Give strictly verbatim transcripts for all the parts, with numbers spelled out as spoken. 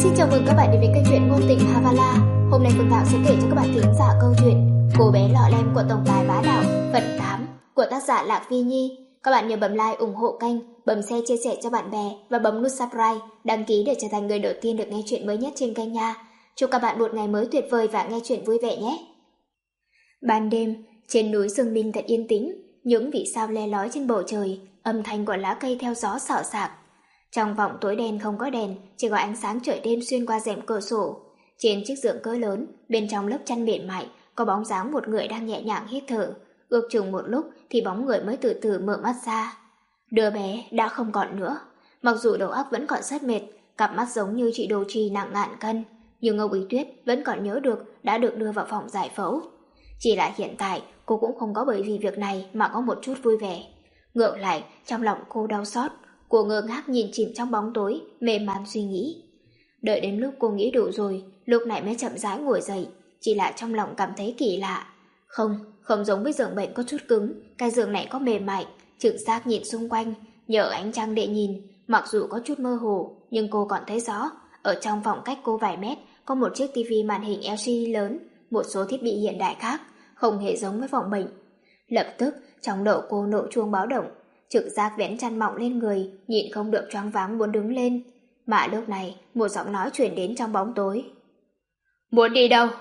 Xin chào mừng các bạn đến với kênh truyện ngôn tình Havala. Hôm nay Phương Thảo sẽ kể cho các bạn thính giả câu chuyện Cô bé lọ lem của tổng tài bá đạo phần tám của tác giả Lạc Phi Nhi. Các bạn nhớ bấm like ủng hộ kênh, bấm share chia sẻ cho bạn bè và bấm nút subscribe đăng ký để trở thành người đầu tiên được nghe chuyện mới nhất trên kênh nha. Chúc các bạn một ngày mới tuyệt vời và nghe chuyện vui vẻ nhé. Ban đêm, trên núi Dương Minh thật yên tĩnh, những vì sao le lói trên bầu trời, âm thanh của lá cây theo gió xào xạc. Trong vòng tối đen không có đèn, chỉ có ánh sáng trời đêm xuyên qua rèm cửa sổ. Trên chiếc giường cỡ lớn, bên trong lớp chăn mềm mại, có bóng dáng một người đang nhẹ nhàng hít thở. Ước chừng một lúc thì bóng người mới từ từ mở mắt ra. Đứa bé đã không còn nữa. Mặc dù đầu óc vẫn còn rất mệt, cặp mắt giống như chị Đồ Trì nặng ngàn cân, nhưng Âu Ý Tuyết vẫn còn nhớ được đã được đưa vào phòng giải phẫu. Chỉ là hiện tại cô cũng không có bởi vì việc này mà có một chút vui vẻ. Ngược lại, trong lòng cô đau xót. Cô ngơ ngác nhìn chìm trong bóng tối, mê man suy nghĩ. Đợi đến lúc cô nghĩ đủ rồi, lúc này mới chậm rãi ngồi dậy, chỉ là trong lòng cảm thấy kỳ lạ. Không, không giống với giường bệnh có chút cứng, cái giường này có mềm mại, trực giác nhìn xung quanh, nhờ ánh trăng để nhìn, mặc dù có chút mơ hồ, nhưng cô còn thấy rõ, ở trong phòng cách cô vài mét, có một chiếc tivi màn hình lờ xê đê lớn, một số thiết bị hiện đại khác, không hề giống với phòng bệnh. Lập tức, trong đầu cô nổ chuông báo động, trực giác vén chăn mỏng lên người, nhịn không được choáng váng muốn đứng lên. Mà lúc này, một giọng nói truyền đến trong bóng tối. Muốn đi đâu?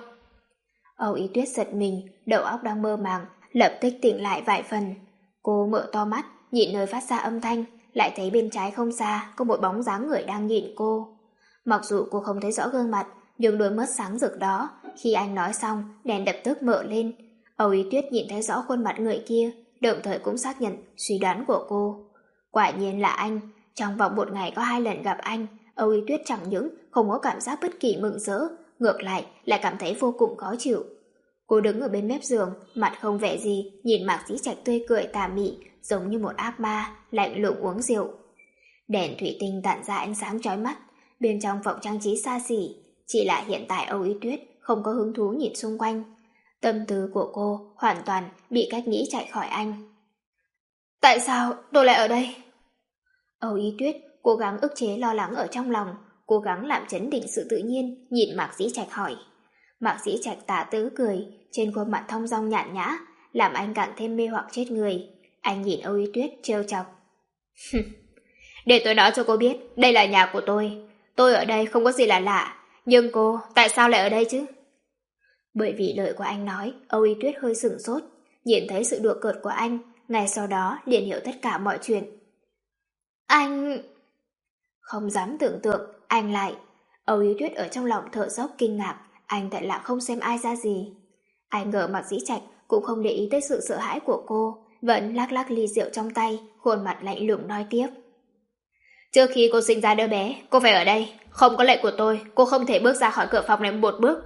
Âu Ý Tuyết giật mình, đầu óc đang mơ màng, lập tức tỉnh lại vài phần. Cô mở to mắt, nhìn nơi phát ra âm thanh, lại thấy bên trái không xa có một bóng dáng người đang nhìn cô. Mặc dù cô không thấy rõ gương mặt, nhưng đôi mắt sáng rực đó, khi anh nói xong, đèn lập tức mở lên. Âu Ý Tuyết nhìn thấy rõ khuôn mặt người kia, đồng thời cũng xác nhận suy đoán của cô. Quả nhiên là anh. Trong vòng một ngày có hai lần gặp anh, Âu Ý Tuyết chẳng những không có cảm giác bất kỳ mừng rỡ, ngược lại lại cảm thấy vô cùng khó chịu. Cô đứng ở bên mép giường, mặt không vẻ gì, nhìn Mạc Dĩ Trạch tươi cười tà mị, giống như một ác ma, lạnh lùng uống rượu. Đèn thủy tinh tản ra ánh sáng chói mắt, bên trong phòng trang trí xa xỉ, chỉ là hiện tại Âu Ý Tuyết không có hứng thú nhìn xung quanh. Tâm tư của cô hoàn toàn bị cách nghĩ chạy khỏi anh. Tại sao tôi lại ở đây? Âu Ý Tuyết cố gắng ức chế lo lắng ở trong lòng, cố gắng làm chấn định sự tự nhiên, nhìn Mạc Dĩ Trạch hỏi. Mạc Dĩ Trạch tà tứ cười, trên khuôn mặt thong dong nhàn nhã, làm anh càng thêm mê hoặc chết người. Anh nhìn Âu Ý Tuyết trêu chọc. Để tôi nói cho cô biết, đây là nhà của tôi. Tôi ở đây không có gì là lạ, nhưng cô tại sao lại ở đây chứ? Bởi vì lời của anh nói, Âu Ý Tuyết hơi sửng sốt, nhìn thấy sự đùa cợt của anh, ngay sau đó liền hiểu tất cả mọi chuyện. Anh... Không dám tưởng tượng, anh lại... Âu Ý Tuyết ở trong lòng thở dốc kinh ngạc, anh thật là không xem ai ra gì. Anh ngờ Mạc Dĩ Trạch cũng không để ý tới sự sợ hãi của cô, vẫn lắc lắc ly rượu trong tay, khuôn mặt lạnh lùng nói tiếp. Trước khi cô sinh ra đứa bé, cô phải ở đây, không có lệnh của tôi, cô không thể bước ra khỏi cửa phòng này một bước.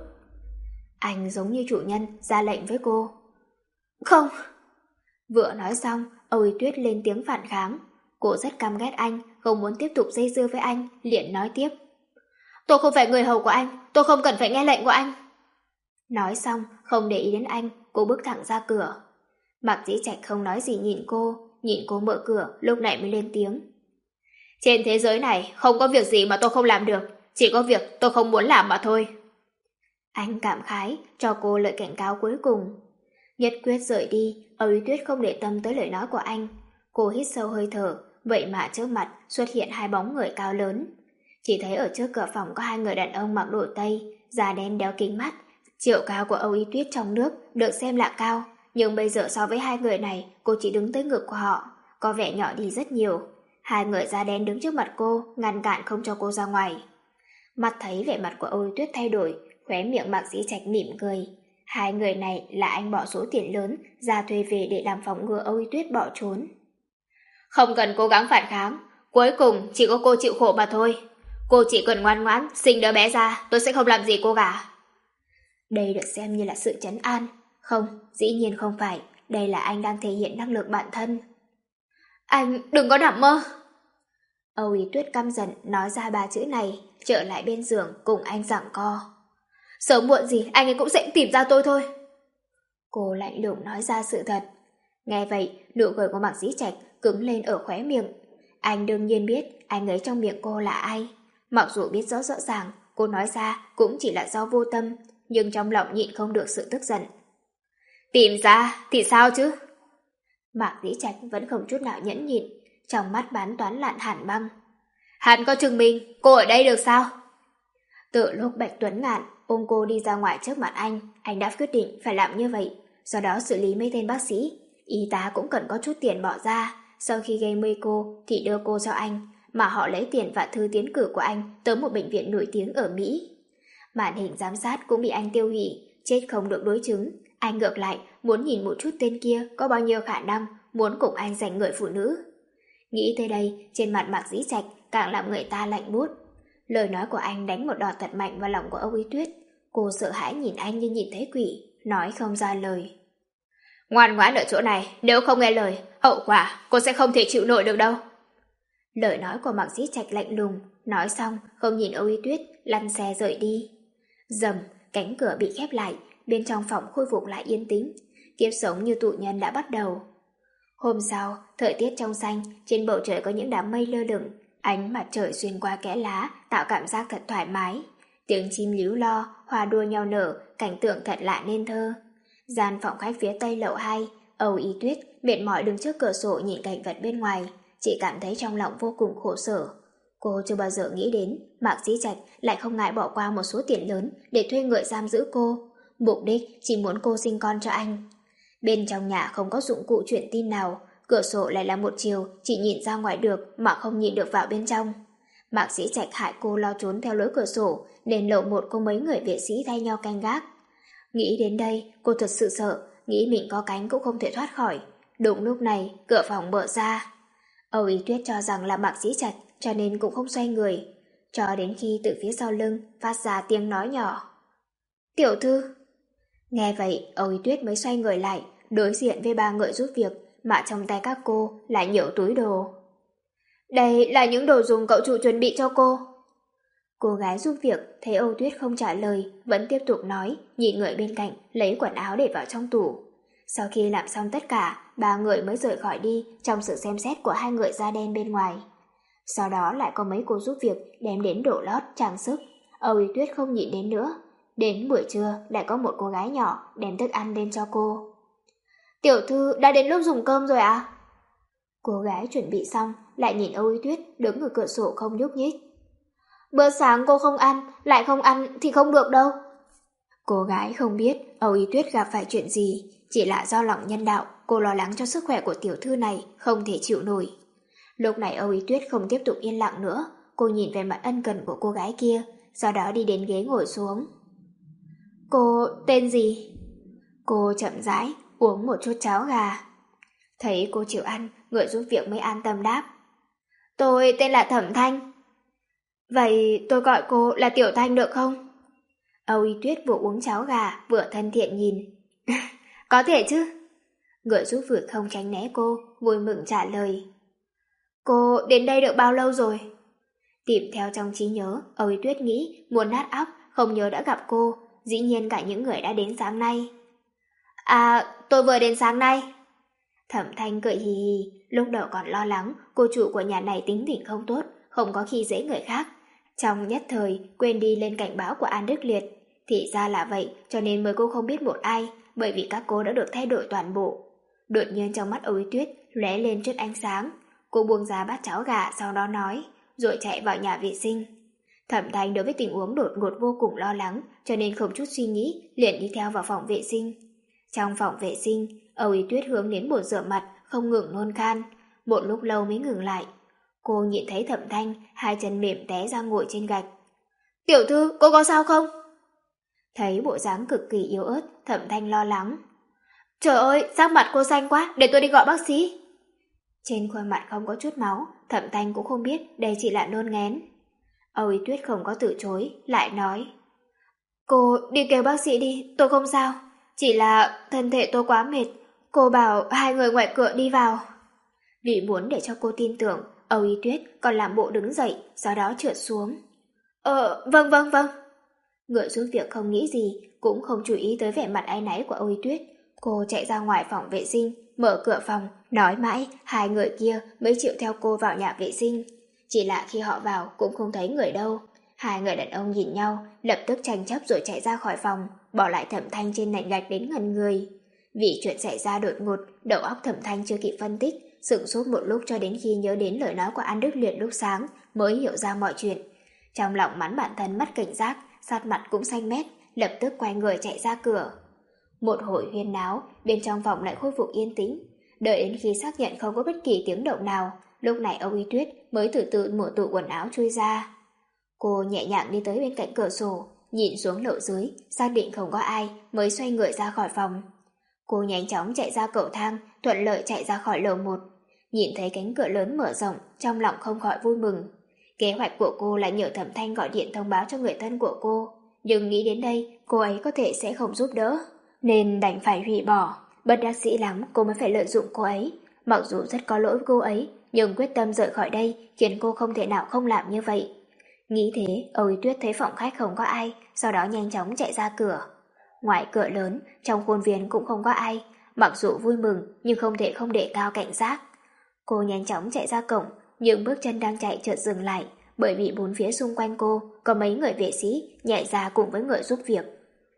Anh giống như chủ nhân ra lệnh với cô. Không. Vừa nói xong, Âu Ý Tuyết lên tiếng phản kháng. Cô rất căm ghét anh, không muốn tiếp tục dây dưa với anh, liền nói tiếp. Tôi không phải người hầu của anh, tôi không cần phải nghe lệnh của anh. Nói xong, không để ý đến anh, cô bước thẳng ra cửa. Mạc Dĩ Trạch không nói gì nhìn cô, nhìn cô mở cửa, lúc này mới lên tiếng. Trên thế giới này không có việc gì mà tôi không làm được, chỉ có việc tôi không muốn làm mà thôi. Anh cảm khái, cho cô lời cảnh cáo cuối cùng. Nhất quyết rời đi, Âu Ý Tuyết không để tâm tới lời nói của anh. Cô hít sâu hơi thở, vậy mà trước mặt xuất hiện hai bóng người cao lớn. Chỉ thấy ở trước cửa phòng có hai người đàn ông mặc đồ Tây, da đen đeo kính mắt. Chiều cao của Âu Ý Tuyết trong nước được xem là cao, nhưng bây giờ so với hai người này, cô chỉ đứng tới ngực của họ, có vẻ nhỏ đi rất nhiều. Hai người da đen đứng trước mặt cô, ngăn cản không cho cô ra ngoài. Mắt thấy vẻ mặt của Âu Ý Tuyết thay đổi, khóe miệng Mạc Dĩ Trạch mỉm cười. Hai người này là anh bỏ số tiền lớn ra thuê về để làm phòng ngừa Âu Ý Tuyết bỏ trốn. Không cần cố gắng phản kháng, cuối cùng chỉ có cô chịu khổ mà thôi. Cô chỉ cần ngoan ngoãn sinh đứa bé ra, tôi sẽ không làm gì cô cả. Đây được xem như là sự trấn an. Không, dĩ nhiên không phải, đây là anh đang thể hiện năng lực bản thân. Anh đừng có nằm mơ. Âu Ý Tuyết căm giận nói ra ba chữ này, trở lại bên giường cùng anh giằng co. Sớm muộn gì anh ấy cũng sẽ tìm ra tôi thôi. Cô lạnh lùng nói ra sự thật. Nghe vậy, nụ cười của Mạc Dĩ Trạch cứng lên ở khóe miệng. Anh đương nhiên biết anh ấy trong miệng cô là ai. Mặc dù biết rõ rõ ràng, cô nói ra cũng chỉ là do vô tâm, nhưng trong lòng nhịn không được sự tức giận. Tìm ra thì sao chứ? Mạc Dĩ Trạch vẫn không chút nào nhẫn nhịn, trong mắt bán toán lạn hàn băng. Hắn có chứng minh cô ở đây được sao? Từ lúc Bạch Tuấn Ngạn ôm cô đi ra ngoài trước mặt anh, anh đã quyết định phải làm như vậy, do đó xử lý mấy tên bác sĩ. Y tá cũng cần có chút tiền bỏ ra, sau khi gây mê cô thì đưa cô cho anh, mà họ lấy tiền và thư tiến cử của anh tới một bệnh viện nổi tiếng ở Mỹ. Màn hình giám sát cũng bị anh tiêu hủy, chết không được đối chứng. Anh ngược lại muốn nhìn một chút tên kia có bao nhiêu khả năng muốn cùng anh giành người phụ nữ. Nghĩ tới đây, trên mặt Mạc Dĩ Trạch càng làm người ta lạnh buốt. Lời nói của anh đánh một đòn thật mạnh vào lòng của Âu Y Tuyết. Cô sợ hãi nhìn anh như nhìn thấy quỷ, nói không ra lời. Ngoan ngoãn ở chỗ này, nếu không nghe lời, hậu quả cô sẽ không thể chịu nổi được đâu. Lời nói của Mạc Dĩ Trạch lạnh lùng, nói xong không nhìn Âu Y Tuyết, lăn xe rời đi. Rầm, cánh cửa bị khép lại, bên trong phòng khôi phục lại yên tĩnh, kiếp sống như tù nhân đã bắt đầu. Hôm sau, thời tiết trong xanh, trên bầu trời có những đám mây lơ lửng, ánh mặt trời xuyên qua kẽ lá, tạo cảm giác thật thoải mái. Tiếng chim líu lo, hoa đua nhau nở, cảnh tượng thật lạ nên thơ. Gian phòng khách phía tây lầu hai, Âu Y Tuyết mệt mỏi đứng trước cửa sổ nhìn cảnh vật bên ngoài, chỉ cảm thấy trong lòng vô cùng khổ sở. Cô chưa bao giờ nghĩ đến Mạc Dĩ Trạch lại không ngại bỏ qua một số tiền lớn để thuê người giam giữ cô, mục đích chỉ muốn cô sinh con cho anh. Bên trong nhà không có dụng cụ truyền tin nào, cửa sổ lại là một chiều chỉ nhìn ra ngoài được mà không nhìn được vào bên trong. Mạc Dĩ Trạch hại cô lo trốn theo lối cửa sổ, nên lầu một có mấy người vệ sĩ thay nhau canh gác. Nghĩ đến đây, cô thật sự sợ, nghĩ mình có cánh cũng không thể thoát khỏi. Đúng lúc này, cửa phòng mở ra. Âu Y Tuyết cho rằng là Mạc Dĩ Trạch, cho nên cũng không xoay người, cho đến khi từ phía sau lưng phát ra tiếng nói nhỏ. Tiểu thư. Nghe vậy, Âu Y Tuyết mới xoay người lại, đối diện với ba người giúp việc, mà trong tay các cô là nhiều túi đồ. Đây là những đồ dùng cậu chủ chuẩn bị cho cô. Cô gái giúp việc thấy Âu Tuyết không trả lời, vẫn tiếp tục nói, nhìn người bên cạnh lấy quần áo để vào trong tủ. Sau khi làm xong tất cả, ba người mới rời khỏi đi trong sự xem xét của hai người da đen bên ngoài. Sau đó lại có mấy cô giúp việc đem đến đồ lót, trang sức. Âu Y Tuyết không nhịn đến nữa. Đến buổi trưa lại có một cô gái nhỏ đem thức ăn lên cho cô. Tiểu thư đã đến lúc dùng cơm rồi à? Cô gái chuẩn bị xong lại nhìn Âu Y Tuyết đứng ở cửa sổ không nhúc nhích. Bữa sáng cô không ăn, lại không ăn thì không được đâu. Cô gái không biết Âu Y Tuyết gặp phải chuyện gì, chỉ là do lòng nhân đạo, cô lo lắng cho sức khỏe của tiểu thư này không thể chịu nổi. Lúc này Âu Y Tuyết không tiếp tục yên lặng nữa, cô nhìn về mặt ân cần của cô gái kia, sau đó đi đến ghế ngồi xuống. Cô tên gì? Cô chậm rãi uống một chút cháo gà. Thấy cô chịu ăn, người giúp việc mới an tâm đáp. Tôi tên là Thẩm Thanh. Vậy tôi gọi cô là Tiểu Thanh được không? Âu Y Tuyết vừa uống cháo gà vừa thân thiện nhìn. Có thể chứ. Người giúp việc không tránh né cô, vui mừng trả lời. Cô đến đây được bao lâu rồi? Tìm theo trong trí nhớ, Âu Y Tuyết nghĩ muốn nát óc, không nhớ đã gặp cô, dĩ nhiên cả những người đã đến sáng nay. À, tôi vừa đến sáng nay. Thẩm Thanh cười hì hì, lúc đầu còn lo lắng cô chủ của nhà này tính tình không tốt, không có khi dễ người khác. Trong nhất thời quên đi lên cảnh báo của An Đức Liệt. Thì ra là vậy, cho nên mới cô không biết một ai, bởi vì các cô đã được thay đổi toàn bộ. Đột nhiên trong mắt Âu Y Tuyết lóe lên chút ánh sáng. Cô buông ra bát cháo gà, sau đó nói, rồi chạy vào nhà vệ sinh. Thẩm Thanh đối với tình huống đột ngột vô cùng lo lắng, cho nên không chút suy nghĩ, liền đi theo vào phòng vệ sinh. Trong phòng vệ sinh, Âu Y Tuyết hướng đến bồn rửa mặt, không ngừng nôn khan. Một lúc lâu mới ngừng lại. Cô nhìn thấy Thẩm Thanh, hai chân mềm té ra ngồi trên gạch. Tiểu thư, cô có sao không? Thấy bộ dáng cực kỳ yếu ớt, Thẩm Thanh lo lắng. Trời ơi, sắc mặt cô xanh quá, để tôi đi gọi bác sĩ. Trên khuôn mặt không có chút máu, Thẩm Thanh cũng không biết đây chỉ là nôn nghén. Âu Y Tuyết không có từ chối, lại nói. Cô đi kêu bác sĩ đi, tôi không sao. Chỉ là thân thể tôi quá mệt, cô bảo hai người ngoài cửa đi vào. Vì muốn để cho cô tin tưởng, Âu Y Tuyết còn làm bộ đứng dậy, sau đó trượt xuống. Ờ, vâng vâng vâng. Người giúp việc không nghĩ gì, cũng không chú ý tới vẻ mặt áy náy của Âu Y Tuyết. Cô chạy ra ngoài phòng vệ sinh, mở cửa phòng, nói mãi, hai người kia mới chịu theo cô vào nhà vệ sinh. Chỉ là khi họ vào cũng không thấy người đâu. Hai người đàn ông nhìn nhau, lập tức tranh chấp rồi chạy ra khỏi phòng, bỏ lại Thẩm Thanh trên nền gạch đến ngẩn người. Vì chuyện xảy ra đột ngột, đầu óc Thẩm Thanh chưa kịp phân tích, sững sốt một lúc cho đến khi nhớ đến lời nói của An Đức Luyện lúc sáng mới hiểu ra mọi chuyện. Trong lòng mắng bản thân mất cảnh giác, sát mặt cũng xanh mét, lập tức quay người chạy ra cửa. Một hồi huyên náo, bên trong phòng lại khôi phục yên tĩnh. Đợi đến khi xác nhận không có bất kỳ tiếng động nào, lúc này Âu Y Tuyết mới từ từ mở tủ quần áo chui ra. Cô nhẹ nhàng đi tới bên cạnh cửa sổ, nhìn xuống lầu dưới, xác định không có ai, mới xoay người ra khỏi phòng. Cô nhanh chóng chạy ra cầu thang, thuận lợi chạy ra khỏi lầu một. Nhìn thấy cánh cửa lớn mở rộng, trong lòng không khỏi vui mừng. Kế hoạch của cô là nhờ Thẩm Thanh gọi điện thông báo cho người thân của cô, nhưng nghĩ đến đây, cô ấy có thể sẽ không giúp đỡ, nên đành phải hủy bỏ. Bất đắc dĩ lắm, cô mới phải lợi dụng cô ấy. Mặc dù rất có lỗi với cô ấy, nhưng quyết tâm rời khỏi đây khiến cô không thể nào không làm như vậy. Nghĩ thế, Âu Y Tuyết thấy phòng khách không có ai, sau đó nhanh chóng chạy ra cửa. Ngoài cửa lớn, trong khuôn viên cũng không có ai, mặc dù vui mừng nhưng không thể không để cao cảnh giác. Cô nhanh chóng chạy ra cổng, nhưng bước chân đang chạy chợt dừng lại, bởi vì bốn phía xung quanh cô có mấy người vệ sĩ nhảy ra cùng với người giúp việc.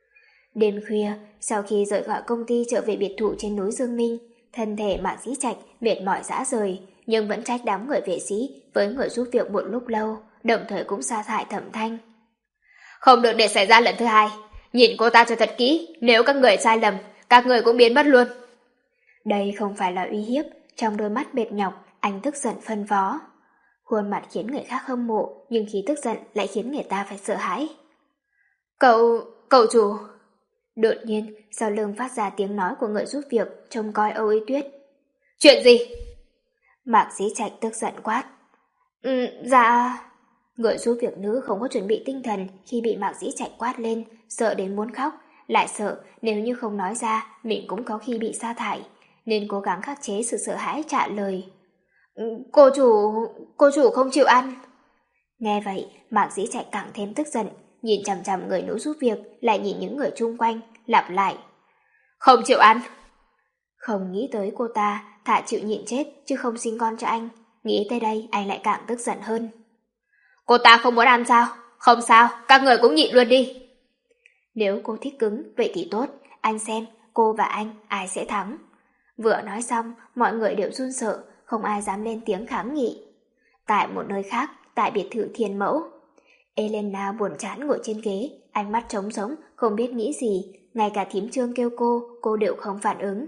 Đêm khuya, sau khi rời khỏi công ty trở về biệt thự trên núi Dương Minh, thân thể Mạc Dĩ Trạch mệt mỏi rã rời, nhưng vẫn trách đám người vệ sĩ với người giúp việc một lúc lâu, đồng thời cũng sa thải Thẩm Thanh. Không được để xảy ra lần thứ hai, nhìn cô ta cho thật kỹ, nếu các người sai lầm, các người cũng biến mất luôn. Đây không phải là uy hiếp, trong đôi mắt mệt nhọc, anh tức giận phân phó. Khuôn mặt khiến người khác hâm mộ, nhưng khi tức giận lại khiến người ta phải sợ hãi. Cậu, cậu chủ. Đột nhiên, sau lưng phát ra tiếng nói của người giúp việc trông coi Âu Y Tuyết. Chuyện gì? Mạc Dĩ Trạch tức giận quát. Ừ, dạ... Người giúp việc nữ không có chuẩn bị tinh thần khi bị Mạc Dĩ Trạch quát lên, sợ đến muốn khóc, lại sợ nếu như không nói ra mình cũng có khi bị sa thải, nên cố gắng khắc chế sự sợ hãi trả lời. Cô chủ, cô chủ không chịu ăn. Nghe vậy, Mạc Dĩ Trạch càng thêm tức giận, nhìn chằm chằm người nữ giúp việc, lại nhìn những người chung quanh, lặp lại. Không chịu ăn. Không nghĩ tới cô ta, thà chịu nhịn chết chứ không sinh con cho anh. Nghĩ tới đây, anh lại càng tức giận hơn. Cô ta không muốn ăn sao? Không sao, các người cũng nhịn luôn đi. Nếu cô thích cứng, vậy thì tốt, anh xem, cô và anh, ai sẽ thắng. Vừa nói xong, mọi người đều run sợ, không ai dám lên tiếng kháng nghị. Tại một nơi khác, tại biệt thự Thiên Mẫu, Elena buồn chán ngồi trên ghế, ánh mắt trống rỗng, không biết nghĩ gì, ngay cả thím Trương kêu cô, cô đều không phản ứng.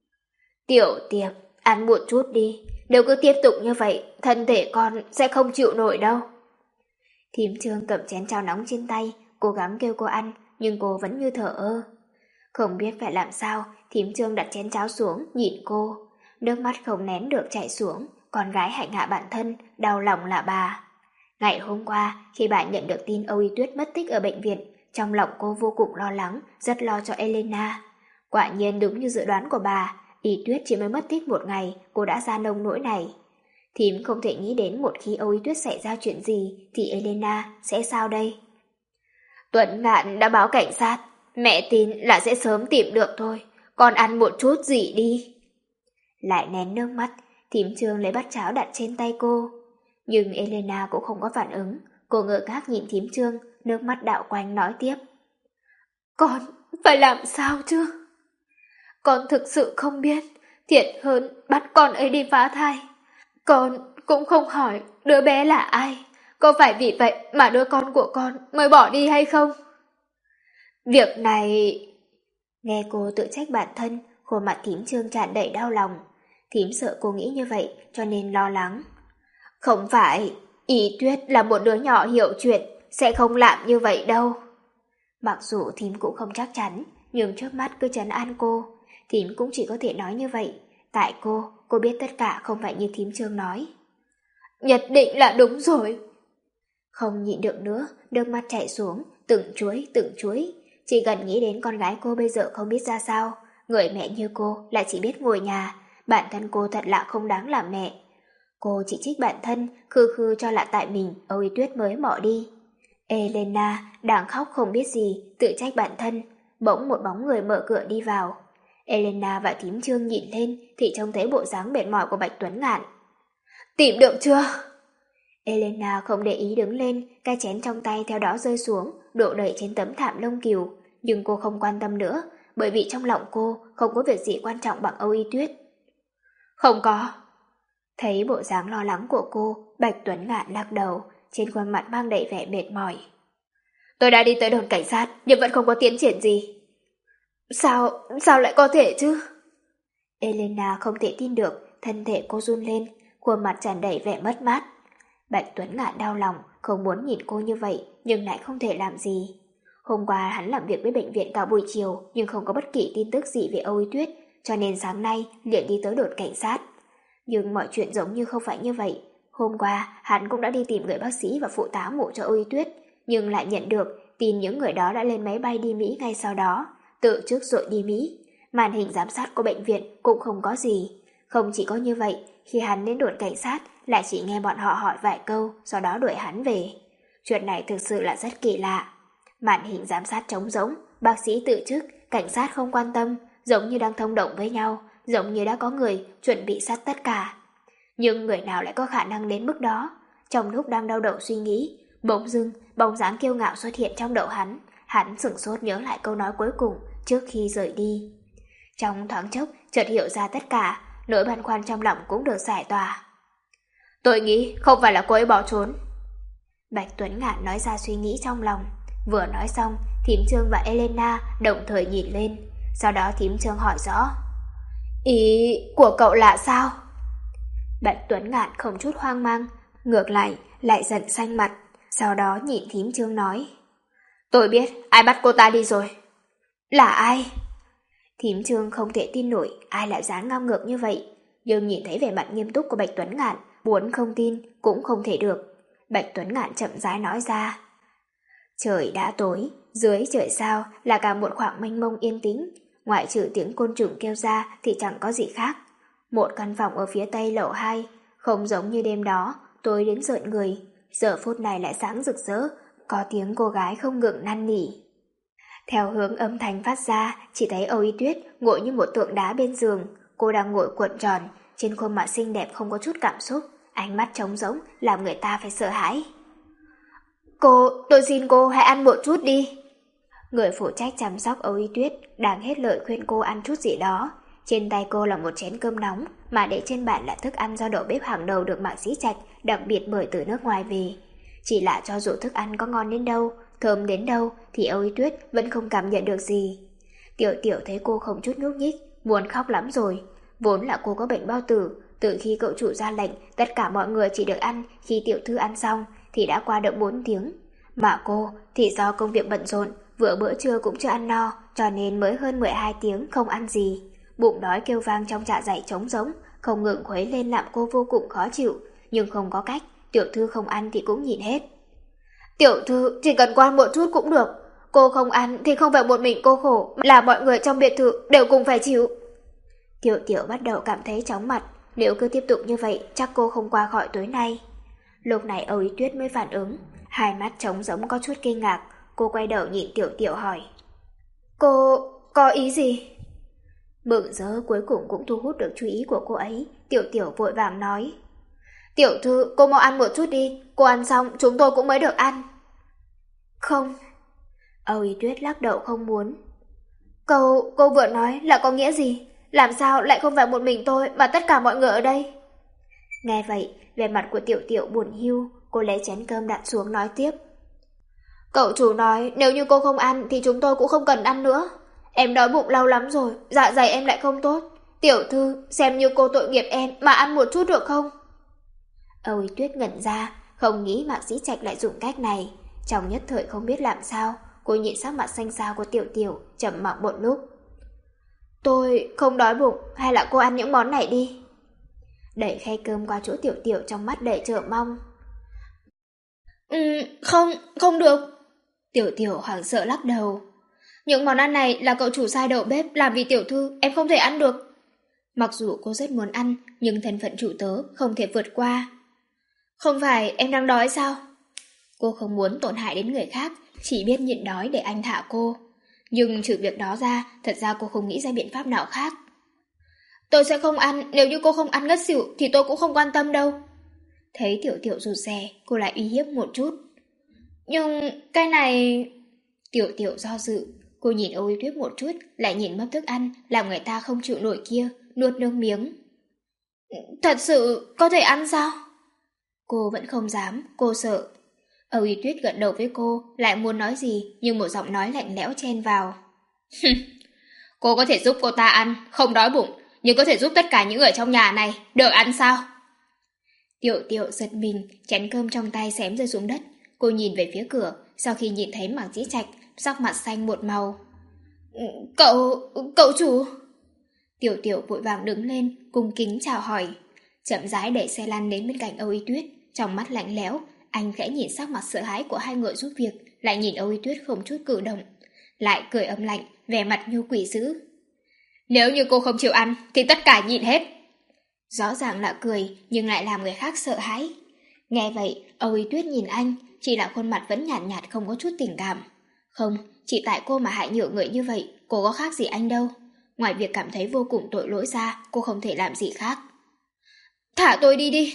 Tiểu Tiệp, ăn một chút đi, nếu cứ tiếp tục như vậy, thân thể con sẽ không chịu nổi đâu. Thím Trương cầm chén cháo nóng trên tay, cố gắng kêu cô ăn, nhưng cô vẫn như thờ ơ. Không biết phải làm sao, thím Trương đặt chén cháo xuống, nhìn cô. Nước mắt không nén được chảy xuống, con gái hạnh hạ bản thân, đau lòng là bà. Ngày hôm qua, khi bà nhận được tin Âu Y Tuyết mất tích ở bệnh viện, trong lòng cô vô cùng lo lắng, rất lo cho Elena. Quả nhiên đúng như dự đoán của bà, Y Tuyết chỉ mới mất tích một ngày, cô đã ra nông nỗi này. Thím không thể nghĩ đến một khi Âu Y Tuyết xảy ra chuyện gì, thì Elena sẽ sao đây? Tuấn Ngạn đã báo cảnh sát, mẹ tin là sẽ sớm tìm được thôi, con ăn một chút gì đi. Lại nén nước mắt, thím Trương lấy bát cháo đặt trên tay cô. Nhưng Elena cũng không có phản ứng, cô ngơ ngác nhìn thím Trương, nước mắt đạo quanh nói tiếp. Con phải làm sao chứ? Con thực sự không biết, thiệt hơn bắt con ấy đi phá thai. Con cũng không hỏi đứa bé là ai, có phải vì vậy mà đứa con của con mới bỏ đi hay không? Việc này... Nghe cô tự trách bản thân, khuôn mặt thím Trương tràn đầy đau lòng. Thím sợ cô nghĩ như vậy cho nên lo lắng. Không phải, Y Tuyết là một đứa nhỏ hiểu chuyện, sẽ không làm như vậy đâu. Mặc dù thím cũng không chắc chắn, nhưng trước mắt cứ trấn an cô. Thím cũng chỉ có thể nói như vậy. Tại cô, cô biết tất cả không phải như thím Trương nói. Nhất định là đúng rồi. Không nhịn được nữa, nước mắt chảy xuống, từng chuối, từng chuối. Chỉ cần nghĩ đến con gái cô bây giờ không biết ra sao, người mẹ như cô lại chỉ biết ngồi nhà, bản thân cô thật là không đáng làm mẹ. Cô chỉ trích bản thân, khư khư cho là tại mình Âu Y Tuyết mới bỏ đi. Elena đang khóc không biết gì, tự trách bản thân. Bỗng một bóng người mở cửa đi vào. Elena và thím Trương nhìn lên thì trông thấy bộ dáng mệt mỏi của Bạch Tuấn Ngạn. Tìm được chưa? Elena không để ý đứng lên, cái chén trong tay theo đó rơi xuống, đổ đầy trên tấm thảm lông cừu, nhưng cô không quan tâm nữa, bởi vì trong lòng cô không có việc gì quan trọng bằng Âu Y Tuyết. Không có. Thấy bộ dáng lo lắng của cô, Bạch Tuấn Ngạn lắc đầu, trên khuôn mặt mang đầy vẻ mệt mỏi. Tôi đã đi tới đồn cảnh sát, nhưng vẫn không có tiến triển gì. Sao, sao lại có thể chứ? Elena không thể tin được, thân thể cô run lên, khuôn mặt tràn đầy vẻ mất mát. Bạch Tuấn Ngạn đau lòng, không muốn nhìn cô như vậy, nhưng lại không thể làm gì. Hôm qua hắn làm việc với bệnh viện cả buổi chiều, nhưng không có bất kỳ tin tức gì về Âu Y Tuyết, cho nên sáng nay liền đi tới đồn cảnh sát. Nhưng mọi chuyện giống như không phải như vậy. Hôm qua, hắn cũng đã đi tìm người bác sĩ và phụ tá mổ cho Âu Y Tuyết, nhưng lại nhận được tin những người đó đã lên máy bay đi Mỹ ngay sau đó, tự trước rồi đi Mỹ. Màn hình giám sát của bệnh viện cũng không có gì. Không chỉ có như vậy, khi hắn đến đồn cảnh sát, lại chỉ nghe bọn họ hỏi vài câu, sau đó đuổi hắn về. Chuyện này thực sự là rất kỳ lạ. Màn hình giám sát trống rỗng, bác sĩ tự chức, cảnh sát không quan tâm, giống như đang thông động với nhau, giống như đã có người chuẩn bị sát tất cả. Nhưng người nào lại có khả năng đến mức đó? Trong lúc đang đau đầu suy nghĩ, bỗng dưng bóng dáng kiêu ngạo xuất hiện trong đầu hắn. Hắn sửng sốt nhớ lại câu nói cuối cùng trước khi rời đi. Trong thoáng chốc chợt hiểu ra tất cả, nỗi băn khoăn trong lòng cũng được giải tỏa. Tôi nghĩ không phải là cô ấy bỏ trốn. Bạch Tuấn Ngạn nói ra suy nghĩ trong lòng. Vừa nói xong, Thím Trương và Elena đồng thời nhìn lên. Sau đó Thím Trương hỏi rõ. Ý của cậu là sao? Bạch Tuấn Ngạn không chút hoang mang, ngược lại lại giận xanh mặt. Sau đó nhìn Thím Trương nói. Tôi biết ai bắt cô ta đi rồi. Là ai? Thím Trương không thể tin nổi ai lại dám ngang ngược như vậy. Nhưng nhìn thấy vẻ mặt nghiêm túc của Bạch Tuấn Ngạn, muốn không tin cũng không thể được. Bạch Tuấn Ngạn chậm rãi nói ra. Trời đã tối, dưới trời sao là cả một khoảng mênh mông yên tĩnh, ngoại trừ tiếng côn trùng kêu ra thì chẳng có gì khác. Một căn phòng ở phía tây lầu hai, không giống như đêm đó, tối đến rợn người, giờ phút này lại sáng rực rỡ, có tiếng cô gái không ngừng năn nỉ. Theo hướng âm thanh phát ra, chỉ thấy Âu Y Tuyết ngồi như một tượng đá bên giường, cô đang ngồi cuộn tròn, trên khuôn mặt xinh đẹp không có chút cảm xúc, ánh mắt trống rỗng làm người ta phải sợ hãi. Cô, tôi xin cô hãy ăn một chút đi. Người phụ trách chăm sóc Âu Y Tuyết đang hết lời khuyên cô ăn chút gì đó. Trên tay cô là một chén cơm nóng, mà để trên bàn là thức ăn do đầu bếp hàng đầu được Mạc Sĩ Trạch đặc biệt mời từ nước ngoài về. Chỉ là cho dù thức ăn có ngon đến đâu, thơm đến đâu, thì Âu Y Tuyết vẫn không cảm nhận được gì. Tiểu Tiểu thấy cô không chút nhúc nhích, muốn khóc lắm rồi. Vốn là cô có bệnh bao tử, từ khi cậu chủ ra lệnh tất cả mọi người chỉ được ăn khi tiểu thư ăn xong thì đã qua được bốn tiếng. Mà cô thì do công việc bận rộn, vừa bữa trưa cũng chưa ăn no, cho nên mới hơn mười hai tiếng không ăn gì. Bụng đói kêu vang trong dạ dày trống rỗng, không ngừng khuấy lên làm cô vô cùng khó chịu. Nhưng không có cách, tiểu thư không ăn thì cũng nhìn hết. Tiểu thư chỉ cần quan một chút cũng được. Cô không ăn thì không phải một mình cô khổ, là mọi người trong biệt thự đều cùng phải chịu. Tiểu Tiểu bắt đầu cảm thấy chóng mặt, nếu cứ tiếp tục như vậy chắc cô không qua khỏi tối nay. Lúc này Âu Y Tuyết mới phản ứng, hai mắt trống rỗng có chút kinh ngạc. Cô quay đầu nhìn Tiểu Tiểu hỏi. Cô có ý gì? Mừng rỡ cuối cùng cũng thu hút được chú ý của cô ấy. Tiểu Tiểu vội vàng nói. Tiểu thư, cô mau ăn một chút đi, cô ăn xong chúng tôi cũng mới được ăn. Không. Âu Y Tuyết lắc đầu không muốn. Câu cô vừa nói là có nghĩa gì? Làm sao lại không phải một mình tôi mà tất cả mọi người ở đây? Nghe vậy, vẻ mặt của Tiểu Tiểu buồn hiu, cô lấy chén cơm đặt xuống nói tiếp. Cậu chủ nói nếu như cô không ăn thì chúng tôi cũng không cần ăn nữa. Em đói bụng lâu lắm rồi, dạ dày em lại không tốt. Tiểu thư, xem như cô tội nghiệp em mà ăn một chút được không? Âu Y Tuyết ngẩn ra, không nghĩ Mạc Sĩ Trạch lại dùng cách này. Trong nhất thời không biết làm sao, cô nhìn sắc mặt xanh xao của Tiểu Tiểu, trầm mặc một lúc. Tôi không đói bụng, hay là cô ăn những món này đi. Đẩy khay cơm qua chỗ Tiểu Tiểu trong mắt đầy chờ mong. Ừ, không, không được. Tiểu Tiểu hoảng sợ lắc đầu. Những món ăn này là cậu chủ sai đầu bếp làm vì tiểu thư, em không thể ăn được. Mặc dù cô rất muốn ăn, nhưng thân phận chủ tớ không thể vượt qua. Không phải em đang đói sao? Cô không muốn tổn hại đến người khác, chỉ biết nhịn đói để anh thả cô. Nhưng trừ việc đó ra, thật ra cô không nghĩ ra biện pháp nào khác. Tôi sẽ không ăn, nếu như cô không ăn ngất xỉu thì tôi cũng không quan tâm đâu. Thấy Tiểu Tiểu rụt rè, cô lại uy hiếp một chút. Nhưng cái này... Tiểu Tiểu do dự, cô nhìn Âu Yến Tuyết một chút, lại nhìn mâm thức ăn, làm người ta không chịu nổi kia, nuốt nước miếng. Thật sự có thể ăn sao? Cô vẫn không dám, cô sợ. Âu Yến Tuyết gật đầu với cô, lại muốn nói gì, nhưng một giọng nói lạnh lẽo chen vào. Cô có thể giúp cô ta ăn, không đói bụng, nhưng có thể giúp tất cả những người trong nhà này được ăn sao? Tiểu Tiểu giật mình, chén cơm trong tay xém rơi xuống đất. Cô nhìn về phía cửa, sau khi nhìn thấy Mạc Dĩ Trạch, sắc mặt xanh một màu. Cậu, cậu chủ. Tiểu Tiểu vội vàng đứng lên, cung kính chào hỏi. Chậm rãi đẩy xe lăn đến bên cạnh Âu Y Tuyết, trong mắt lạnh lẽo, anh khẽ nhìn sắc mặt sợ hãi của hai người giúp việc, lại nhìn Âu Y Tuyết không chút cử động, lại cười âm lạnh, vẻ mặt như quỷ dữ. Nếu như cô không chịu ăn, thì tất cả nhịn hết. Rõ ràng là cười, nhưng lại làm người khác sợ hãi. Nghe vậy, Âu Y Tuyết nhìn anh, chỉ là khuôn mặt vẫn nhạt nhạt không có chút tình cảm. Không, chỉ tại cô mà hại nhựa người như vậy, cô có khác gì anh đâu. Ngoài việc cảm thấy vô cùng tội lỗi ra, cô không thể làm gì khác. Thả tôi đi đi.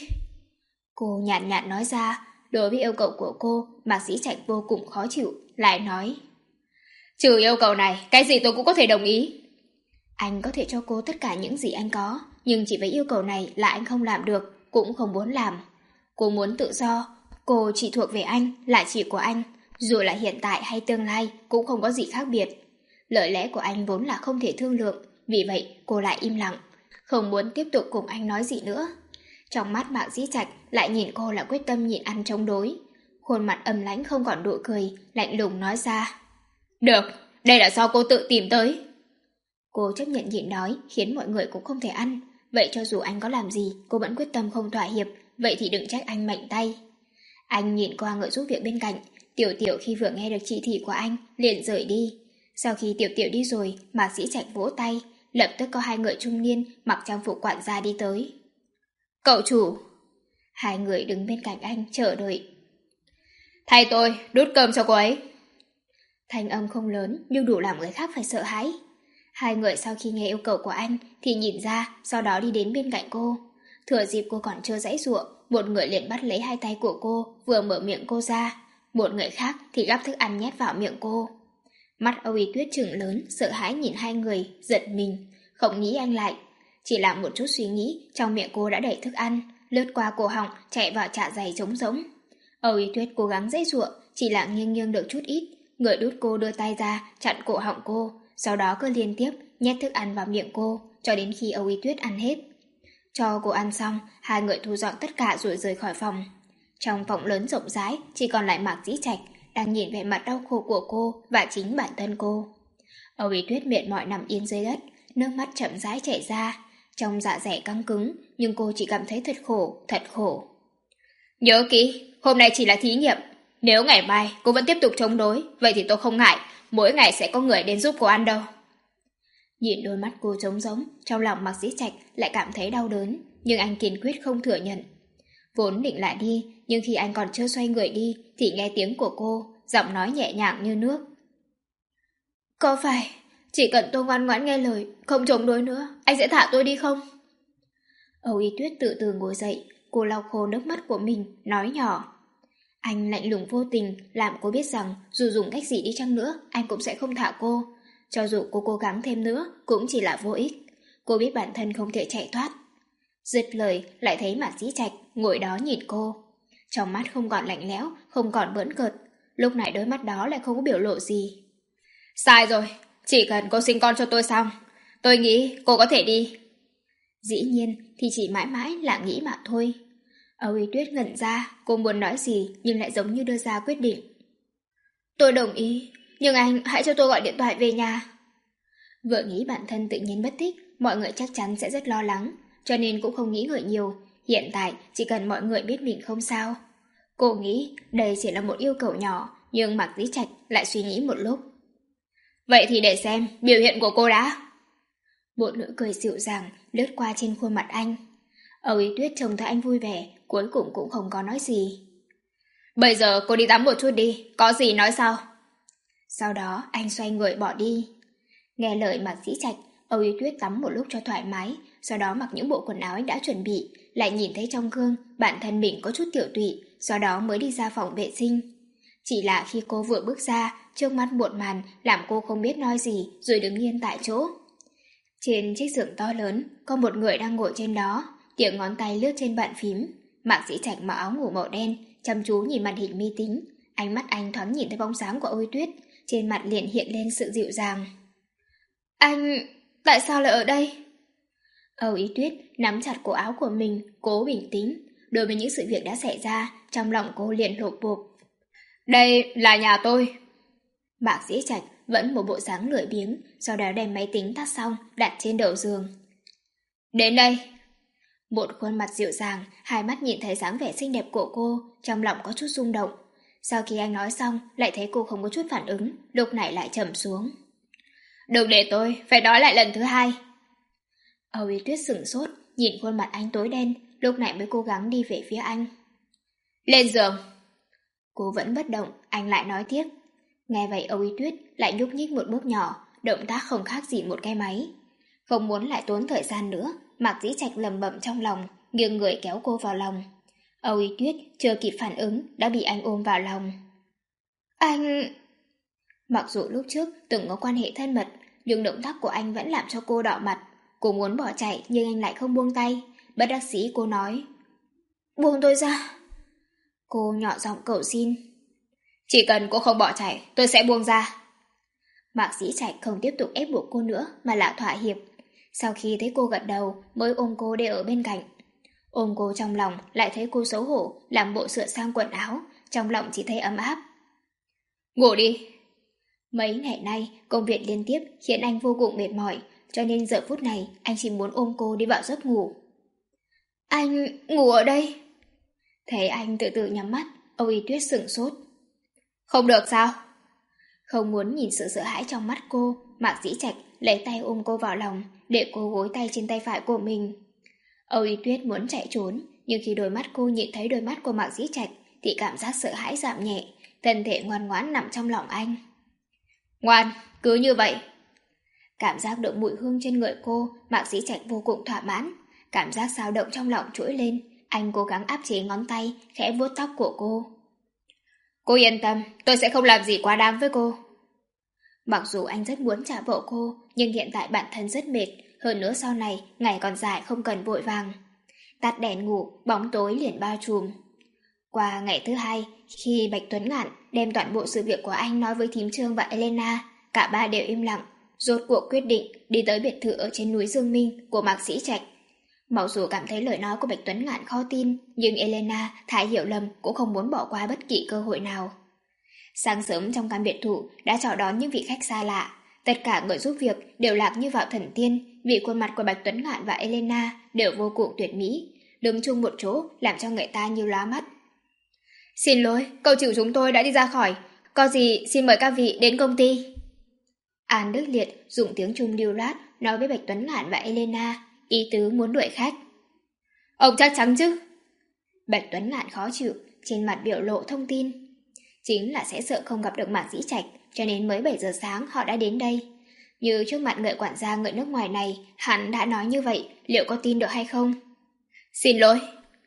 Cô nhạt nhạt nói ra. Đối với yêu cầu của cô, Mạc Dĩ Trạch vô cùng khó chịu, lại nói. Trừ yêu cầu này, cái gì tôi cũng có thể đồng ý. Anh có thể cho cô tất cả những gì anh có, nhưng chỉ với yêu cầu này là anh không làm được, cũng không muốn làm. Cô muốn tự do, cô chỉ thuộc về anh, là chỉ của anh, dù là hiện tại hay tương lai cũng không có gì khác biệt. Lời lẽ của anh vốn là không thể thương lượng, vì vậy cô lại im lặng, không muốn tiếp tục cùng anh nói gì nữa. Trong mắt Mạc Dĩ Trạch lại nhìn cô là quyết tâm nhịn ăn chống đối. Khuôn mặt âm lãnh không còn nụ cười, lạnh lùng nói ra. Được, đây là do cô tự tìm tới. Cô chấp nhận nhịn đói, khiến mọi người cũng không thể ăn. Vậy cho dù anh có làm gì, cô vẫn quyết tâm không thỏa hiệp, vậy thì đừng trách anh mạnh tay. Anh nhìn qua người giúp việc bên cạnh, Tiểu Tiểu khi vừa nghe được chỉ thị của anh, liền rời đi. Sau khi Tiểu Tiểu đi rồi, Mạc Dĩ Trạch vỗ tay, lập tức có hai người trung niên mặc trang phục quản gia đi tới. Cậu chủ. Hai người đứng bên cạnh anh chờ đợi. Thay tôi, đút cơm cho cô ấy. Thanh âm không lớn nhưng đủ làm người khác phải sợ hãi. Hai người sau khi nghe yêu cầu của anh thì nhìn ra, sau đó đi đến bên cạnh cô. Thừa dịp cô còn chưa giãy giụa, một người liền bắt lấy hai tay của cô, vừa mở miệng cô ra. Một người khác thì gắp thức ăn nhét vào miệng cô. Mắt Âu Y Tuyết trừng lớn, sợ hãi nhìn hai người, giật mình, không nghĩ anh lại. Chỉ làm một chút suy nghĩ, trong miệng cô đã đẩy thức ăn, lướt qua cổ họng, chạy vào dạ dày trống rỗng. Âu Y Tuyết cố gắng giãy giụa, chỉ là nghiêng nghiêng được chút ít. Người đút cô đưa tay ra, chặn cổ họng cô, sau đó cứ liên tiếp nhét thức ăn vào miệng cô, cho đến khi Âu Y Tuyết ăn hết. Cho cô ăn xong, hai người thu dọn tất cả rồi rời khỏi phòng. Trong phòng lớn rộng rãi, chỉ còn lại Mạc Dĩ Trạch, đang nhìn vẻ mặt đau khổ của cô và chính bản thân cô. Âu Y Tuyết mệt mỏi nằm yên dưới đất, nước mắt chậm rãi chảy ra, trong dạ dày căng cứng, nhưng cô chỉ cảm thấy thật khổ, thật khổ. Nhớ kỹ, hôm nay chỉ là thí nghiệm. Nếu ngày mai cô vẫn tiếp tục chống đối, vậy thì tôi không ngại, mỗi ngày sẽ có người đến giúp cô ăn đâu. Nhìn đôi mắt cô trống rỗng, trong lòng Mạc Dĩ Trạch lại cảm thấy đau đớn, nhưng anh kiên quyết không thừa nhận. Vốn định lại đi, nhưng khi anh còn chưa xoay người đi, thì nghe tiếng của cô, giọng nói nhẹ nhàng như nước. Có phải, chỉ cần tôi ngoan ngoãn nghe lời, không chống đối nữa, anh sẽ thả tôi đi không? Âu Y Tuyết từ từ ngồi dậy, cô lau khô nước mắt của mình, nói nhỏ. Anh lạnh lùng vô tình, làm cô biết rằng dù dùng cách gì đi chăng nữa, anh cũng sẽ không thả cô. Cho dù cô cố gắng thêm nữa, cũng chỉ là vô ích. Cô biết bản thân không thể chạy thoát. Dứt lời, lại thấy Mạc Dĩ Trạch ngồi đó nhìn cô. Trong mắt không còn lạnh lẽo, không còn bỡn cợt. Lúc này đôi mắt đó lại không có biểu lộ gì. Sai rồi, chỉ cần cô sinh con cho tôi xong, tôi nghĩ cô có thể đi. Dĩ nhiên thì chỉ mãi mãi là nghĩ mà thôi. Âu Y Tuyết ngẩn ra, cô muốn nói gì nhưng lại giống như đưa ra quyết định. Tôi đồng ý, nhưng anh hãy cho tôi gọi điện thoại về nhà. Vừa nghĩ bản thân tự nhiên mất tích, mọi người chắc chắn sẽ rất lo lắng, cho nên cũng không nghĩ ngợi nhiều. Hiện tại chỉ cần mọi người biết mình không sao. Cô nghĩ đây chỉ là một yêu cầu nhỏ, nhưng Mạc Dĩ Trạch lại suy nghĩ một lúc. Vậy thì để xem biểu hiện của cô đã. Một nụ cười dịu dàng lướt qua trên khuôn mặt anh. Âu Y Tuyết trông thấy anh vui vẻ, cuối cùng cũng không có nói gì. Bây giờ cô đi tắm một chút đi, có gì nói sau. Sau đó anh xoay người bỏ đi. Nghe lời Mạc Dĩ Trạch, Âu Y Tuyết tắm một lúc cho thoải mái, sau đó mặc những bộ quần áo anh đã chuẩn bị, lại nhìn thấy trong gương bản thân mình có chút tiểu tụy, do đó mới đi ra phòng vệ sinh. Chỉ là khi cô vừa bước ra, trước mắt một màn làm cô không biết nói gì rồi đứng yên tại chỗ. Trên chiếc giường to lớn, có một người đang ngồi trên đó, tiếng ngón tay lướt trên bàn phím. Mạc Dĩ Trạch mặc áo ngủ màu đen, chăm chú nhìn màn hình vi tính. Ánh mắt anh thoáng nhìn thấy bóng dáng của Âu Y Tuyết, trên mặt liền hiện lên sự dịu dàng. Anh... tại sao lại ở đây? Âu Y Tuyết nắm chặt cổ áo của mình, cố bình tĩnh. Đối với những sự việc đã xảy ra, trong lòng cô liền lột bột. Đây là nhà tôi. Mạc Dĩ Trạch vẫn một bộ dáng lười biếng, sau đó đem máy tính tắt xong, đặt trên đầu giường. Đến đây. Một khuôn mặt dịu dàng, hai mắt nhìn thấy dáng vẻ xinh đẹp của cô, trong lòng có chút rung động. Sau khi anh nói xong, lại thấy cô không có chút phản ứng, lúc này lại trầm xuống. Đừng để tôi phải nói lại lần thứ hai. Âu Y Tuyết sửng sốt, nhìn khuôn mặt anh tối đen, lúc này mới cố gắng đi về phía anh. Lên giường. Cô vẫn bất động, anh lại nói tiếp. Nghe vậy Âu Y Tuyết lại nhúc nhích một bước nhỏ, động tác không khác gì một cái máy. Không muốn lại tốn thời gian nữa, Mạc Dĩ Trạch lầm bẩm trong lòng, nghiêng người kéo cô vào lòng. Âu Y Tuyết chưa kịp phản ứng đã bị anh ôm vào lòng. Anh... Mặc dù lúc trước từng có quan hệ thân mật, nhưng động tác của anh vẫn làm cho cô đỏ mặt. Cô muốn bỏ chạy nhưng anh lại không buông tay. Bất đắc dĩ cô nói. Buông tôi ra. Cô nhỏ giọng cầu xin. Chỉ cần cô không bỏ chạy, tôi sẽ buông ra. Mạc Dĩ Trạch không tiếp tục ép buộc cô nữa mà là thỏa hiệp. Sau khi thấy cô gật đầu mới ôm cô để ở bên cạnh. Ôm cô trong lòng lại thấy cô xấu hổ, làm bộ sửa sang quần áo, trong lòng chỉ thấy ấm áp. Ngủ đi. Mấy ngày nay công việc liên tiếp khiến anh vô cùng mệt mỏi, cho nên giờ phút này anh chỉ muốn ôm cô đi vào giấc ngủ. Anh ngủ ở đây. Thấy anh từ từ nhắm mắt, Âu Y Tuyết sửng sốt. Không được sao? Không muốn nhìn sự sợ hãi trong mắt cô, Mạc Dĩ Trạch lấy tay ôm cô vào lòng, để cô gối tay trên tay phải của mình. Âu Y Tuyết muốn chạy trốn, nhưng khi đôi mắt cô nhìn thấy đôi mắt của Mạc Dĩ Trạch thì cảm giác sợ hãi giảm nhẹ, thân thể ngoan ngoãn nằm trong lòng anh. Ngoan, cứ như vậy. Cảm giác được mùi hương trên người cô, Mạc Dĩ Trạch vô cùng thỏa mãn. Cảm giác xao động trong lòng trỗi lên, anh cố gắng áp chế ngón tay, khẽ vuốt tóc của cô. Cô yên tâm, tôi sẽ không làm gì quá đáng với cô. Mặc dù anh rất muốn trả vợ cô, nhưng hiện tại bản thân rất mệt, hơn nữa sau này, ngày còn dài không cần vội vàng. Tắt đèn ngủ, bóng tối liền bao trùm. Qua ngày thứ hai, khi Bạch Tuấn Ngạn đem toàn bộ sự việc của anh nói với thím Trương và Elena, cả ba đều im lặng, rốt cuộc quyết định đi tới biệt thự ở trên núi Dương Minh của Mạc Dĩ Trạch. Mặc dù cảm thấy lời nói của Bạch Tuấn Ngạn khó tin, nhưng Elena, Thái Hiểu Lầm cũng không muốn bỏ qua bất kỳ cơ hội nào. Sáng sớm trong căn biệt thự đã chào đón những vị khách xa lạ. Tất cả người giúp việc đều lạc như vào thần tiên, vì khuôn mặt của Bạch Tuấn Ngạn và Elena đều vô cùng tuyệt mỹ, đứng chung một chỗ làm cho người ta như lóa mắt. Xin lỗi, cậu chủ chúng tôi đã đi ra khỏi, có gì xin mời các vị đến công ty. An Đức Liệt dùng tiếng Trung lưu loát nói với Bạch Tuấn Ngạn và Elena, ý tứ muốn đuổi khách. Ông chắc chắn chứ? Bạch Tuấn Ngạn khó chịu, trên mặt biểu lộ thông tin. Chính là sẽ sợ không gặp được Mạc Dĩ Trạch, cho nên mới bảy giờ sáng họ đã đến đây. Như trước mặt người quản gia người nước ngoài này, hắn đã nói như vậy, liệu có tin được hay không? Xin lỗi.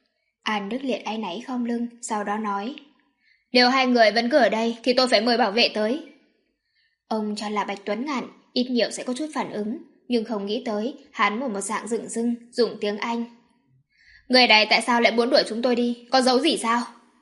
An Đức Liệt áy náy khom lưng, sau đó nói. Nếu hai người vẫn cứ ở đây thì tôi phải mời bảo vệ tới. Ông cho là Bạch Tuấn Ngạn ít nhiều sẽ có chút phản ứng, nhưng không nghĩ tới hắn một một dạng dựng dưng dùng tiếng Anh. Người này tại sao lại muốn đuổi chúng tôi đi, có giấu gì sao?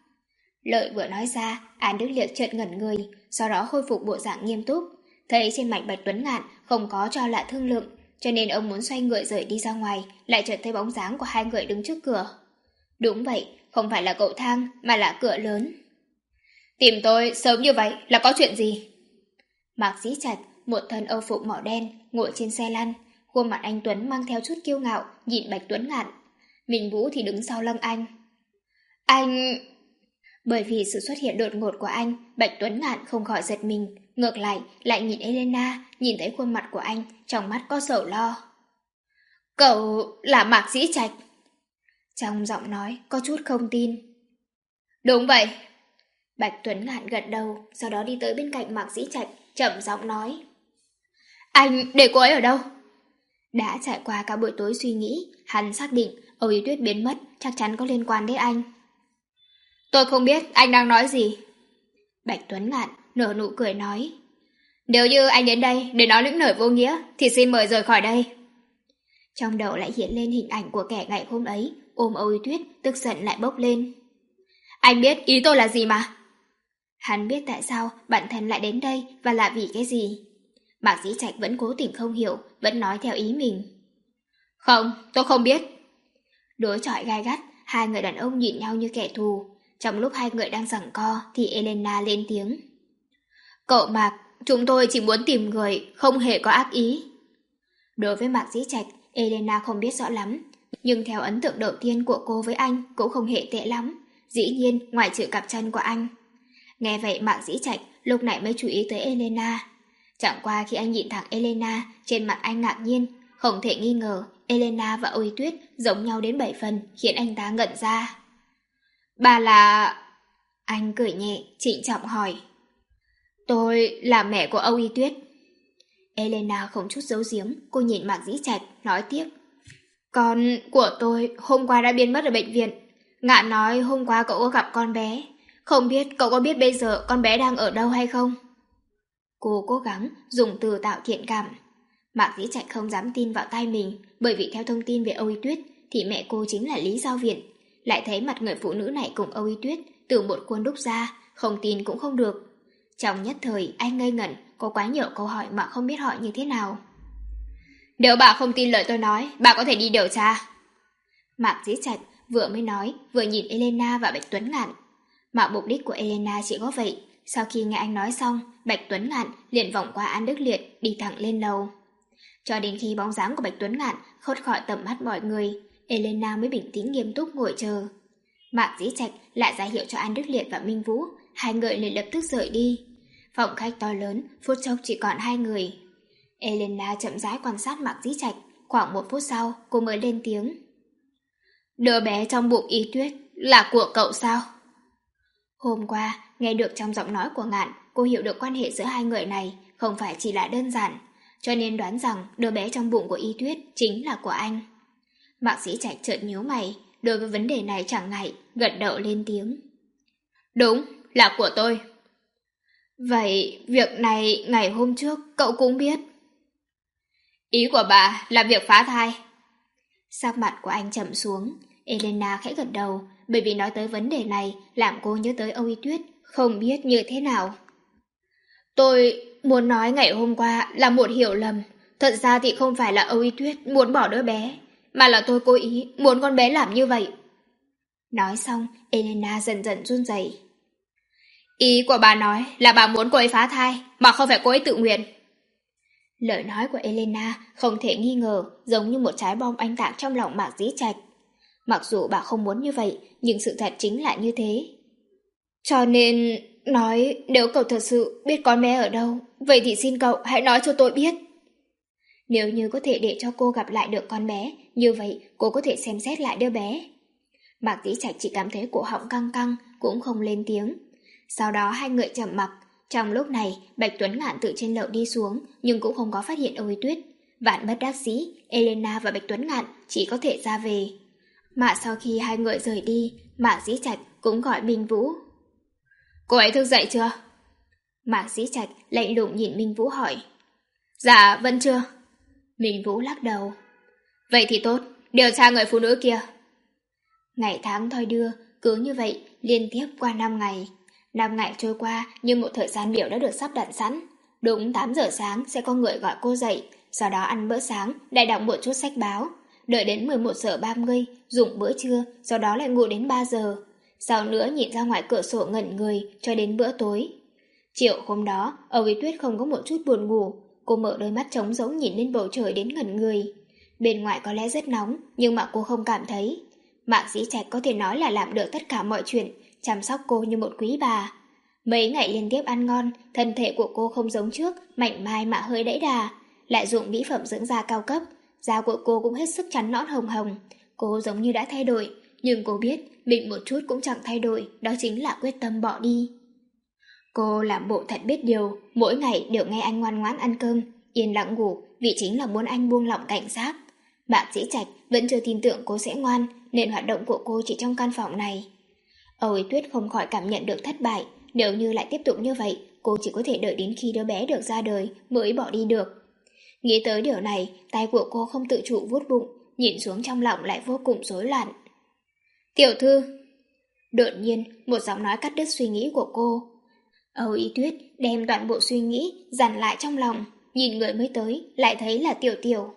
Lợi vừa nói ra, An Đức Liệt chợt ngẩn người, sau đó khôi phục bộ dạng nghiêm túc. Thấy trên mặt Bạch Tuấn Ngạn không có cho là thương lượng, cho nên ông muốn xoay người rời đi ra ngoài, lại chợt thấy bóng dáng của hai người đứng trước cửa. Đúng vậy, không phải là cầu thang mà là cửa lớn. Tìm tôi sớm như vậy là có chuyện gì? Mạc Dĩ Trạch, một thân âu phục màu đen, ngồi trên xe lăn, khuôn mặt anh Tuấn mang theo chút kiêu ngạo, nhìn Bạch Tuấn Ngạn. Minh Vũ thì đứng sau lưng anh. Anh... Bởi vì sự xuất hiện đột ngột của anh, Bạch Tuấn Ngạn không khỏi giật mình, ngược lại lại nhìn Elena, nhìn thấy khuôn mặt của anh, trong mắt có sầu lo. Cậu là Mạc Dĩ Trạch? Trong giọng nói có chút không tin. Đúng vậy. Bạch Tuấn Ngạn gật đầu, sau đó đi tới bên cạnh Mạc Dĩ Trạch, chậm giọng nói. Anh để cô ấy ở đâu? Đã trải qua cả buổi tối suy nghĩ, hắn xác định Âu Y Tuyết biến mất chắc chắn có liên quan đến anh. Tôi không biết anh đang nói gì. Bạch Tuấn Ngạn nở nụ cười nói. Nếu như anh đến đây để nói những lời vô nghĩa thì xin mời rời khỏi đây. Trong đầu lại hiện lên hình ảnh của kẻ ngày hôm ấy ôm Âu Y Tuyết, tức giận lại bốc lên. Anh biết ý tôi là gì mà. Hắn biết tại sao bản thân lại đến đây và là vì cái gì. Mạc Dĩ Trạch vẫn cố tình không hiểu, vẫn nói theo ý mình. Không, tôi không biết. Đối chọi gai gắt, hai người đàn ông nhìn nhau như kẻ thù. Trong lúc hai người đang giằng co thì Elena lên tiếng. Cậu Mạc, chúng tôi chỉ muốn tìm người, không hề có ác ý. Đối với Mạc Dĩ Trạch, Elena không biết rõ lắm, nhưng theo ấn tượng đầu tiên của cô với anh cũng không hề tệ lắm, dĩ nhiên ngoài trừ cặp chân của anh. Nghe vậy Mạc Dĩ Trạch lúc này mới chú ý tới Elena. Chẳng qua khi anh nhìn thẳng Elena, trên mặt anh ngạc nhiên, không thể nghi ngờ Elena và Âu Y Tuyết giống nhau đến bảy phần, khiến anh ta ngẩn ra. Bà là... Anh cười nhẹ, trịnh trọng hỏi. Tôi là mẹ của Âu Y Tuyết. Elena không chút giấu giếm, cô nhìn Mạc Dĩ Trạch, nói tiếp. Con của tôi hôm qua đã biến mất ở bệnh viện. Ngạn nói hôm qua cậu có gặp con bé. Không biết cậu có biết bây giờ con bé đang ở đâu hay không? Cô cố gắng dùng từ tạo thiện cảm. Mạc Dĩ Trạch không dám tin vào tai mình, bởi vì theo thông tin về Âu Y Tuyết thì mẹ cô chính là Lý Giao Viện. Lại thấy mặt người phụ nữ này cùng Âu Y Tuyết từ một khuôn đúc ra, không tin cũng không được. Trong nhất thời anh ngây ngẩn, có quá nhiều câu hỏi mà không biết hỏi như thế nào. Nếu bà không tin lời tôi nói, bà có thể đi điều tra. Mạc Dĩ Trạch vừa mới nói, vừa nhìn Elena và Bạch Tuấn Ngạn. Mà mục đích của Elena chỉ có vậy. Sau khi nghe anh nói xong, Bạch Tuấn Ngạn liền vòng qua An Đức Liệt, đi thẳng lên lầu. Cho đến khi bóng dáng của Bạch Tuấn Ngạn khuất khỏi tầm mắt mọi người, Elena mới bình tĩnh nghiêm túc ngồi chờ. Mạc Dĩ Trạch lại ra hiệu cho An Đức Liệt và Minh Vũ, hai người liền lập tức rời đi. Phòng khách to lớn, phút chốc chỉ còn hai người. Elena chậm rãi quan sát Mạc Dĩ Trạch, khoảng một phút sau cô mới lên tiếng. Đứa bé trong bụng Y Tuyết là của cậu sao? Hôm qua, nghe được trong giọng nói của Ngạn, cô hiểu được quan hệ giữa hai người này không phải chỉ là đơn giản, cho nên đoán rằng đứa bé trong bụng của Y Tuyết chính là của anh. Mạc Dĩ Trạch chợt nhíu mày, đối với vấn đề này chẳng ngại, gật đầu lên tiếng. Đúng, là của tôi. Vậy việc này ngày hôm trước cậu cũng biết? Ý của bà là việc phá thai. Sắc mặt của anh trầm xuống. Elena khẽ gật đầu, bởi vì nói tới vấn đề này làm cô nhớ tới Âu Y Tuyết, không biết như thế nào. Tôi muốn nói ngày hôm qua là một hiểu lầm. Thật ra thì không phải là Âu Y Tuyết muốn bỏ đứa bé, mà là tôi cố ý muốn con bé làm như vậy. Nói xong, Elena dần dần run rẩy. Ý của bà nói là bà muốn cô ấy phá thai, mà không phải cô ấy tự nguyện. Lời nói của Elena không thể nghi ngờ giống như một trái bom anh tạc trong lòng Mạc Dĩ Trạch. Mặc dù bà không muốn như vậy, nhưng sự thật chính là như thế. Cho nên, nói nếu cậu thật sự biết con bé ở đâu, vậy thì xin cậu hãy nói cho tôi biết. Nếu như có thể để cho cô gặp lại được con bé, như vậy cô có thể xem xét lại đứa bé. Mạc Dĩ Trạch chỉ cảm thấy cổ họng căng căng, cũng không lên tiếng. Sau đó hai người trầm mặc. Trong lúc này, Bạch Tuấn Ngạn từ trên lầu đi xuống, nhưng cũng không có phát hiện Âu Y Tuyết. Vạn bất đắc dĩ, Elena và Bạch Tuấn Ngạn chỉ có thể ra về. Mà sau khi hai người rời đi, Mạc Dĩ Trạch cũng gọi Minh Vũ. Cô ấy thức dậy chưa? Mạc Dĩ Trạch lạnh lùng nhìn Minh Vũ hỏi. Dạ, vẫn chưa. Minh Vũ lắc đầu. Vậy thì tốt, điều tra người phụ nữ kia. Ngày tháng thoi đưa, cứ như vậy, liên tiếp qua năm ngày. Năm ngày trôi qua như một thời gian biểu đã được sắp đặt sẵn. Đúng tám giờ sáng sẽ có người gọi cô dậy, sau đó ăn bữa sáng, lại đọc một chút sách báo. Đợi đến mười một giờ ba mươi, dùng bữa trưa, sau đó lại ngủ đến ba giờ. Sau nữa nhìn ra ngoài cửa sổ ngẩn người cho đến bữa tối. Chiều hôm đó, Âu Y Tuyết không có một chút buồn ngủ. Cô mở đôi mắt trống rỗng nhìn lên bầu trời đến ngẩn người. Bên ngoài có lẽ rất nóng, nhưng mà cô không cảm thấy. Mạc Dĩ Trạch có thể nói là làm được tất cả mọi chuyện, chăm sóc cô như một quý bà. Mấy ngày liên tiếp ăn ngon, thân thể của cô không giống trước, mảnh mai mà hơi đẫy đà. Lại dùng mỹ phẩm dưỡng da cao cấp, da của cô cũng hết sức trắng nõn hồng hồng. Cô giống như đã thay đổi, nhưng cô biết mình một chút cũng chẳng thay đổi, đó chính là quyết tâm bỏ đi. Cô làm bộ thật biết điều, mỗi ngày đều nghe anh ngoan ngoãn ăn cơm, yên lặng ngủ, vì chính là muốn anh buông lỏng cảnh giác. Mạc Dĩ Trạch vẫn chưa tin tưởng cô sẽ ngoan, nên hoạt động của cô chỉ trong căn phòng này. Âu Ý Tuyết không khỏi cảm nhận được thất bại, nếu như lại tiếp tục như vậy, cô chỉ có thể đợi đến khi đứa bé được ra đời mới bỏ đi được. Nghĩ tới điều này, tay của cô không tự chủ vuốt bụng, nhìn xuống trong lòng lại vô cùng rối loạn. Tiểu thư! Đột nhiên, một giọng nói cắt đứt suy nghĩ của cô. Âu Ý Tuyết đem toàn bộ suy nghĩ dằn lại trong lòng, nhìn người mới tới, lại thấy là Tiểu Tiểu.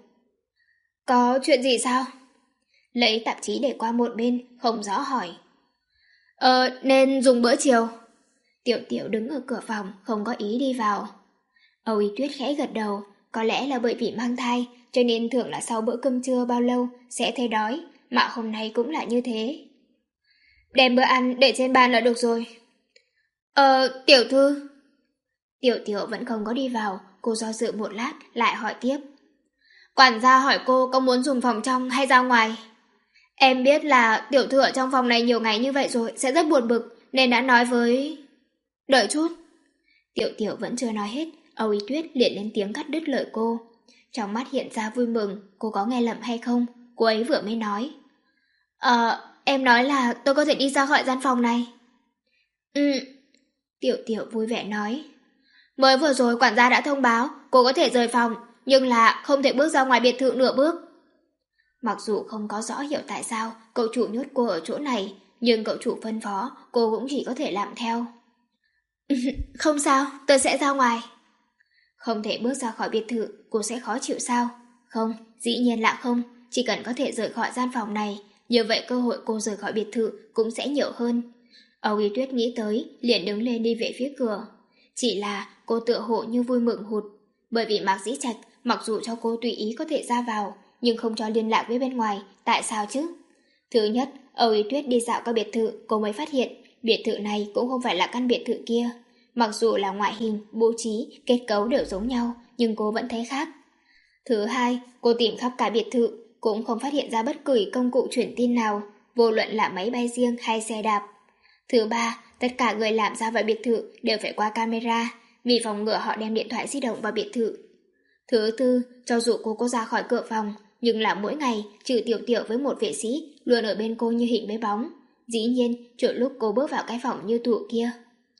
Có chuyện gì sao? Lấy tạp chí để qua một bên, không rõ hỏi. Ờ, nên dùng bữa chiều. Tiểu Tiểu đứng ở cửa phòng, không có ý đi vào. Âu Ý Tuyết khẽ gật đầu, có lẽ là bởi vì mang thai, cho nên thường là sau bữa cơm trưa bao lâu sẽ thấy đói, mà hôm nay cũng là như thế. Đem bữa ăn để trên bàn là được rồi. Ờ, tiểu thư. Tiểu Tiểu vẫn không có đi vào, cô do dự một lát, lại hỏi tiếp. Quản gia hỏi cô có muốn dùng phòng trong hay ra ngoài? Em biết là tiểu thư ở trong phòng này nhiều ngày như vậy rồi, sẽ rất buồn bực, nên đã nói với... Đợi chút. Tiểu Tiểu vẫn chưa nói hết, Âu Ý Tuyết liền lên tiếng cắt đứt lời cô. Trong mắt hiện ra vui mừng, cô có nghe lầm hay không? Cô ấy vừa mới nói. Ờ, em nói là tôi có thể đi ra khỏi gian phòng này. Ừ. Tiểu Tiểu vui vẻ nói. Mới vừa rồi quản gia đã thông báo, cô có thể rời phòng, nhưng là không thể bước ra ngoài biệt thự nửa bước. Mặc dù không có rõ hiểu tại sao cậu chủ nhốt cô ở chỗ này, nhưng cậu chủ phân phó, cô cũng chỉ có thể làm theo. Không sao, tôi sẽ ra ngoài. Không thể bước ra khỏi biệt thự, cô sẽ khó chịu sao? Không, dĩ nhiên là không, chỉ cần có thể rời khỏi gian phòng này, như vậy cơ hội cô rời khỏi biệt thự cũng sẽ nhiều hơn. Âu Ý Tuyết nghĩ tới, liền đứng lên đi về phía cửa. Chỉ là cô tựa hộ như vui mừng hụt, bởi vì Mạc Dĩ Trạch mặc dù cho cô tùy ý có thể ra vào, nhưng không cho liên lạc với bên ngoài, tại sao chứ? Thứ nhất, Âu Ý Tuyết đi dạo qua biệt thự, cô mới phát hiện, biệt thự này cũng không phải là căn biệt thự kia. Mặc dù là ngoại hình, bố trí, kết cấu đều giống nhau, nhưng cô vẫn thấy khác. Thứ hai, cô tìm khắp cả biệt thự, cũng không phát hiện ra bất kỳ công cụ truyền tin nào, vô luận là máy bay riêng hay xe đạp. Thứ ba, tất cả người làm ra vào biệt thự đều phải qua camera, vì phòng ngừa họ đem điện thoại di động vào biệt thự. Thứ tư, cho dù cô có ra khỏi cửa phòng, nhưng là mỗi ngày, trừ Tiểu Tiểu với một vệ sĩ, luôn ở bên cô như hình với bóng. Dĩ nhiên, chỗ lúc cô bước vào cái phòng như tủ kia.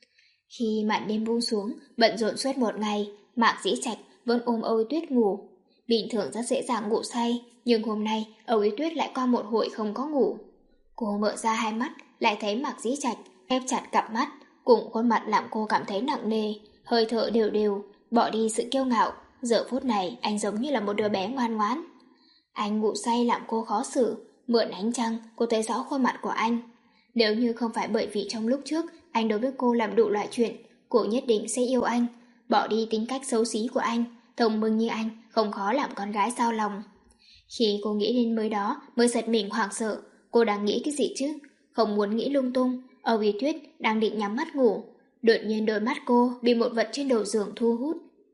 Khi màn đêm buông xuống, bận rộn suốt một ngày, Mạc Dĩ Trạch vẫn ôm Âu Ý Tuyết ngủ. Bình thường rất dễ dàng ngủ say, nhưng hôm nay Âu Ý Tuyết lại qua một hội không có ngủ. Cô mở ra hai mắt, lại thấy Mạc Dĩ Trạch ép chặt cặp mắt, cùng khuôn mặt làm cô cảm thấy nặng nề, hơi thở đều đều, bỏ đi sự kiêu ngạo. Giờ phút này anh giống như là một đứa bé ngoan ngoãn. Anh ngủ say làm cô khó xử, mượn ánh trăng cô thấy rõ khuôn mặt của anh. Nếu như không phải bởi vì trong lúc trước anh đối với cô làm đủ loại chuyện, cô nhất định sẽ yêu anh, bỏ đi tính cách xấu xí của anh. Thông minh như anh không khó làm con gái sao lòng. Khi cô nghĩ đến mới đó mới giật mình hoảng sợ. Cô đang nghĩ cái gì chứ? Không muốn nghĩ lung tung. Âu Ý Tuyết đang định nhắm mắt ngủ, đột nhiên đôi mắt cô bị một vật trên đầu giường thu hút.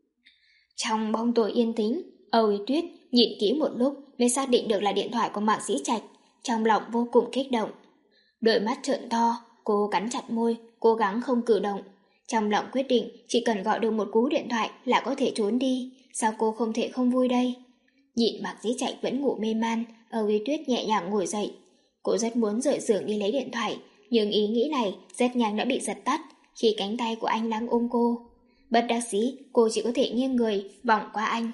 Trong bóng tối yên tĩnh, Âu Ý Tuyết nhìn kỹ một lúc mới xác định được là điện thoại của Mạc Dĩ Trạch, trong lòng vô cùng kích động. Đôi mắt trợn to, cô cắn chặt môi, cố gắng không cử động. Trong lòng quyết định chỉ cần gọi được một cú điện thoại là có thể trốn đi, sao cô không thể không vui đây? Nhìn Mạc Dĩ Trạch vẫn ngủ mê man, Âu Ý Tuyết nhẹ nhàng ngồi dậy. Cô rất muốn rời giường đi lấy điện thoại, nhưng ý nghĩ này rất nhanh đã bị giật tắt khi cánh tay của anh đang ôm cô. Bất đắc dĩ, cô chỉ có thể nghiêng người, vòng qua anh.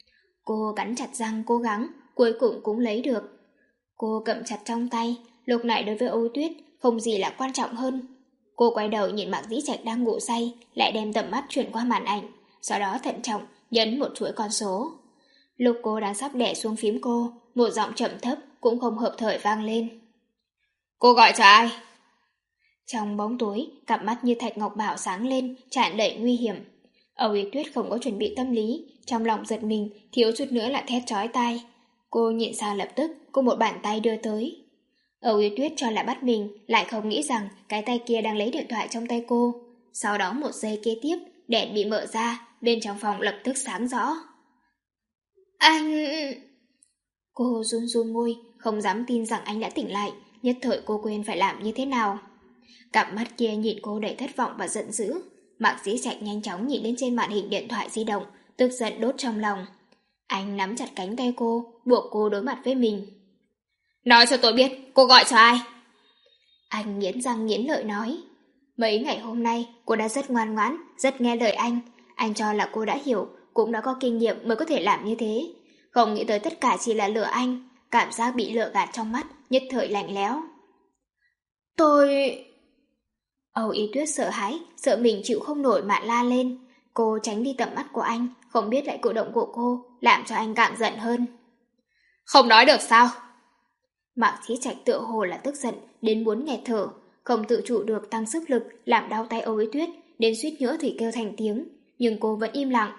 Cô cắn chặt răng cố gắng, cuối cùng cũng lấy được. Cô cầm chặt trong tay, lúc này đối với Âu Tuyết không gì là quan trọng hơn. Cô quay đầu nhìn Mạc Dĩ Trạch đang ngủ say, lại đem tầm mắt chuyển qua màn ảnh, sau đó thận trọng nhấn một chuỗi con số. Lúc cô đang sắp đè xuống phím cô, một giọng trầm thấp cũng không hợp thời vang lên. Cô gọi cho ai? Trong bóng tối, cặp mắt như thạch ngọc bảo sáng lên, tràn đầy nguy hiểm. Âu Ý Tuyết không có chuẩn bị tâm lý, trong lòng giật mình, thiếu chút nữa là thét chói tai. Cô nhìn sang lập tức, cô một bàn tay đưa tới. Âu Ý Tuyết cho là bắt mình, lại không nghĩ rằng cái tay kia đang lấy điện thoại trong tay cô. Sau đó một giây kế tiếp, đèn bị mở ra, bên trong phòng lập tức sáng rõ. Anh... Cô run run môi, không dám tin rằng anh đã tỉnh lại, nhất thời cô quên phải làm như thế nào. Cặp mắt kia nhìn cô đầy thất vọng và giận dữ. Mạc Dĩ Trạch nhanh chóng nhìn lên trên màn hình điện thoại di động, tức giận đốt trong lòng. Anh nắm chặt cánh tay cô, buộc cô đối mặt với mình. Nói cho tôi biết, cô gọi cho ai? Anh nghiến răng nghiến lợi nói. Mấy ngày hôm nay, cô đã rất ngoan ngoãn, rất nghe lời anh. Anh cho là cô đã hiểu, cũng đã có kinh nghiệm mới có thể làm như thế. Không nghĩ tới tất cả chỉ là lừa anh, cảm giác bị lừa gạt trong mắt, nhất thời lạnh lẽo. Tôi... Âu Ý Tuyết sợ hãi, sợ mình chịu không nổi mà la lên. Cô tránh đi tầm mắt của anh, không biết lại cử động của cô, làm cho anh càng giận hơn. Không nói được sao? Mạc Chí Trạch tựa hồ là tức giận, đến muốn nghẹt thở, không tự chủ được tăng sức lực, làm đau tay Âu Ý Tuyết, đến suýt nữa thì kêu thành tiếng, nhưng cô vẫn im lặng.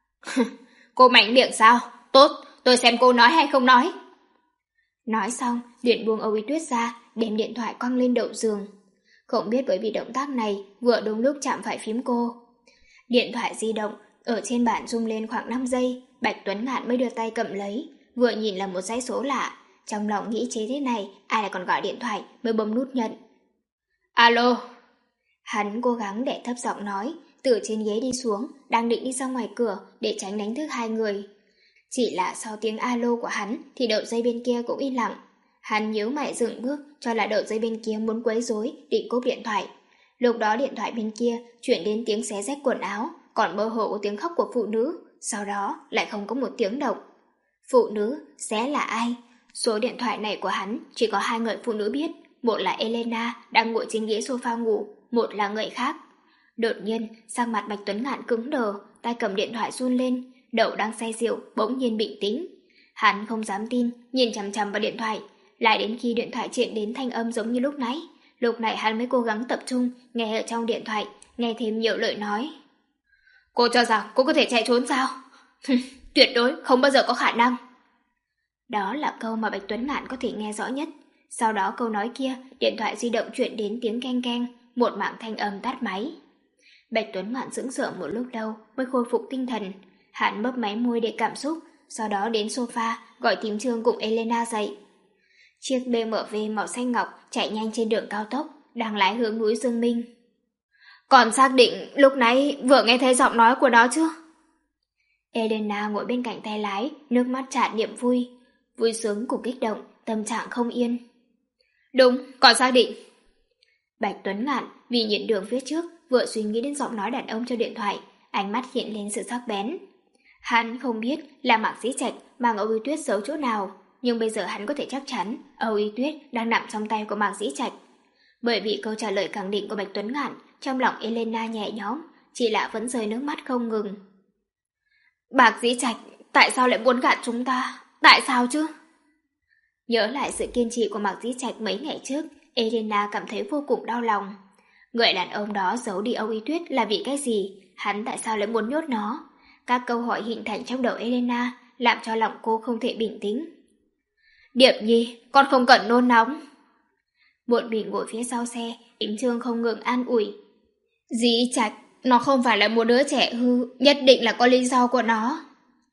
Cô mạnh miệng sao? Tốt, tôi xem cô nói hay không nói. Nói xong, liền buông Âu Ý Tuyết ra, đem điện thoại quăng lên đầu giường. Không biết bởi vì động tác này vừa đúng lúc chạm phải phím cô. Điện thoại di động ở trên bàn rung lên khoảng năm giây, Bạch Tuấn Ngạn mới đưa tay cầm lấy, vừa nhìn là một dãy số lạ, trong lòng nghĩ chế thế này, ai lại còn gọi điện thoại, mới bấm nút nhận. Alo. Hắn cố gắng để thấp giọng nói, từ trên ghế đi xuống, đang định đi ra ngoài cửa để tránh đánh thức hai người. Chỉ là sau tiếng alo của hắn thì đầu dây bên kia cũng im lặng. Hắn nhíu mày dừng bước, cho là đầu dây bên kia muốn quấy rối, định cúp điện thoại. Lúc đó điện thoại bên kia chuyển đến tiếng xé rách quần áo, còn mơ hồ tiếng khóc của phụ nữ, sau đó lại không có một tiếng động. Phụ nữ sẽ là ai? Số điện thoại này của hắn chỉ có hai người phụ nữ biết, một là Elena đang ngồi trên ghế sofa ngủ, một là người khác. Đột nhiên, sắc mặt Bạch Tuấn Ngạn cứng đờ, tay cầm điện thoại run lên, đầu đang say rượu bỗng nhiên bình tĩnh. Hắn không dám tin, nhìn chằm chằm vào điện thoại, lại đến khi điện thoại truyền đến thanh âm giống như lúc nãy, lúc này hắn mới cố gắng tập trung, nghe ở trong điện thoại, nghe thêm nhiều lời nói. Cô cho rằng cô có thể chạy trốn sao? Tuyệt đối không bao giờ có khả năng. Đó là câu mà Bạch Tuấn Ngạn có thể nghe rõ nhất. Sau đó câu nói kia, điện thoại di động truyền đến tiếng keng keng, một mảng thanh âm tắt máy. Bạch Tuấn Ngạn sững sờ một lúc lâu mới khôi phục tinh thần. Hắn mấp máy môi để cảm xúc, sau đó đến sofa gọi Tím Trương cùng Elena dậy. Chiếc bê em vê màu xanh ngọc chạy nhanh trên đường cao tốc, đang lái hướng núi Dương Minh. Còn xác định lúc nãy vừa nghe thấy giọng nói của nó chưa? Elena ngồi bên cạnh tay lái, nước mắt tràn niềm vui, vui sướng cùng kích động, tâm trạng không yên. Đúng, còn xác định. Bạch Tuấn Ngạn vì nhìn đường phía trước, vừa suy nghĩ đến giọng nói đàn ông cho điện thoại, ánh mắt hiện lên sự sắc bén. Hắn không biết là Mạc Dĩ Trạch mang Âu Ý Tuyết giấu chỗ nào, nhưng bây giờ hắn có thể chắc chắn Âu Ý Tuyết đang nằm trong tay của Mạc Dĩ Trạch. Bởi vì câu trả lời khẳng định của Bạch Tuấn Ngạn, trong lòng Elena nhẹ nhõm, chỉ là vẫn rơi nước mắt không ngừng. Mạc Dĩ Trạch, tại sao lại muốn gạt chúng ta? Tại sao chứ? Nhớ lại sự kiên trì của Mạc Dĩ Trạch mấy ngày trước, Elena cảm thấy vô cùng đau lòng. Người đàn ông đó giấu đi Âu Ý Tuyết là vì cái gì? Hắn tại sao lại muốn nhốt nó? Các câu hỏi hình thành trong đầu Elena làm cho lòng cô không thể bình tĩnh. Điệp Nhi, con không cần nôn nóng. Một mình ngồi phía sau xe, Tím Trương không ngừng an ủi. Dĩ Trạch, nó không phải là một đứa trẻ hư, nhất định là có lý do của nó.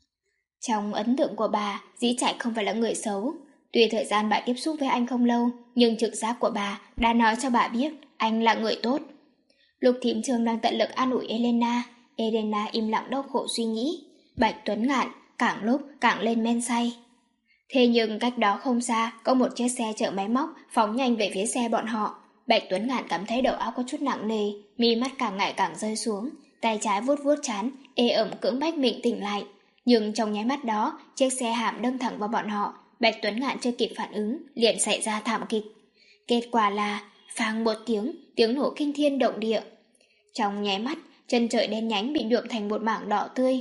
Trong ấn tượng của bà, Dĩ Trạch không phải là người xấu. Tuy thời gian bà tiếp xúc với anh không lâu, nhưng trực giác của bà đã nói cho bà biết anh là người tốt. Lúc Tím Trương đang tận lực an ủi Elena, Elena im lặng đau khổ suy nghĩ. Bạch Tuấn Ngạn càng lúc càng lên men say. Thế nhưng cách đó không xa có một chiếc xe chở máy móc phóng nhanh về phía xe bọn họ. Bạch Tuấn Ngạn cảm thấy đầu óc có chút nặng nề, mi mắt càng ngày càng rơi xuống, tay trái vuốt vuốt trán, ê ẩm cưỡng bách mình tỉnh lại. Nhưng trong nháy mắt đó, chiếc xe hạm đâm thẳng vào bọn họ. Bạch Tuấn Ngạn chưa kịp phản ứng, liền xảy ra thảm kịch. Kết quả là phang một tiếng, tiếng nổ kinh thiên động địa. Trong nháy mắt, chân trời đen nhánh bị nhuộm thành một mảng đỏ tươi.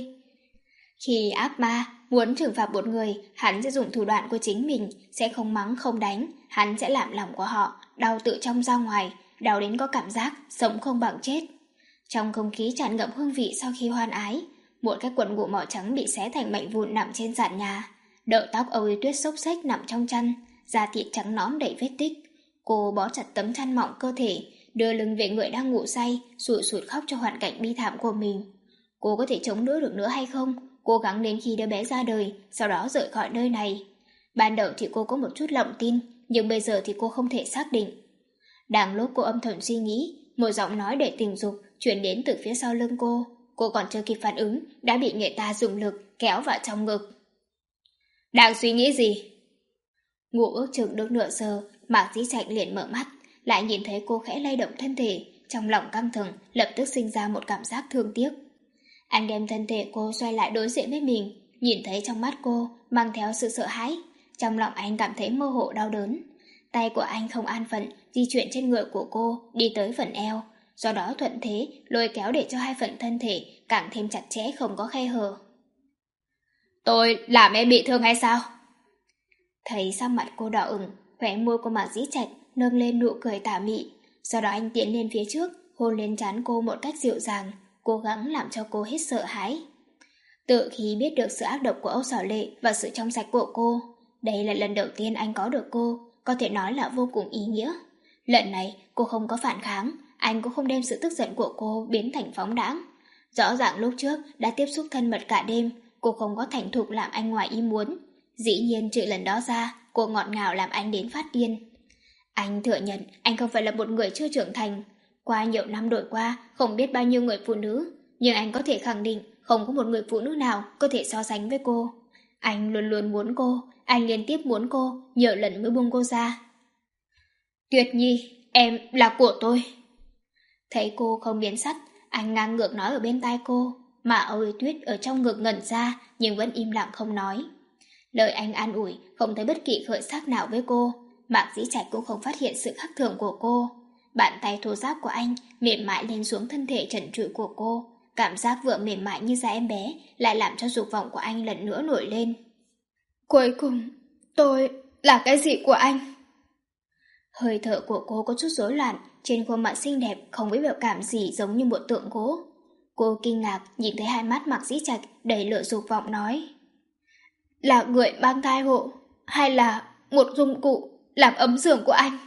Khi ác ma muốn trừng phạt một người, hắn sẽ dùng thủ đoạn của chính mình, sẽ không mắng không đánh, hắn sẽ làm lòng của họ đau tự trong ra ngoài, đau đến có cảm giác sống không bằng chết. Trong không khí tràn ngập hương vị sau khi hoan ái, một cái quần ngủ màu trắng bị xé thành mảnh vụn nằm trên sàn nhà. Đầu tóc Âu Ý Tuyết xốc xếch nằm trong chăn, da thịt trắng nõn đầy vết tích. Cô bó chặt tấm chăn mỏng cơ thể, đưa lưng về người đang ngủ say, sụi sụt khóc cho hoàn cảnh bi thảm của mình. Cô có thể chống đỡ được nữa hay không? Cố gắng đến khi đứa bé ra đời, sau đó rời khỏi nơi này. Ban đầu thì cô có một chút lòng tin, nhưng bây giờ thì cô không thể xác định. Đang lúc cô âm thầm suy nghĩ, một giọng nói đầy tình dục truyền đến từ phía sau lưng cô. Cô còn chưa kịp phản ứng, đã bị người ta dùng lực kéo vào trong ngực. Đang suy nghĩ gì? Ngủ ước chừng được nửa giờ, Mạc Dĩ Trạch liền mở mắt, lại nhìn thấy cô khẽ lay động thân thể, trong lòng căng thẳng, lập tức sinh ra một cảm giác thương tiếc. Anh đem thân thể cô xoay lại đối diện với mình, nhìn thấy trong mắt cô mang theo sự sợ hãi, trong lòng anh cảm thấy mơ hồ đau đớn. Tay của anh không an phận di chuyển trên người của cô đi tới phần eo, do đó thuận thế lôi kéo để cho hai phần thân thể càng thêm chặt chẽ không có khe hở. Tôi làm em bị thương hay sao? Thấy sắc mặt cô đỏ ửng, khóe môi của Mạc Dĩ Trạch nâng lên nụ cười tà mị, sau đó anh tiến lên phía trước, hôn lên trán cô một cách dịu dàng, cố gắng làm cho cô hết sợ hãi. Từ khi biết được sự ác độc của Âu Sở Lệ và sự trong sạch của cô, đây là lần đầu tiên anh có được cô, có thể nói là vô cùng ý nghĩa. Lần này cô không có phản kháng, anh cũng không đem sự tức giận của cô biến thành phóng đãng. Rõ ràng lúc trước đã tiếp xúc thân mật cả đêm, cô không có thành thục làm anh ngoài ý muốn. Dĩ nhiên trừ lần đó ra, cô ngọt ngào làm anh đến phát điên. Anh thừa nhận anh không phải là một người chưa trưởng thành. Qua nhiều năm đổi qua, không biết bao nhiêu người phụ nữ, nhưng anh có thể khẳng định không có một người phụ nữ nào có thể so sánh với cô. Anh luôn luôn muốn cô, anh liên tiếp muốn cô, nhiều lần mới buông cô ra. Tuyệt Nhi, em là của tôi. Thấy cô không biến sắc, anh ngang ngược nói ở bên tai cô, mà Âu Yến Tuyết ở trong ngực ngẩn ra nhưng vẫn im lặng không nói. Lời anh an ủi không thấy bất kỳ khởi sắc nào với cô, Mạc Dĩ Trạch cũng không phát hiện sự khác thường của cô. Bàn tay thô ráp của anh mềm mại lên xuống thân thể trần trụi của cô, cảm giác vừa mềm mại như da em bé lại làm cho dục vọng của anh lần nữa nổi lên. Cuối cùng, tôi là cái gì của anh? Hơi thở của cô có chút rối loạn, trên khuôn mặt xinh đẹp không có biểu cảm gì giống như một tượng gỗ. Cô kinh ngạc nhìn thấy hai mắt Mạc Dĩ Trạch đầy lửa dục vọng nói: Là người mang thai hộ, hay là một dụng cụ làm ấm giường của anh?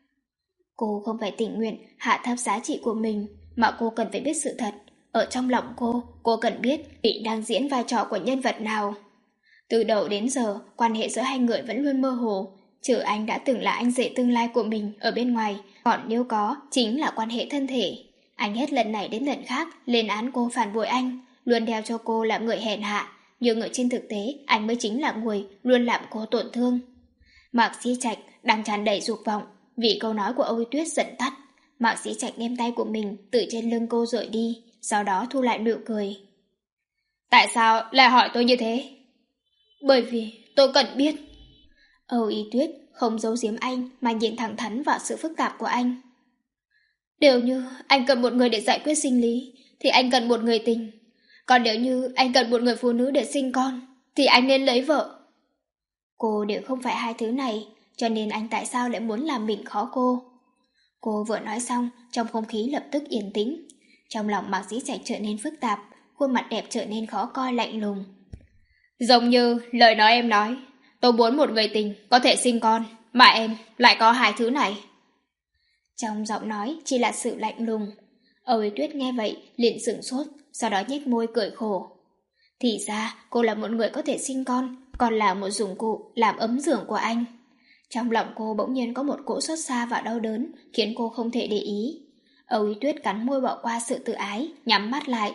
Cô không phải tình nguyện hạ thấp giá trị của mình, mà cô cần phải biết sự thật. Ở trong lòng cô, cô cần biết vị đang diễn vai trò của nhân vật nào. Từ đầu đến giờ, quan hệ giữa hai người vẫn luôn mơ hồ. Trừ anh đã từng là anh rể tương lai của mình ở bên ngoài, còn nếu có, chính là quan hệ thân thể. Anh hết lần này đến lần khác lên án cô phản bội anh, luôn đeo cho cô là người hèn hạ, nhưng ở trên thực tế anh mới chính là người luôn làm cô tổn thương. Mạc Dĩ Trạch đang tràn đầy dục vọng, vì câu nói của Âu Yến Tuyết giận tắt. Mạc Dĩ Trạch đem tay của mình từ trên lưng cô rời đi, sau đó thu lại nụ cười. Tại sao lại hỏi tôi như thế? Bởi vì tôi cần biết. Âu Yến Tuyết không giấu giếm anh mà nhìn thẳng thắn vào sự phức tạp của anh. Nếu như anh cần một người để giải quyết sinh lý, thì anh cần một người tình. Còn nếu như anh cần một người phụ nữ để sinh con, thì anh nên lấy vợ. Cô đều không phải hai thứ này, cho nên anh tại sao lại muốn làm mình khó cô? Cô vừa nói xong, trong không khí lập tức yên tĩnh. Trong lòng Mạc Dĩ Trạch trở nên phức tạp, khuôn mặt đẹp trở nên khó coi lạnh lùng. Giống như lời nói em nói, tôi muốn một người tình có thể sinh con, mà em lại có hai thứ này. Trong giọng nói chỉ là sự lạnh lùng. Âu Yến Tuyết nghe vậy liền sửng sốt, sau đó nhếch môi cười khổ. Thì ra cô là một người có thể sinh con, còn là một dụng cụ làm ấm giường của anh. Trong lòng cô bỗng nhiên có một cỗ xót xa và đau đớn, khiến cô không thể để ý. Âu Yến Tuyết cắn môi bỏ qua sự tự ái, nhắm mắt lại.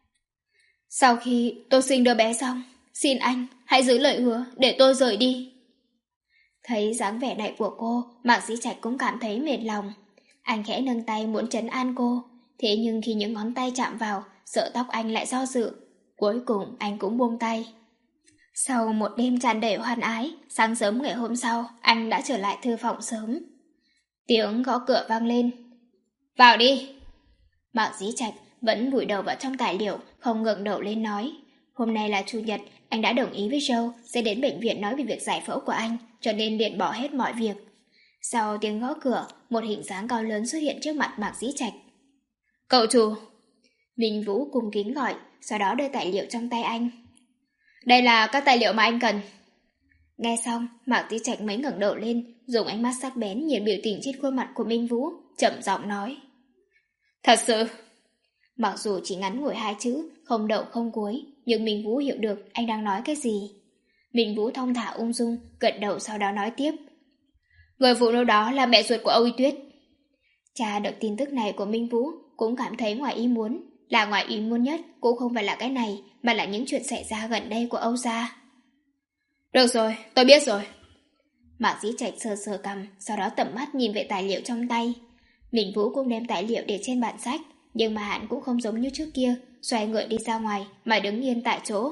Sau khi tôi sinh đứa bé xong, xin anh hãy giữ lời hứa để tôi rời đi. Thấy dáng vẻ này của cô, Mạc Dĩ Trạch cũng cảm thấy mệt lòng. Anh khẽ nâng tay muốn trấn an cô, thế nhưng khi những ngón tay chạm vào, sợ tóc anh lại do dự. Cuối cùng anh cũng buông tay. Sau một đêm tràn đầy hoan ái, sáng sớm ngày hôm sau, anh đã trở lại thư phòng sớm. Tiếng gõ cửa vang lên. Vào đi! Mạc Dĩ Trạch vẫn vùi đầu vào trong tài liệu, không ngẩng đầu lên nói. Hôm nay là Chủ nhật, anh đã đồng ý với Joe sẽ đến bệnh viện nói về việc giải phẫu của anh, cho nên liền bỏ hết mọi việc. Sau tiếng gõ cửa, một hình dáng cao lớn xuất hiện trước mặt Mạc Dĩ Trạch. Cậu chủ! Minh Vũ cung kính gọi, sau đó đưa tài liệu trong tay anh. Đây là các tài liệu mà anh cần. Nghe xong, Mạc Dĩ Trạch mới ngẩng đầu lên, dùng ánh mắt sắc bén nhìn biểu tình trên khuôn mặt của Minh Vũ, chậm giọng nói. Thật sự. Mặc dù chỉ ngắn ngủi hai chữ, không đậu không cuối, nhưng Minh Vũ hiểu được anh đang nói cái gì. Minh Vũ thong thả ung dung, gật đầu sau đó nói tiếp. Người phụ nữ đó là mẹ ruột của Âu Yến Tuyết. Cha được tin tức này của Minh Vũ cũng cảm thấy ngoài ý muốn. Là ngoài ý muốn nhất cũng không phải là cái này, mà là những chuyện xảy ra gần đây của Âu gia. Được rồi, tôi biết rồi. Mạc Dĩ Trạch sờ sờ cằm, sau đó tầm mắt nhìn về tài liệu trong tay. Minh Vũ cũng đem tài liệu để trên bản sách, nhưng mà hắn cũng không giống như trước kia, xoay người đi ra ngoài mà đứng yên tại chỗ.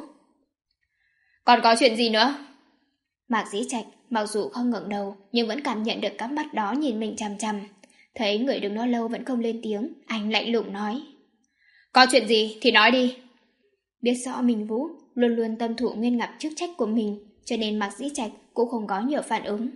Còn có chuyện gì nữa? Mạc Dĩ Trạch mặc dù không ngẩng đầu nhưng vẫn cảm nhận được cặp mắt đó nhìn mình chằm chằm. Thấy người đứng đó lâu vẫn không lên tiếng, anh lạnh lùng nói. Có chuyện gì thì nói đi. Biết rõ Minh Vũ luôn luôn tâm thủ nghiêm ngặt chức trách của mình, cho nên Mạc Dĩ Trạch cũng không có nhiều phản ứng.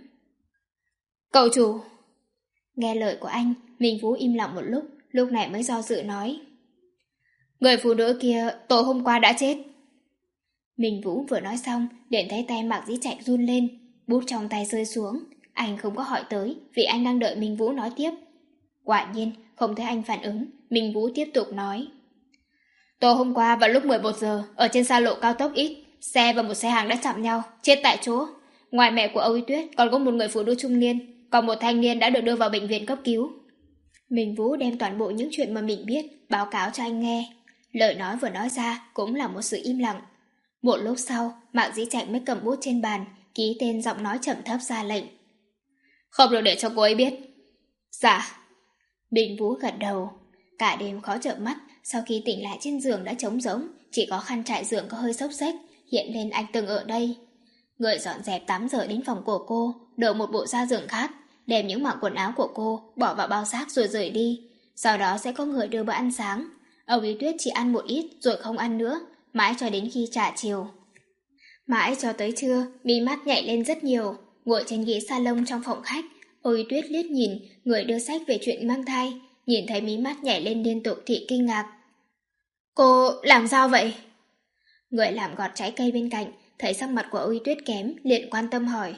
Cậu chủ. Nghe lời của anh, Minh Vũ im lặng một lúc, lúc này mới do dự nói. Người phụ nữ kia tối hôm qua đã chết. Minh Vũ vừa nói xong, liền thấy tay Mạc Dĩ Trạch run lên, bút trong tay rơi xuống. Anh không có hỏi tới, vì anh đang đợi Minh Vũ nói tiếp. Quả nhiên, không thấy anh phản ứng, Minh Vũ tiếp tục nói. Tối hôm qua vào lúc mười một giờ, ở trên xa lộ cao tốc X, xe và một xe hàng đã chạm nhau, chết tại chỗ. Ngoài mẹ của Âu Y Tuyết còn có một người phụ nữ trung niên, còn một thanh niên đã được đưa vào bệnh viện cấp cứu. Minh Vũ đem toàn bộ những chuyện mà mình biết báo cáo cho anh nghe. Lời nói vừa nói ra cũng là một sự im lặng. Một lúc sau, Mạc Dĩ Trạch mới cầm bút trên bàn, ký tên giọng nói trầm thấp ra lệnh. Không được để cho cô ấy biết. Dạ. Minh Vũ gật đầu. Cả đêm khó chợp mắt, sau khi tỉnh lại trên giường đã trống rỗng, chỉ có khăn trải giường có hơi xốc xếch, hiện lên anh từng ở đây. Người dọn dẹp tắm giờ đến phòng của cô, đổi một bộ da giường khác, đem những mảng quần áo của cô bỏ vào bao xác rồi rời đi. Sau đó sẽ có người đưa bữa ăn sáng. Âu Y Tuyết chỉ ăn một ít rồi không ăn nữa, mãi cho đến khi trà chiều. Mãi cho tới trưa, mí mắt nhảy lên rất nhiều, ngồi trên ghế salon trong phòng khách. Âu Y Tuyết liếc nhìn người đưa sách về chuyện mang thai, nhìn thấy mí mắt nhảy lên liên tục thì kinh ngạc. Cô làm sao vậy? Người làm gọt trái cây bên cạnh, thấy sắc mặt của Âu Y Tuyết kém, liền quan tâm hỏi.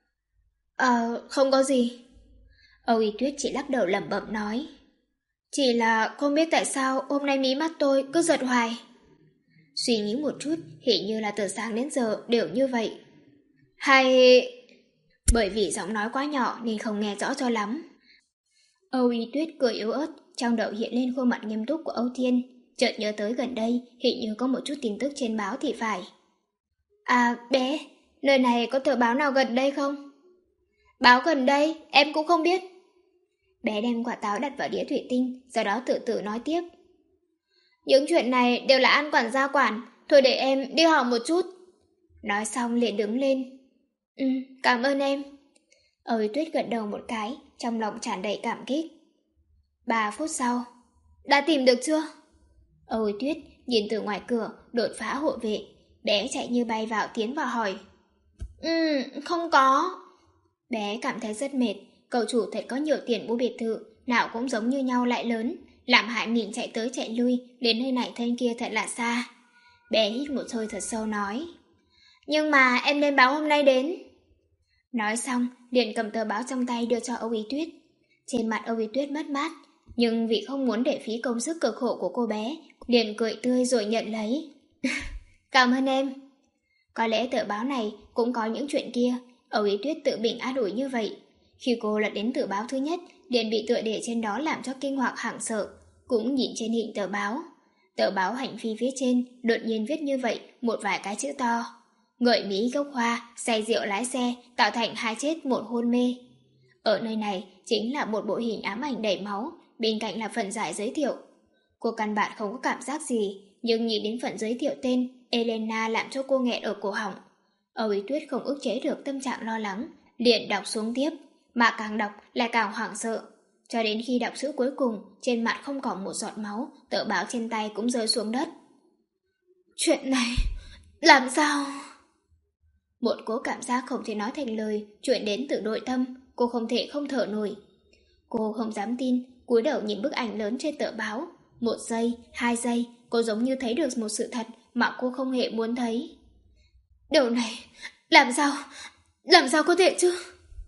Ờ, không có gì. Âu Y Tuyết chỉ lắc đầu lẩm bẩm nói. Chỉ là không biết tại sao hôm nay mí mắt tôi cứ giật hoài. Suy nghĩ một chút, hình như là từ sáng đến giờ đều như vậy. Hay... Bởi vì giọng nói quá nhỏ nên không nghe rõ cho lắm. Âu Y Tuyết cười yếu ớt, trong đầu hiện lên khuôn mặt nghiêm túc của Âu Thiên. Chợt nhớ tới gần đây, hình như có một chút tin tức trên báo thì phải. À bé, nơi này có tờ báo nào gần đây không? Báo gần đây, em cũng không biết. Bé đem quả táo đặt vào đĩa thủy tinh, sau đó tự tự nói tiếp. Những chuyện này đều là An quản gia quản, thôi để em đi hỏi một chút. Nói xong liền đứng lên. Ừ, cảm ơn em. Âu Y Tuyết gật đầu một cái, trong lòng tràn đầy cảm kích. Ba phút sau. Đã tìm được chưa? Âu Y Tuyết nhìn từ ngoài cửa, đột phá hộ vệ. Bé chạy như bay vào tiến vào hỏi. Ừ, không có. Bé cảm thấy rất mệt, cậu chủ thật có nhiều tiền mua biệt thự, nào cũng giống như nhau lại lớn, làm hại mình chạy tới chạy lui, đến nơi này thân kia thật là xa. Bé hít một hơi thật sâu nói. Nhưng mà em nên báo hôm nay đến. Nói xong, liền cầm tờ báo trong tay đưa cho Âu Y Tuyết. Trên mặt Âu Y Tuyết mất mát, nhưng vì không muốn để phí công sức cực khổ của cô bé, liền cười tươi rồi nhận lấy. Cảm ơn em. Có lẽ tờ báo này cũng có những chuyện kia, Âu Y Tuyết tự mình an ủi như vậy. Khi cô lật đến tờ báo thứ nhất, liền bị tựa đề trên đó làm cho kinh hoặc hoảng sợ, cũng nhìn trên hình tờ báo. Tờ báo hành phi phía trên đột nhiên viết như vậy một vài cái chữ to. Ngợi Mỹ gốc hoa, say rượu lái xe, tạo thành hai chết một hôn mê. Ở nơi này chính là một bộ hình ám ảnh đầy máu, bên cạnh là phần giải giới thiệu. Cô căn bản không có cảm giác gì, nhưng nhìn đến phần giới thiệu tên Elena làm cho cô nghẹn ở cổ họng. Âu Y Tuyết không ức chế được tâm trạng lo lắng, liền đọc xuống tiếp, mà càng đọc lại càng hoảng sợ. Cho đến khi đọc chữ cuối cùng, trên mặt không còn một giọt máu, tờ báo trên tay cũng rơi xuống đất. Chuyện này, làm sao? Một cố cảm giác không thể nói thành lời, chuyện đến từ nội tâm, cô không thể không thở nổi. Cô không dám tin, cúi đầu nhìn bức ảnh lớn trên tờ báo. Một giây, hai giây, cô giống như thấy được một sự thật mà cô không hề muốn thấy. Điều này, làm sao, làm sao có thể chứ?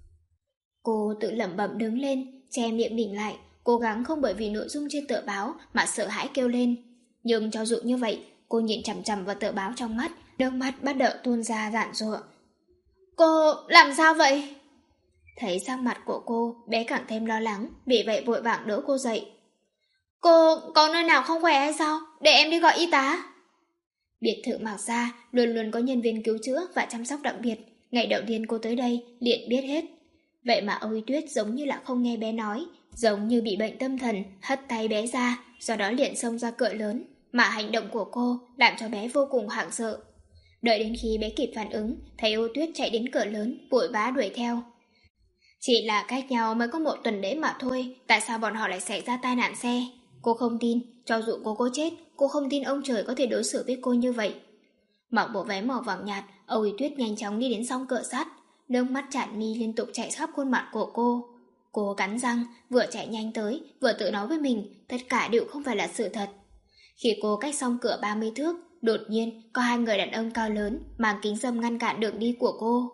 Cô tự lẩm bẩm đứng lên, che miệng mình lại, cố gắng không bởi vì nội dung trên tờ báo mà sợ hãi kêu lên. Nhưng cho dù như vậy, cô nhìn chằm chằm vào tờ báo trong mắt, nước mắt bắt đầu tuôn ra rạn rụa. Cô làm sao vậy? Thấy sắc mặt của cô, bé càng thêm lo lắng, vì vậy vội vàng đỡ cô dậy. Cô có nơi nào không khỏe hay sao? Để em đi gọi y tá. Biệt thự Mạc Gia luôn luôn có nhân viên cứu chữa và chăm sóc đặc biệt, Ngày đầu tiên cô tới đây liền biết hết. Vậy mà Âu Y Tuyết giống như là không nghe bé nói, giống như bị bệnh tâm thần, hất tay bé ra, sau đó liền xông ra cửa lớn, mà hành động của cô làm cho bé vô cùng hoảng sợ. Đợi đến khi bé kịp phản ứng, thấy Âu Tuyết chạy đến cửa lớn, vội vã đuổi theo. Chỉ là cách nhau mới có một tuần lễ mà thôi, tại sao bọn họ lại xảy ra tai nạn xe? Cô không tin, cho dù cô có chết, cô không tin ông trời có thể đối xử với cô như vậy. Mặc bộ váy màu vàng nhạt, Âu Y Tuyết nhanh chóng đi đến song cửa sắt, nước mắt tràn mi liên tục chảy khắp khuôn mặt của cô. Cô cắn răng, vừa chạy nhanh tới, vừa tự nói với mình, tất cả đều không phải là sự thật. Khi cô cách xong cửa ba mươi thước, đột nhiên có hai người đàn ông cao lớn mang kính râm ngăn cản đường đi của cô.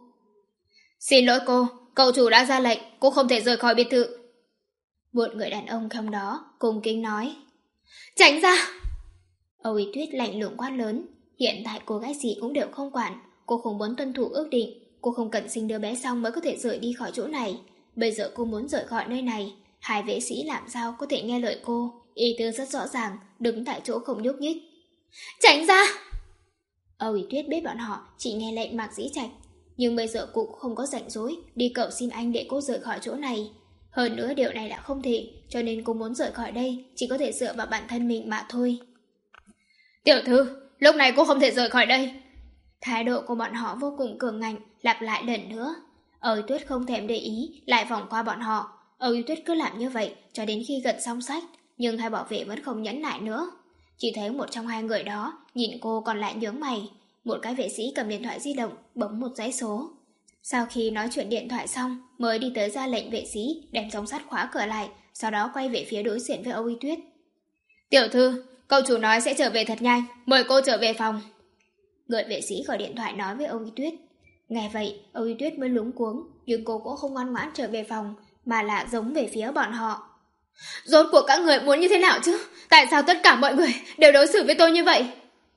Xin lỗi cô, cậu chủ đã ra lệnh, cô không thể rời khỏi biệt thự. Một người đàn ông trong đó cùng kính nói. Tránh ra! Âu Y Tuyết lạnh lùng quát lớn. Hiện tại cô gái gì cũng đều không quản, cô không muốn tuân thủ ước định, cô không cần sinh đứa bé xong mới có thể rời đi khỏi chỗ này. Bây giờ cô muốn rời khỏi nơi này, hai vệ sĩ làm sao có thể nghe lời cô, ý tứ rất rõ ràng, đứng tại chỗ không nhúc nhích. Tránh ra! Âu Y Tuyết biết bọn họ chỉ nghe lệnh Mạc Dĩ Trạch, nhưng bây giờ cô cũng không có rảnh rỗi đi cầu xin anh để cô rời khỏi chỗ này. Hơn nữa điều này đã không thể, cho nên cô muốn rời khỏi đây chỉ có thể dựa vào bản thân mình mà thôi. Tiểu thư, lúc này cô không thể rời khỏi đây. Thái độ của bọn họ vô cùng cường ngạnh, lặp lại lần nữa. Âu Y Tuyết không thèm để ý, lại vòng qua bọn họ. Âu Y Tuyết cứ làm như vậy cho đến khi gần xong sách, nhưng hai bảo vệ vẫn không nhẫn nại nữa. Chỉ thấy một trong hai người đó nhìn cô còn lại nhướng mày. Một cái vệ sĩ cầm điện thoại di động bấm một dãy số. Sau khi nói chuyện điện thoại xong, mới đi tới ra lệnh vệ sĩ đem chống sắt khóa cửa lại, sau đó quay về phía đối diện với Âu Y Tuyết. Tiểu thư, cậu chủ nói sẽ trở về thật nhanh, mời cô trở về phòng. Người vệ sĩ gọi điện thoại nói với Âu Y Tuyết. Nghe vậy, Âu Y Tuyết mới luống cuống, nhưng cô cũng không ngoan ngoãn trở về phòng, mà là giống về phía bọn họ. Rốt cuộc các người muốn như thế nào chứ? Tại sao tất cả mọi người đều đối xử với tôi như vậy?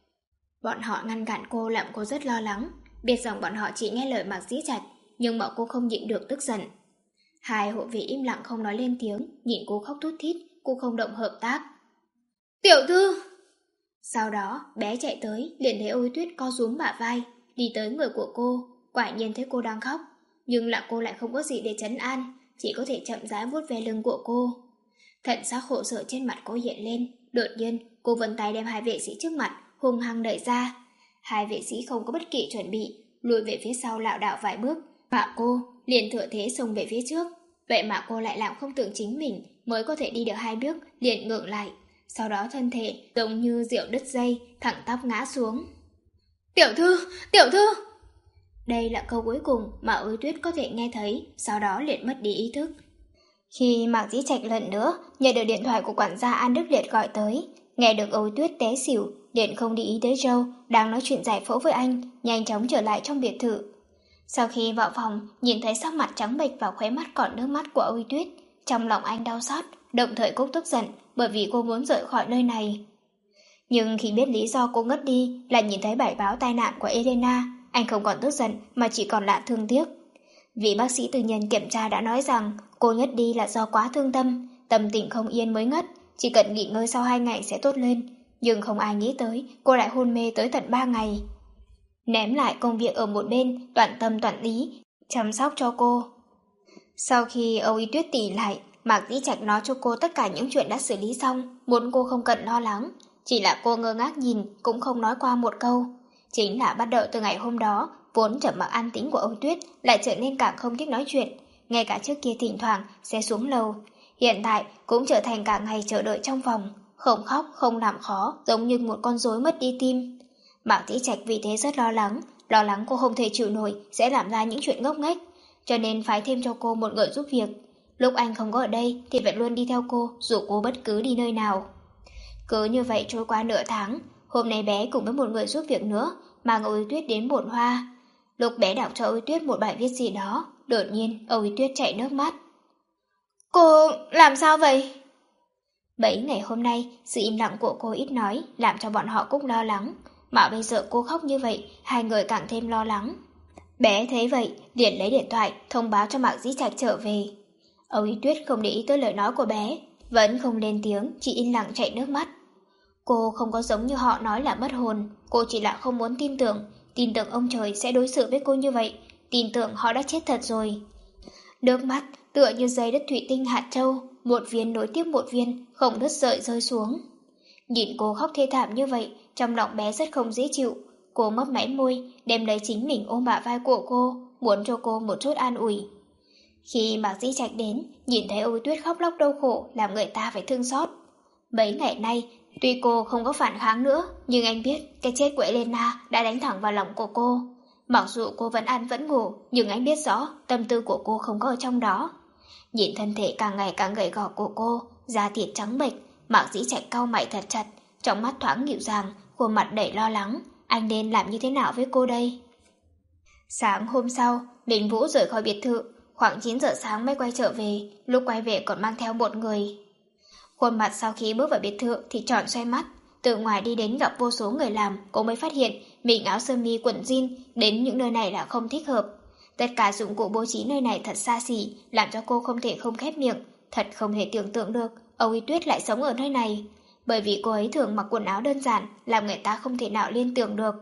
Bọn họ ngăn cản cô làm cô rất lo lắng, biết rằng bọn họ chỉ nghe lời Mạc Dĩ Trạch, nhưng mà cô không nhịn được tức giận. Hai hộ vệ im lặng không nói lên tiếng, nhìn cô khóc thút thít, cô không động hợp tác. Tiểu thư! Sau đó, bé chạy tới, liền thấy Âu Y Tuyết co rúm bả vai, đi tới người của cô, quả nhiên thấy cô đang khóc, nhưng là cô lại không có gì để trấn an, chỉ có thể chậm rãi vuốt ve lưng của cô. Thần sắc khổ sở trên mặt cô hiện lên, đột nhiên cô vươn tay đem hai vệ sĩ trước mặt hung hăng đẩy ra. Hai vệ sĩ không có bất kỳ chuẩn bị, lùi về phía sau lảo đảo vài bước, và cô liền thừa thế xông về phía trước. Vậy mà cô lại làm không tưởng chính mình mới có thể đi được hai bước, liền ngượng lại. Sau đó thân thể giống như diều đứt dây, thẳng tắp ngã xuống. Tiểu thư! Tiểu thư! Đây là câu cuối cùng mà Âu Y Tuyết có thể nghe thấy, sau đó liền mất đi ý thức. Khi Mạc Dĩ Trạch lần nữa nhận được điện thoại của quản gia An Đức Liệt gọi tới, nghe được Âu Y Tuyết té xỉu, liền không để ý tới Joe đang nói chuyện giải phẫu với anh, nhanh chóng trở lại trong biệt thự. Sau khi vào phòng, nhìn thấy sắc mặt trắng bệch và khóe mắt còn nước mắt của Âu Y Tuyết, trong lòng anh đau xót, đồng thời cũng tức giận bởi vì cô muốn rời khỏi nơi này. Nhưng khi biết lý do cô ngất đi là nhìn thấy bài báo tai nạn của Elena, anh không còn tức giận mà chỉ còn là thương tiếc. Vì bác sĩ tư nhân kiểm tra đã nói rằng cô ngất đi là do quá thương tâm, tâm tình không yên mới ngất, chỉ cần nghỉ ngơi sau hai ngày sẽ tốt lên. Nhưng không ai nghĩ tới cô lại hôn mê tới tận ba ngày. Ném lại công việc ở một bên, toàn tâm toàn ý chăm sóc cho cô. Sau khi Âu Y Tuyết tỉ lại, Mạc Dĩ Trạch nói cho cô tất cả những chuyện đã xử lý xong, muốn cô không cần lo lắng. Chỉ là cô ngơ ngác nhìn, cũng không nói qua một câu. Chính là bắt đầu từ ngày hôm đó, vốn trầm mặc an tĩnh của Âu Y Tuyết lại trở nên càng không thích nói chuyện, ngay cả trước kia thỉnh thoảng sẽ xuống lầu. Hiện tại cũng trở thành cả ngày chờ đợi trong phòng, không khóc, không làm khó, giống như một con rối mất đi tim. Mạc Dĩ Trạch vì thế rất lo lắng, lo lắng cô không thể chịu nổi sẽ làm ra những chuyện ngốc nghếch, cho nên phái thêm cho cô một người giúp việc. Lúc anh không có ở đây thì vẫn luôn đi theo cô, dù cô bất cứ đi nơi nào. Cứ như vậy trôi qua nửa tháng, hôm nay bé cùng với một người giúp việc nữa mang Âu Y Tuyết đến Bồn Hoa. Lúc bé đọc cho Âu Y Tuyết một bài viết gì đó, đột nhiên Âu Y Tuyết chảy nước mắt. Cô làm sao vậy? Bấy ngày hôm nay, sự im lặng của cô ít nói làm cho bọn họ cũng lo lắng, mà bây giờ cô khóc như vậy, hai người càng thêm lo lắng. Bé thấy vậy, liền lấy điện thoại thông báo cho Mạc Dĩ Trạch trở về. Âu Y Tuyết không để ý tới lời nói của bé, vẫn không lên tiếng, chỉ im lặng chảy nước mắt. Cô không có giống như họ nói là mất hồn, cô chỉ là không muốn tin tưởng, tin tưởng ông trời sẽ đối xử với cô như vậy, tin tưởng họ đã chết thật rồi. Nước mắt tựa như dây đất thủy tinh hạt châu, một viên nối tiếp một viên, không đứt sợi rơi xuống. Nhìn cô khóc thê thảm như vậy, trong lòng bé rất không dễ chịu. Cô mấp máy môi, đem lấy chính mình ôm bả vai của cô, muốn cho cô một chút an ủi. Khi Mạc Dĩ Trạch đến, nhìn thấy Ôi Tuyết khóc lóc đau khổ, làm người ta phải thương xót. Mấy ngày nay, tuy cô không có phản kháng nữa, nhưng anh biết cái chết của Elena đã đánh thẳng vào lòng của cô. Mặc dù cô vẫn ăn vẫn ngủ, nhưng anh biết rõ tâm tư của cô không có ở trong đó. Nhìn thân thể càng ngày càng gầy gò của cô, da thịt trắng bệch, Mạc Dĩ Trạch cau mày thật chặt, trong mắt thoáng dịu dàng, khuôn mặt đầy lo lắng. Anh nên làm như thế nào với cô đây? Sáng hôm sau, Minh Vũ rời khỏi biệt thự, khoảng chín giờ sáng mới quay trở về, lúc quay về còn mang theo một người. Khuôn mặt sau khi bước vào biệt thự thì tròn xoay mắt, từ ngoài đi đến gặp vô số người làm, cô mới phát hiện mình áo sơ mi quần jean đến những nơi này là không thích hợp. Tất cả dụng cụ bố trí nơi này thật xa xỉ, làm cho cô không thể không khép miệng, thật không thể tưởng tượng được Âu Y Tuyết lại sống ở nơi này. Bởi vì cô ấy thường mặc quần áo đơn giản, làm người ta không thể nào liên tưởng được.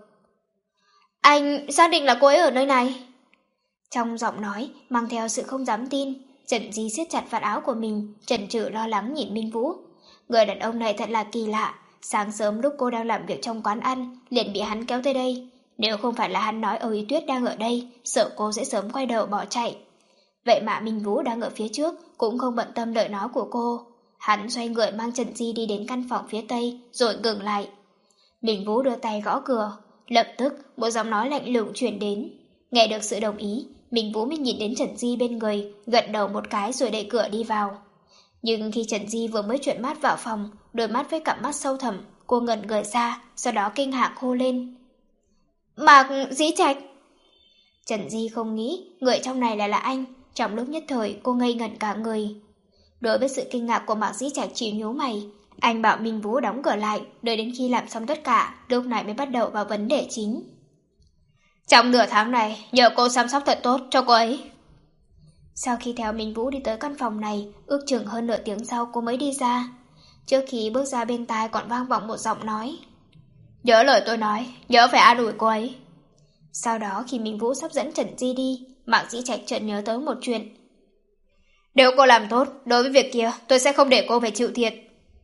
Anh xác định là cô ấy ở nơi này? Trong giọng nói mang theo sự không dám tin, Trần Di siết chặt vạt áo của mình, chần chừ lo lắng nhìn Minh Vũ. Người đàn ông này thật là kỳ lạ, sáng sớm lúc cô đang làm việc trong quán ăn, liền bị hắn kéo tới đây. Nếu không phải là hắn nói Âu Y Tuyết đang ở đây, sợ cô sẽ sớm quay đầu bỏ chạy. Vậy mà Minh Vũ đang ở phía trước, cũng không bận tâm lời nói của cô. Hắn xoay người mang Trần Di đi đến căn phòng phía tây, rồi ngừng lại. Minh Vũ đưa tay gõ cửa, lập tức một giọng nói lạnh lùng truyền đến. Nghe được sự đồng ý, Minh Vũ mới nhìn đến Trần Di bên người, gật đầu một cái rồi đẩy cửa đi vào. Nhưng khi Trần Di vừa mới chuyển mắt vào phòng, đôi mắt với cặp mắt sâu thẳm, cô ngẩn người ra, sau đó kinh ngạc hô lên. Mạc Dĩ Trạch! Trần Di không nghĩ người trong này lại là anh, trong lúc nhất thời cô ngây ngẩn cả người. Đối với sự kinh ngạc của Mạc Dĩ Trạch chỉ nhíu mày, anh bảo Minh Vũ đóng cửa lại, đợi đến khi làm xong tất cả, lúc này mới bắt đầu vào vấn đề chính. Trong nửa tháng này, nhờ cô chăm sóc thật tốt cho cô ấy. Sau khi theo Minh Vũ đi tới căn phòng này, ước chừng hơn nửa tiếng sau cô mới đi ra. Trước khi bước ra bên tai còn vang vọng một giọng nói. Nhớ lời tôi nói, nhớ phải an ủi cô ấy. Sau đó khi Minh Vũ sắp dẫn Trần Di đi, Mạc Dĩ Trạch chợt nhớ tới một chuyện. Nếu cô làm tốt, đối với việc kia, tôi sẽ không để cô phải chịu thiệt.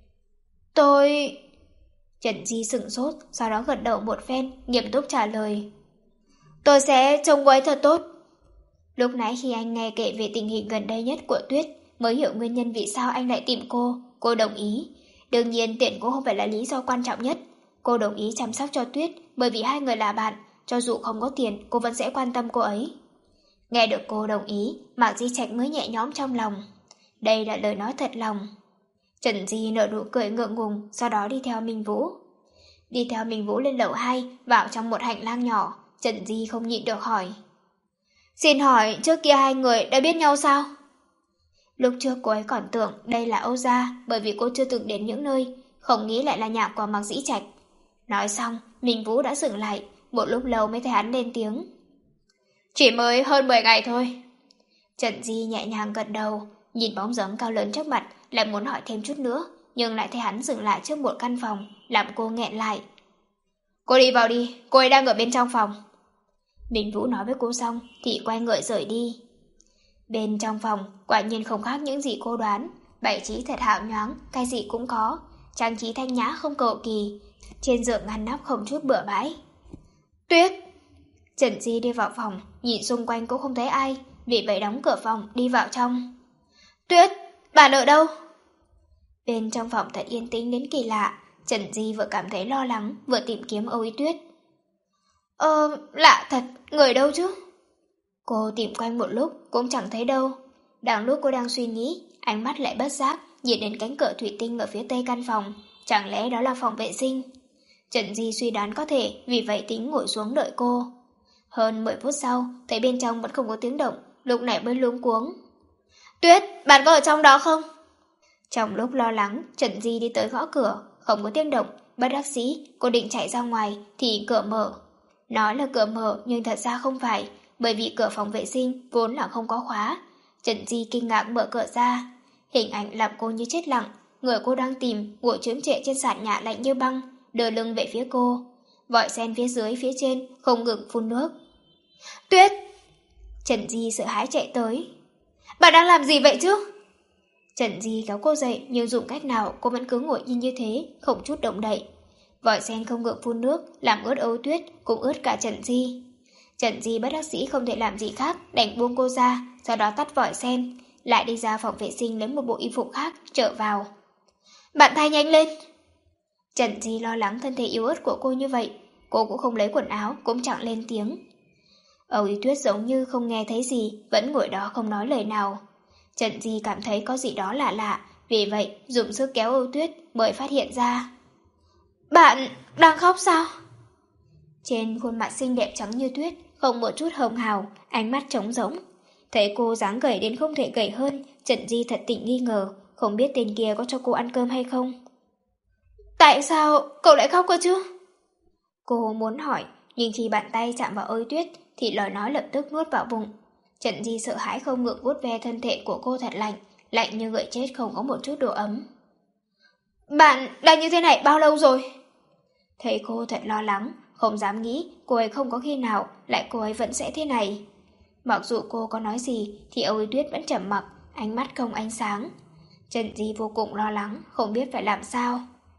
Tôi... Trần Di sửng sốt, sau đó gật đầu một phen, nghiêm túc trả lời. Tôi sẽ trông cô ấy thật tốt. Lúc nãy khi anh nghe kể về tình hình gần đây nhất của Tuyết, mới hiểu nguyên nhân vì sao anh lại tìm cô. Cô đồng ý. Đương nhiên tiền cũng không phải là lý do quan trọng nhất. Cô đồng ý chăm sóc cho Tuyết bởi vì hai người là bạn. Cho dù không có tiền, cô vẫn sẽ quan tâm cô ấy. Nghe được cô đồng ý, Mạc Di Trạch mới nhẹ nhõm trong lòng. Đây là lời nói thật lòng. Trần Di nở nụ cười ngượng ngùng, sau đó đi theo Minh Vũ. Đi theo Minh Vũ lên lầu hai, vào trong một hành lang nhỏ, Trần Di không nhịn được hỏi. Xin hỏi, trước kia hai người đã biết nhau sao? Lúc trước cô ấy còn tưởng đây là Âu gia, bởi vì cô chưa từng đến những nơi, không nghĩ lại là nhà của Mạc Dĩ Trạch. Nói xong, Minh Vũ đã dừng lại, một lúc lâu mới thấy hắn lên tiếng. Chỉ mới hơn mười ngày thôi. Trần Di nhẹ nhàng gật đầu, nhìn bóng dáng cao lớn trước mặt, lại muốn hỏi thêm chút nữa, nhưng lại thấy hắn dừng lại trước một căn phòng, làm cô nghẹn lại. Cô đi vào đi, cô ấy đang ở bên trong phòng. Minh Vũ nói với cô xong thì quay người rời đi. Bên trong phòng quả nhiên không khác những gì cô đoán, bày trí thật hào nhoáng, cái gì cũng có, trang trí thanh nhã không cầu kỳ, trên giường ngăn nắp không chút bừa bãi. Tuyết! Trần Di đi vào phòng, nhìn xung quanh cũng không thấy ai, vì vậy đóng cửa phòng đi vào trong. Tuyết! Bạn ở đâu? Bên trong phòng thật yên tĩnh đến kỳ lạ, Trần Di vừa cảm thấy lo lắng, vừa tìm kiếm Âu Y Tuyết. Ờ, lạ thật, người đâu chứ? Cô tìm quanh một lúc cũng chẳng thấy đâu. Đang lúc cô đang suy nghĩ, ánh mắt lại bất giác nhìn đến cánh cửa thủy tinh ở phía tây căn phòng. Chẳng lẽ đó là phòng vệ sinh? Trần Di suy đoán có thể, vì vậy tính ngồi xuống đợi cô. Hơn mười phút sau, thấy bên trong vẫn không có tiếng động, lúc này mới luống cuống. Tuyết, bạn có ở trong đó không? Trong lúc lo lắng, Trần Di đi tới gõ cửa, không có tiếng động, bất đắc dĩ, cô định chạy ra ngoài thì cửa mở. Nói là cửa mở nhưng thật ra không phải, bởi vì cửa phòng vệ sinh vốn là không có khóa. Trần Di kinh ngạc mở cửa ra. Hình ảnh làm cô như chết lặng, người cô đang tìm ngồi chướng trệ trên sàn nhà lạnh như băng, đưa lưng về phía cô. Vòi sen phía dưới phía trên không ngừng phun nước. Tuyết! Trần Di sợ hãi chạy tới. Bạn đang làm gì vậy chứ? Trần Di kéo cô dậy, nhưng dùng cách nào cô vẫn cứ ngồi yên như thế, không chút động đậy. Vòi sen không ngừng phun nước, làm ướt Âu Tuyết, cũng ướt cả Trần Di. Trần Di bất đắc dĩ không thể làm gì khác, đành buông cô ra, sau đó tắt vòi sen, lại đi ra phòng vệ sinh lấy một bộ y phục khác, trở vào. Bạn thay nhanh lên! Trần Di lo lắng thân thể yếu ớt của cô như vậy, cô cũng không lấy quần áo, cũng chẳng lên tiếng. Âu Yến Tuyết giống như không nghe thấy gì, vẫn ngồi đó không nói lời nào. Trần Di cảm thấy có gì đó lạ lạ, vì vậy dùng sức kéo Âu Tuyết mới phát hiện ra. Bạn đang khóc sao? Trên khuôn mặt xinh đẹp trắng như tuyết, không một chút hồng hào, ánh mắt trống rỗng. Thấy cô dáng gầy đến không thể gầy hơn, Trần Di thật tình nghi ngờ, không biết tên kia có cho cô ăn cơm hay không. Tại sao cậu lại khóc cơ chứ? Cô muốn hỏi, nhưng khi bàn tay chạm vào Âu Tuyết thì lời nói lập tức nuốt vào bụng. Trần Di sợ hãi không ngừng vuốt ve thân thể của cô thật lạnh, lạnh như người chết không có một chút độ ấm. Bạn đang như thế này bao lâu rồi? Thấy cô thật lo lắng, không dám nghĩ cô ấy không có khi nào lại cô ấy vẫn sẽ thế này. Mặc dù cô có nói gì thì Âu Tuyết vẫn trầm mặc, ánh mắt không ánh sáng. Trần Di vô cùng lo lắng, không biết phải làm sao.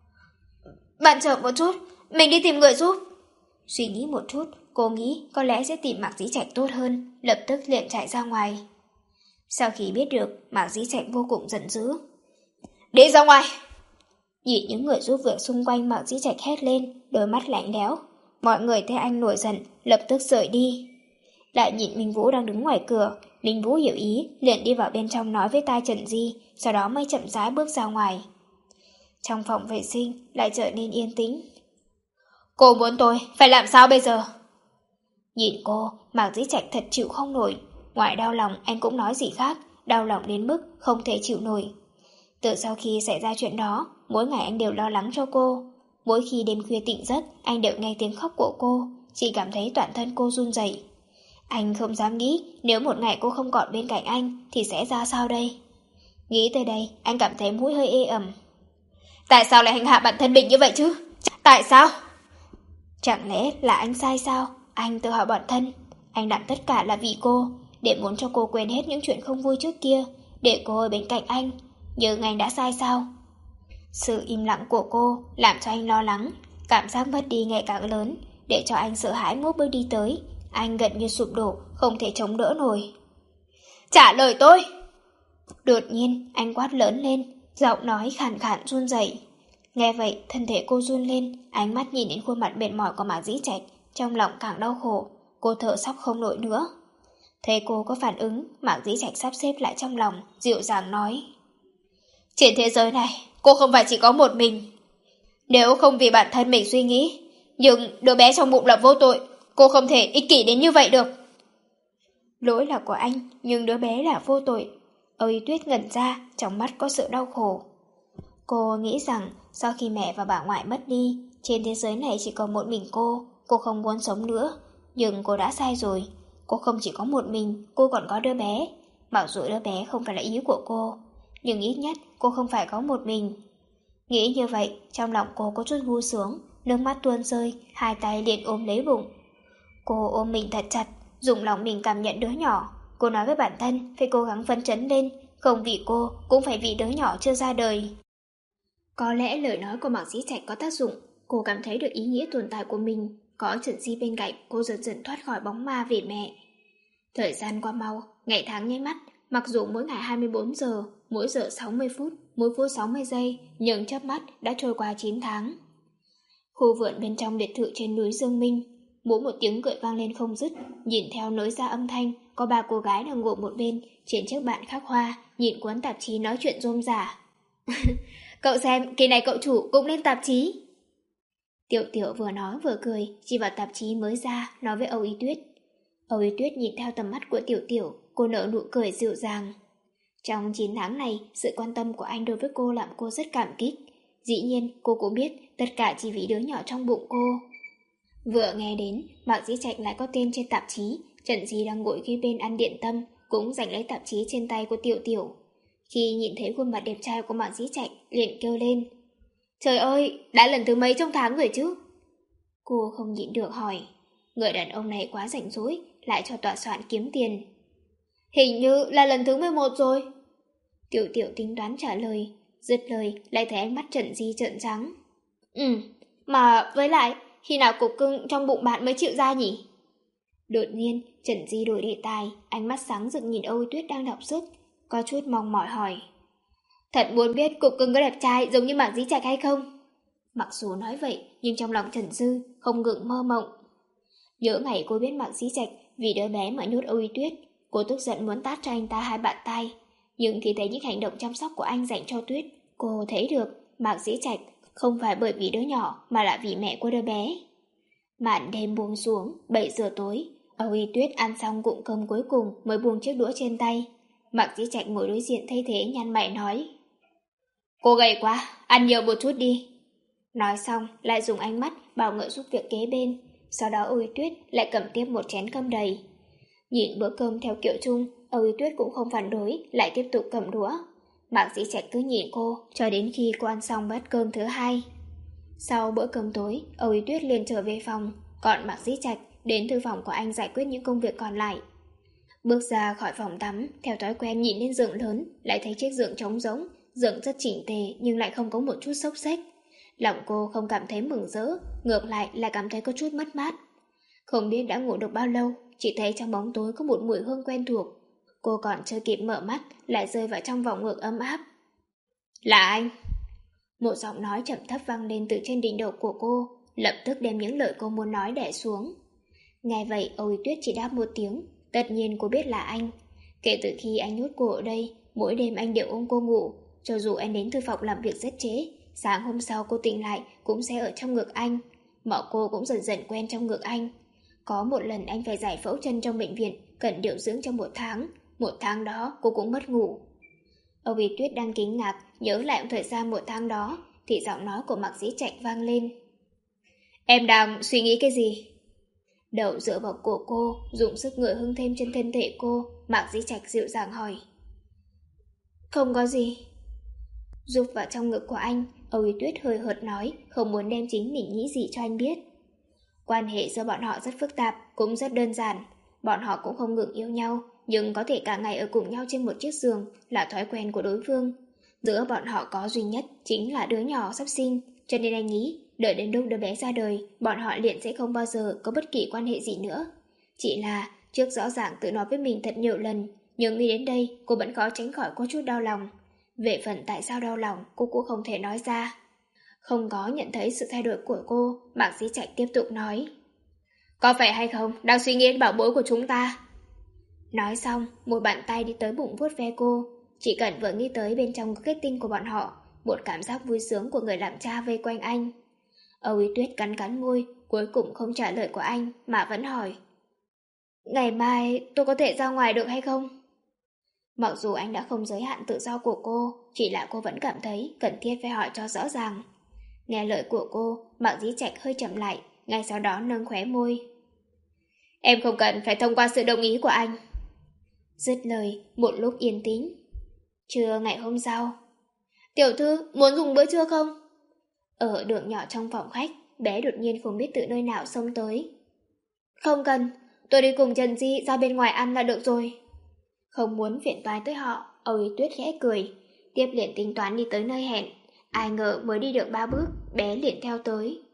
Bạn chờ một chút, mình đi tìm người giúp. Suy nghĩ một chút, cô nghĩ có lẽ sẽ tìm Mạc Dĩ Trạch tốt hơn, lập tức liền chạy ra ngoài. Sau khi biết được, Mạc Dĩ Trạch vô cùng giận dữ. Đi ra ngoài! Nhìn những người giúp việc xung quanh, Mạc Dĩ Trạch hét lên, đôi mắt lạnh lẽo. Mọi người thấy anh nổi giận, lập tức rời đi. Lại nhìn Minh Vũ đang đứng ngoài cửa, Minh Vũ hiểu ý, liền đi vào bên trong nói với tai Trần Di, sau đó mới chậm rãi bước ra ngoài. Trong phòng vệ sinh lại trở nên yên tĩnh. Cô muốn tôi phải làm sao bây giờ? Nhìn cô, Mạc Dĩ Trạch thật chịu không nổi. Ngoài đau lòng anh cũng nói gì khác, đau lòng đến mức không thể chịu nổi. Từ sau khi xảy ra chuyện đó, mỗi ngày anh đều lo lắng cho cô. Mỗi khi đêm khuya tỉnh giấc, anh đều nghe tiếng khóc của cô, chỉ cảm thấy toàn thân cô run rẩy. Anh không dám nghĩ nếu một ngày cô không còn bên cạnh anh thì sẽ ra sao đây. Nghĩ tới đây, anh cảm thấy mũi hơi ê ẩm. Tại sao lại hành hạ bản thân mình như vậy chứ? Tại sao? Chẳng lẽ là anh sai sao? Anh tự hỏi bản thân. Anh làm tất cả là vì cô, để muốn cho cô quên hết những chuyện không vui trước kia, để cô ở bên cạnh anh. Nhưng anh đã sai sao? Sự im lặng của cô làm cho anh lo lắng, cảm giác mất đi ngày càng lớn, để cho anh sợ hãi mỗi bước đi tới. Anh gần như sụp đổ, không thể chống đỡ nổi. Trả lời tôi! Đột nhiên anh quát lớn lên, giọng nói khàn khàn run rẩy. Nghe vậy thân thể cô run lên, ánh mắt nhìn đến khuôn mặt mệt mỏi của Mạc Dĩ Trạch, trong lòng càng đau khổ. Cô thở sắp không nổi nữa. Thấy cô có phản ứng, Mạc Dĩ Trạch sắp xếp lại trong lòng, dịu dàng nói. Trên thế giới này, cô không phải chỉ có một mình. Nếu không vì bản thân mình suy nghĩ, nhưng đứa bé trong bụng là vô tội, cô không thể ích kỷ đến như vậy được. Lỗi là của anh, nhưng đứa bé là vô tội. Âu Y Tuyết ngẩn ra, trong mắt có sự đau khổ. Cô nghĩ rằng sau khi mẹ và bà ngoại mất đi, trên thế giới này chỉ còn một mình cô, cô không muốn sống nữa. Nhưng cô đã sai rồi, cô không chỉ có một mình, cô còn có đứa bé. Mặc dù đứa bé không phải là ý của cô, nhưng ít nhất cô không phải có một mình. Nghĩ như vậy, trong lòng cô có chút vui sướng, nước mắt tuôn rơi, hai tay liền ôm lấy bụng. Cô ôm mình thật chặt, dùng lòng mình cảm nhận đứa nhỏ. Cô nói với bản thân phải cố gắng phấn chấn lên, không vì cô, cũng phải vì đứa nhỏ chưa ra đời. Có lẽ lời nói của Mạc Dĩ Trạch có tác dụng, cô cảm thấy được ý nghĩa tồn tại của mình. Có Trần Di bên cạnh, cô dần dần thoát khỏi bóng ma về mẹ. Thời gian qua mau, ngày tháng nháy mắt, mặc dù mỗi ngày hai mươi bốn giờ, mỗi giờ sáu mươi phút, mỗi phút sáu mươi giây, nhưng chớp mắt đã trôi qua chín tháng. Khu vườn bên trong biệt thự trên núi Dương Minh, mỗi một tiếng cười vang lên không dứt, nhìn theo nối ra âm thanh, có ba cô gái đang ngồi một bên, trên chiếc bàn khắc hoa, nhìn cuốn tạp chí nói chuyện rôm rả. Cậu xem, kỳ này cậu chủ cũng lên tạp chí. Tiểu Tiểu vừa nói vừa cười, chỉ vào tạp chí mới ra, nói với Âu Y Tuyết. Âu Y Tuyết nhìn theo tầm mắt của Tiểu Tiểu, cô nở nụ cười dịu dàng. Trong chín tháng này, sự quan tâm của anh đối với cô làm cô rất cảm kích. Dĩ nhiên, cô cũng biết tất cả chỉ vì đứa nhỏ trong bụng cô. Vừa nghe đến, Mạc Dĩ Trạch lại có tên trên tạp chí, Trần Di đang ngồi phía bên ăn điện tâm, cũng giành lấy tạp chí trên tay của Tiểu Tiểu. Khi nhìn thấy khuôn mặt đẹp trai của Mạc Dĩ Trạch, liền kêu lên. Trời ơi, đã lần thứ mấy trong tháng rồi chứ? Cô không nhịn được hỏi. Người đàn ông này quá rảnh rỗi, lại cho tòa soạn kiếm tiền. Hình như là lần thứ mười một rồi. Tiểu Tiểu tính toán trả lời, dứt lời lại thấy ánh mắt Trần Di trợn trắng. Ừ, mà với lại, khi nào cục cưng trong bụng bạn mới chịu ra nhỉ? Đột nhiên, Trần Di đổi đề tài, ánh mắt sáng rực nhìn Âu Tuyết đang đọc sách, có chút mong mỏi hỏi. Thật muốn biết cục cưng có đẹp trai giống như Mạc Dĩ Trạch hay không? Mặc dù nói vậy, nhưng trong lòng Trần Dư không ngừng mơ mộng. Nhớ ngày cô biết Mạc Dĩ Trạch vì đứa bé mà nhốt Âu Tuyết, cô tức giận muốn tát cho anh ta hai bàn tay. Nhưng khi thấy những hành động chăm sóc của anh dành cho Tuyết, cô thấy được Mạc Dĩ Trạch không phải bởi vì đứa nhỏ mà là vì mẹ của đứa bé. Màn đêm buông xuống, bảy giờ tối, Âu Tuyết ăn xong cụm cơm cuối cùng mới buông chiếc đũa trên tay. Mạc Dĩ Trạch ngồi đối diện thay thế nhăn mày nói. Cô gầy quá, ăn nhiều một chút đi. Nói xong lại dùng ánh mắt bảo ngợi giúp việc kế bên. Sau đó Âu Tuyết lại cầm tiếp một chén cơm đầy. Nhìn bữa cơm theo kiểu chung, Âu Tuyết cũng không phản đối, lại tiếp tục cầm đũa. Mạc Dĩ Trạch cứ nhìn cô cho đến khi cô ăn xong bát cơm thứ hai. Sau bữa cơm tối, Âu Tuyết liền trở về phòng, còn Mạc Dĩ Trạch đến thư phòng của anh giải quyết những công việc còn lại. Bước ra khỏi phòng tắm, theo thói quen nhìn lên giường lớn, lại thấy chiếc giường trống rỗng, giường rất chỉnh tề nhưng lại không có một chút xốc xếch. Lòng cô không cảm thấy mừng rỡ, ngược lại là cảm thấy có chút mất mát. Không biết đã ngủ được bao lâu, chỉ thấy trong bóng tối có một mùi hương quen thuộc. Cô còn chưa kịp mở mắt, lại rơi vào trong vòng ngực ấm áp. Là anh! Một giọng nói trầm thấp vang lên từ trên đỉnh đầu của cô, lập tức đem những lời cô muốn nói đè xuống. Nghe vậy, Âu Tuyết chỉ đáp một tiếng, tất nhiên cô biết là anh. Kể từ khi anh nhốt cô ở đây, mỗi đêm anh đều ôm cô ngủ, cho dù anh đến thư phòng làm việc rất trễ, sáng hôm sau cô tỉnh lại cũng sẽ ở trong ngực anh. Mọi cô cũng dần dần quen trong ngực anh. Có một lần anh phải giải phẫu chân trong bệnh viện, cần điều dưỡng trong một tháng. Một tháng đó cô cũng mất ngủ. Âu Tuyết đang kinh ngạc nhớ lại thời gian một tháng đó, thì giọng nói của Mạc Dĩ Trạch vang lên. Em đang suy nghĩ cái gì? Đầu dựa vào cổ cô, dùng sức ngửa hưng thêm trên thân thể cô, Mạc Dĩ Trạch dịu dàng hỏi. Không có gì. Rụt vào trong ngực của anh, Âu Tuyết hơi hợt nói, không muốn đem chính mình nghĩ gì cho anh biết. Quan hệ giữa bọn họ rất phức tạp, cũng rất đơn giản. Bọn họ cũng không ngừng yêu nhau, nhưng có thể cả ngày ở cùng nhau trên một chiếc giường là thói quen của đối phương. Giữa bọn họ có duy nhất chính là đứa nhỏ sắp sinh, cho nên anh nghĩ đợi đến lúc đứa bé ra đời, bọn họ liền sẽ không bao giờ có bất kỳ quan hệ gì nữa. Chỉ là trước rõ ràng tự nói với mình thật nhiều lần, nhưng nghĩ đến đây cô vẫn khó tránh khỏi có chút đau lòng. Về phần tại sao đau lòng cô cũng không thể nói ra. Không có nhận thấy sự thay đổi của cô, Mạc Dĩ Trạch tiếp tục nói. Có phải hay không đang suy nghĩ đến bảo bối của chúng ta? Nói xong, một bàn tay đi tới bụng vuốt ve cô. Chỉ cần vừa nghĩ tới bên trong kết tinh của bọn họ, một cảm giác vui sướng của người làm cha vây quanh anh. Âu Tuyết cắn cắn môi, cuối cùng không trả lời của anh mà vẫn hỏi. Ngày mai tôi có thể ra ngoài được hay không? Mặc dù anh đã không giới hạn tự do của cô, chỉ là cô vẫn cảm thấy cần thiết phải hỏi cho rõ ràng. Nghe lời của cô, Mạc Dĩ Trạch hơi chậm lại, ngay sau đó nâng khóe môi. Em không cần phải thông qua sự đồng ý của anh. Dứt lời, một lúc yên tĩnh. Trưa ngày hôm sau. Tiểu thư, muốn dùng bữa trưa không? Ở đường nhỏ trong phòng khách, bé đột nhiên không biết từ nơi nào xông tới. Không cần, tôi đi cùng Trần Di ra bên ngoài ăn là được rồi. Không muốn phiền toái tới họ, Âu Tuyết khẽ cười, tiếp liền tính toán đi tới nơi hẹn. Ai ngờ mới đi được ba bước, bé liền theo tới.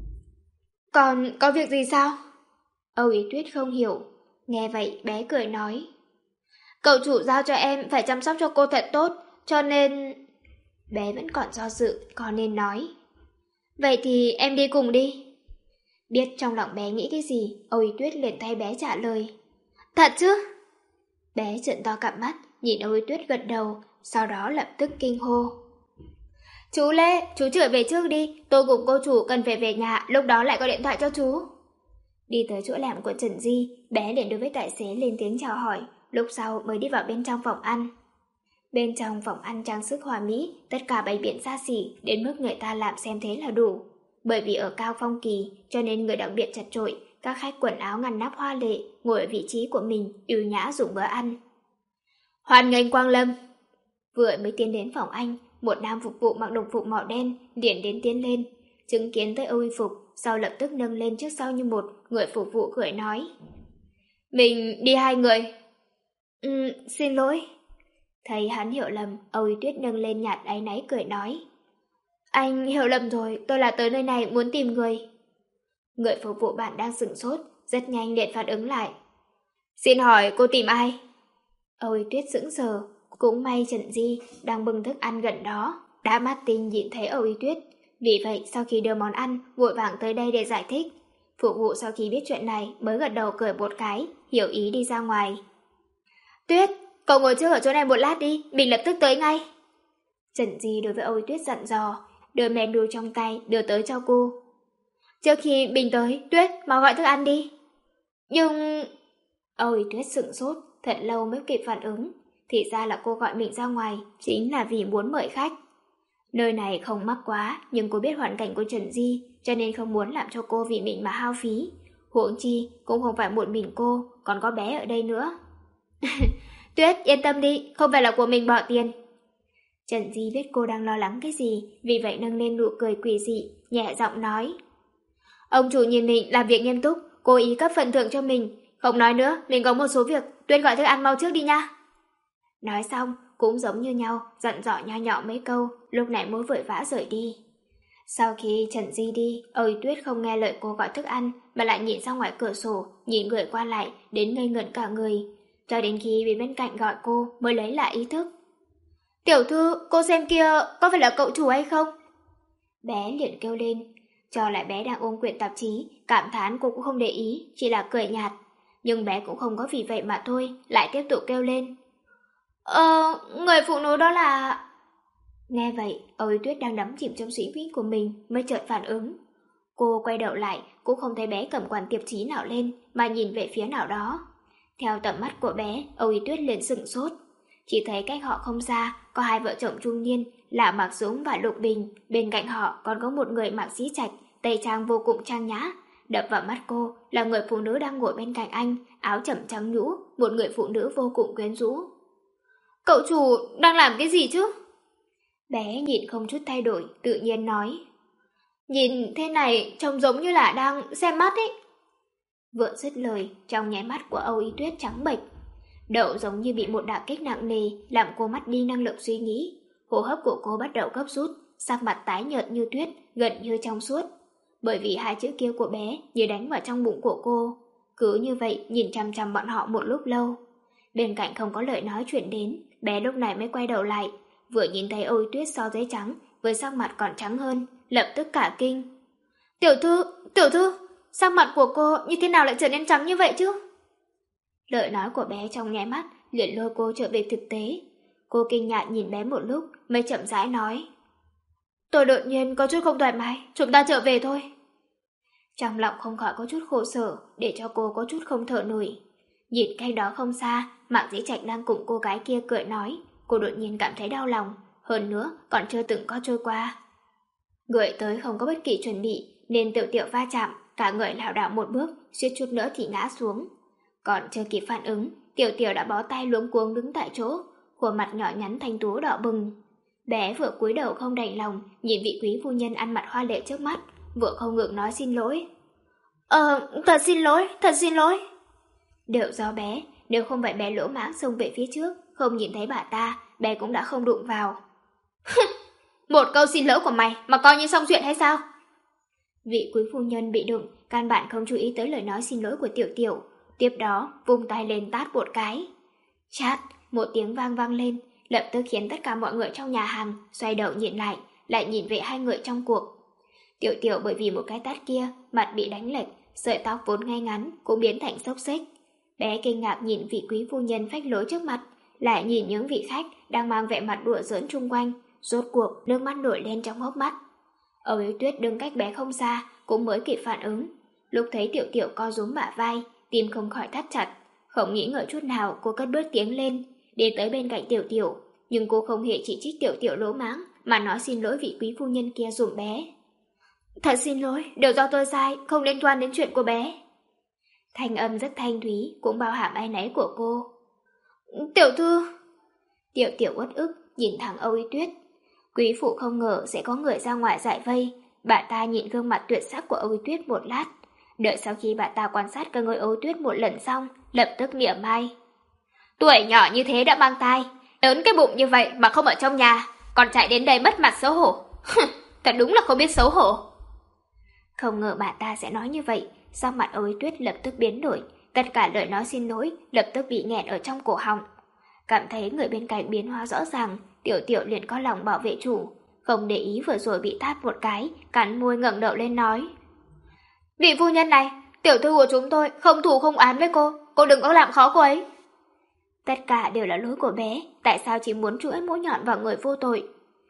Còn có việc gì sao? Âu Tuyết không hiểu. Nghe vậy bé cười nói. Cậu chủ giao cho em phải chăm sóc cho cô thật tốt, cho nên... Bé vẫn còn do dự, có nên nói. Vậy thì em đi cùng đi. Biết trong lòng bé nghĩ cái gì, Âu Tuyết liền thay bé trả lời. Thật chứ? Bé trợn to cặp mắt, nhìn Âu Tuyết gật đầu, sau đó lập tức kinh hô. Chú Lê, chú trở về trước đi, tôi cùng cô chủ cần phải về nhà, lúc đó lại gọi điện thoại cho chú. Đi tới chỗ làm của Trần Di, bé liền đối với tài xế lên tiếng chào hỏi, lúc sau mới đi vào bên trong phòng ăn. Bên trong phòng ăn trang sức hoa mỹ, tất cả bày biện xa xỉ, đến mức người ta làm xem thế là đủ. Bởi vì ở Cao Phong Kỳ, cho nên người đặc biệt chật chội, các khách quần áo ngăn nắp hoa lệ, ngồi ở vị trí của mình, ưu nhã dùng bữa ăn. Hoan nghênh Quang Lâm. Vừa mới tiến đến phòng anh, một nam phục vụ mặc đồng phục màu đen liền đến tiến lên, chứng kiến tới Âu y phục, sau lập tức nâng lên trước sau như một người phục vụ cười nói. Mình đi hai người. Ừm, xin lỗi. Thấy hắn hiểu lầm, Âu Y Tuyết nâng lên nhạt áy náy cười nói. Anh hiểu lầm rồi, tôi là tới nơi này muốn tìm người. Người phục vụ bạn đang sửng sốt, rất nhanh liền phản ứng lại. Xin hỏi cô tìm ai? Âu Y Tuyết sững sờ, cũng may Trần Di đang bưng thức ăn gần đó, đã mắt tinh nhìn thấy Âu Y Tuyết. Vì vậy sau khi đưa món ăn, vội vàng tới đây để giải thích. Phục vụ sau khi biết chuyện này mới gật đầu cười một cái, hiểu ý đi ra ngoài. Tuyết, cậu ngồi trước ở chỗ này một lát đi, mình lập tức tới ngay. Trần Di đối với Âu Y Tuyết dặn dò, đưa menu trong tay đưa tới cho cô. Trước khi mình tới, Tuyết mau gọi thức ăn đi. Nhưng... Âu Y Tuyết sững sốt, thật lâu mới kịp phản ứng. Thì ra là cô gọi mình ra ngoài, chính là vì muốn mời khách. Nơi này không mắc quá, nhưng cô biết hoàn cảnh của Trần Di, cho nên không muốn làm cho cô vì mình mà hao phí. Huống chi, cũng không phải một mình cô, còn có bé ở đây nữa. Tuyết, yên tâm đi, không phải là của mình bỏ tiền. Trần Di biết cô đang lo lắng cái gì, vì vậy nâng lên nụ cười quỷ dị, nhẹ giọng nói. Ông chủ nhìn mình làm việc nghiêm túc, cố ý cấp phần thưởng cho mình. Không nói nữa, mình có một số việc, Tuyết gọi thức ăn mau trước đi nha. Nói xong, cũng giống như nhau, dặn dò nho nhỏ mấy câu, lúc này mới vội vã rời đi. Sau khi Trần Di đi, Âu Y Tuyết không nghe lời cô gọi thức ăn, mà lại nhìn ra ngoài cửa sổ, nhìn người qua lại, đến ngây ngẩn cả người. Cho đến khi bị bên cạnh gọi cô, mới lấy lại ý thức. Tiểu thư, cô xem kia, có phải là cậu chủ hay không? Bé liền kêu lên. Cho lại bé đang ôm quyển tạp chí, cảm thán cô cũng không để ý, chỉ là cười nhạt. Nhưng bé cũng không có vì vậy mà thôi, lại tiếp tục kêu lên. Ờ, người phụ nữ đó là... Nghe vậy, Âu Y Tuyết đang đắm chìm trong suy nghĩ của mình mới chợt phản ứng. Cô quay đầu lại, cũng không thấy bé cầm quản tiệp chí nào lên, mà nhìn về phía nào đó. Theo tầm mắt của bé, Âu Y Tuyết liền sửng sốt. Chỉ thấy cách họ không xa, có hai vợ chồng trung niên là Mạc Dũng và Lục Bình. Bên cạnh họ còn có một người mặc dĩ trạch, tây trang vô cùng trang nhã. Đập vào mắt cô là người phụ nữ đang ngồi bên cạnh anh, áo chẩm trắng nhũ, một người phụ nữ vô cùng quyến rũ. Cậu chủ đang làm cái gì chứ? Bé nhìn không chút thay đổi, tự nhiên nói. Nhìn thế này trông giống như là đang xem mắt ấy. Vừa dứt lời, trong nháy mắt của Âu Y Tuyết trắng bệch. Đầu giống như bị một đả kích nặng nề, làm cô mất đi năng lượng suy nghĩ. Hô hấp của cô bắt đầu gấp rút, sắc mặt tái nhợt như tuyết, gần như trong suốt. Bởi vì hai chữ kia của bé như đánh vào trong bụng của cô. Cứ như vậy nhìn chằm chằm bọn họ một lúc lâu. Bên cạnh không có lời nói chuyển đến, bé lúc này mới quay đầu lại. Vừa nhìn thấy Âu Y Tuyết so giấy trắng, với sắc mặt còn trắng hơn, lập tức cả kinh. Tiểu thư, tiểu thư, sắc mặt của cô như thế nào lại trở nên trắng như vậy chứ? Lời nói của bé trong nháy mắt liền lôi cô trở về thực tế. Cô kinh ngạc nhìn bé một lúc mới chậm rãi nói. Tôi đột nhiên có chút không thoải mái, chúng ta trở về thôi. Trong lòng không khỏi có chút khổ sở, để cho cô có chút không thở nổi. Nhìn cách đó không xa, Mạc Dĩ Trạch đang cùng cô gái kia cười nói. Cô đột nhiên cảm thấy đau lòng, hơn nữa còn chưa từng có trôi qua. Người tới không có bất kỳ chuẩn bị, nên Tiểu Tiểu va chạm, cả người lảo đảo một bước, suýt chút nữa thì ngã xuống. Còn chưa kịp phản ứng, Tiểu Tiểu đã bó tay luống cuống đứng tại chỗ, khuôn mặt nhỏ nhắn thanh tú đỏ bừng. Bé vừa cúi đầu không đành lòng, nhìn vị quý phu nhân ăn mặc hoa lệ trước mắt, vừa không ngừng nói xin lỗi. Ờ, thật xin lỗi, thật xin lỗi. Đều do bé, nếu không phải bé lỗ mãng xông về phía trước, không nhìn thấy bà ta, bé cũng đã không đụng vào. Một câu xin lỗi của mày mà coi như xong chuyện hay sao? Vị quý phu nhân bị đụng, căn bản không chú ý tới lời nói xin lỗi của Tiểu Tiểu. Tiếp đó, vung tay lên tát một cái. Chát, một tiếng vang vang lên, lập tức khiến tất cả mọi người trong nhà hàng xoay đầu nhìn lại, lại nhìn về hai người trong cuộc. Tiểu Tiểu bởi vì một cái tát kia, mặt bị đánh lệch, sợi tóc vốn ngay ngắn cũng biến thành xốc xếch. Bé kinh ngạc nhìn vị quý phu nhân phách lối trước mặt, lại nhìn những vị khách đang mang vẻ mặt đùa giỡn chung quanh, rốt cuộc nước mắt nổi lên trong hốc mắt. Âu Y Tuyết đứng cách bé không xa, cũng mới kịp phản ứng. Lúc thấy Tiểu Tiểu co rúm bả vai, tim không khỏi thắt chặt. Không nghĩ ngợi chút nào, cô cất bước tiến lên, đến tới bên cạnh Tiểu Tiểu. Nhưng cô không hề chỉ trích Tiểu Tiểu lỗ mãng, mà nói xin lỗi vị quý phu nhân kia dùm bé. Thật xin lỗi, đều do tôi sai, không liên quan đến chuyện của bé. Thanh âm rất thanh thúy, cũng bao hàm áy náy của cô. Tiểu thư... Tiểu Tiểu uất ức, nhìn thẳng Âu Y Tuyết. Quý phụ không ngờ sẽ có người ra ngoài giải vây. Bà ta nhìn gương mặt tuyệt sắc của Âu Y Tuyết một lát. Đợi sau khi bà ta quan sát cả người Âu Y Tuyết một lần xong, lập tức mỉa mai. Tuổi nhỏ như thế đã mang thai, lớn cái bụng như vậy mà không ở trong nhà, còn chạy đến đây mất mặt xấu hổ. Thật đúng là không biết xấu hổ. Không ngờ bà ta sẽ nói như vậy, sắc mặt Âu Yến Tuyết lập tức biến đổi, tất cả lời nói xin lỗi lập tức bị nghẹn ở trong cổ họng. Cảm thấy người bên cạnh biến hóa rõ ràng, Tiểu Tiểu liền có lòng bảo vệ chủ, không để ý vừa rồi bị tát một cái, cắn môi ngẩng đầu lên nói: "Vị phu nhân này, tiểu thư của chúng tôi không thù không oán với cô, cô đừng có làm khó cô ấy." Tất cả đều là lỗi của bé, tại sao chỉ muốn chuỗi mũi nhọn vào người vô tội?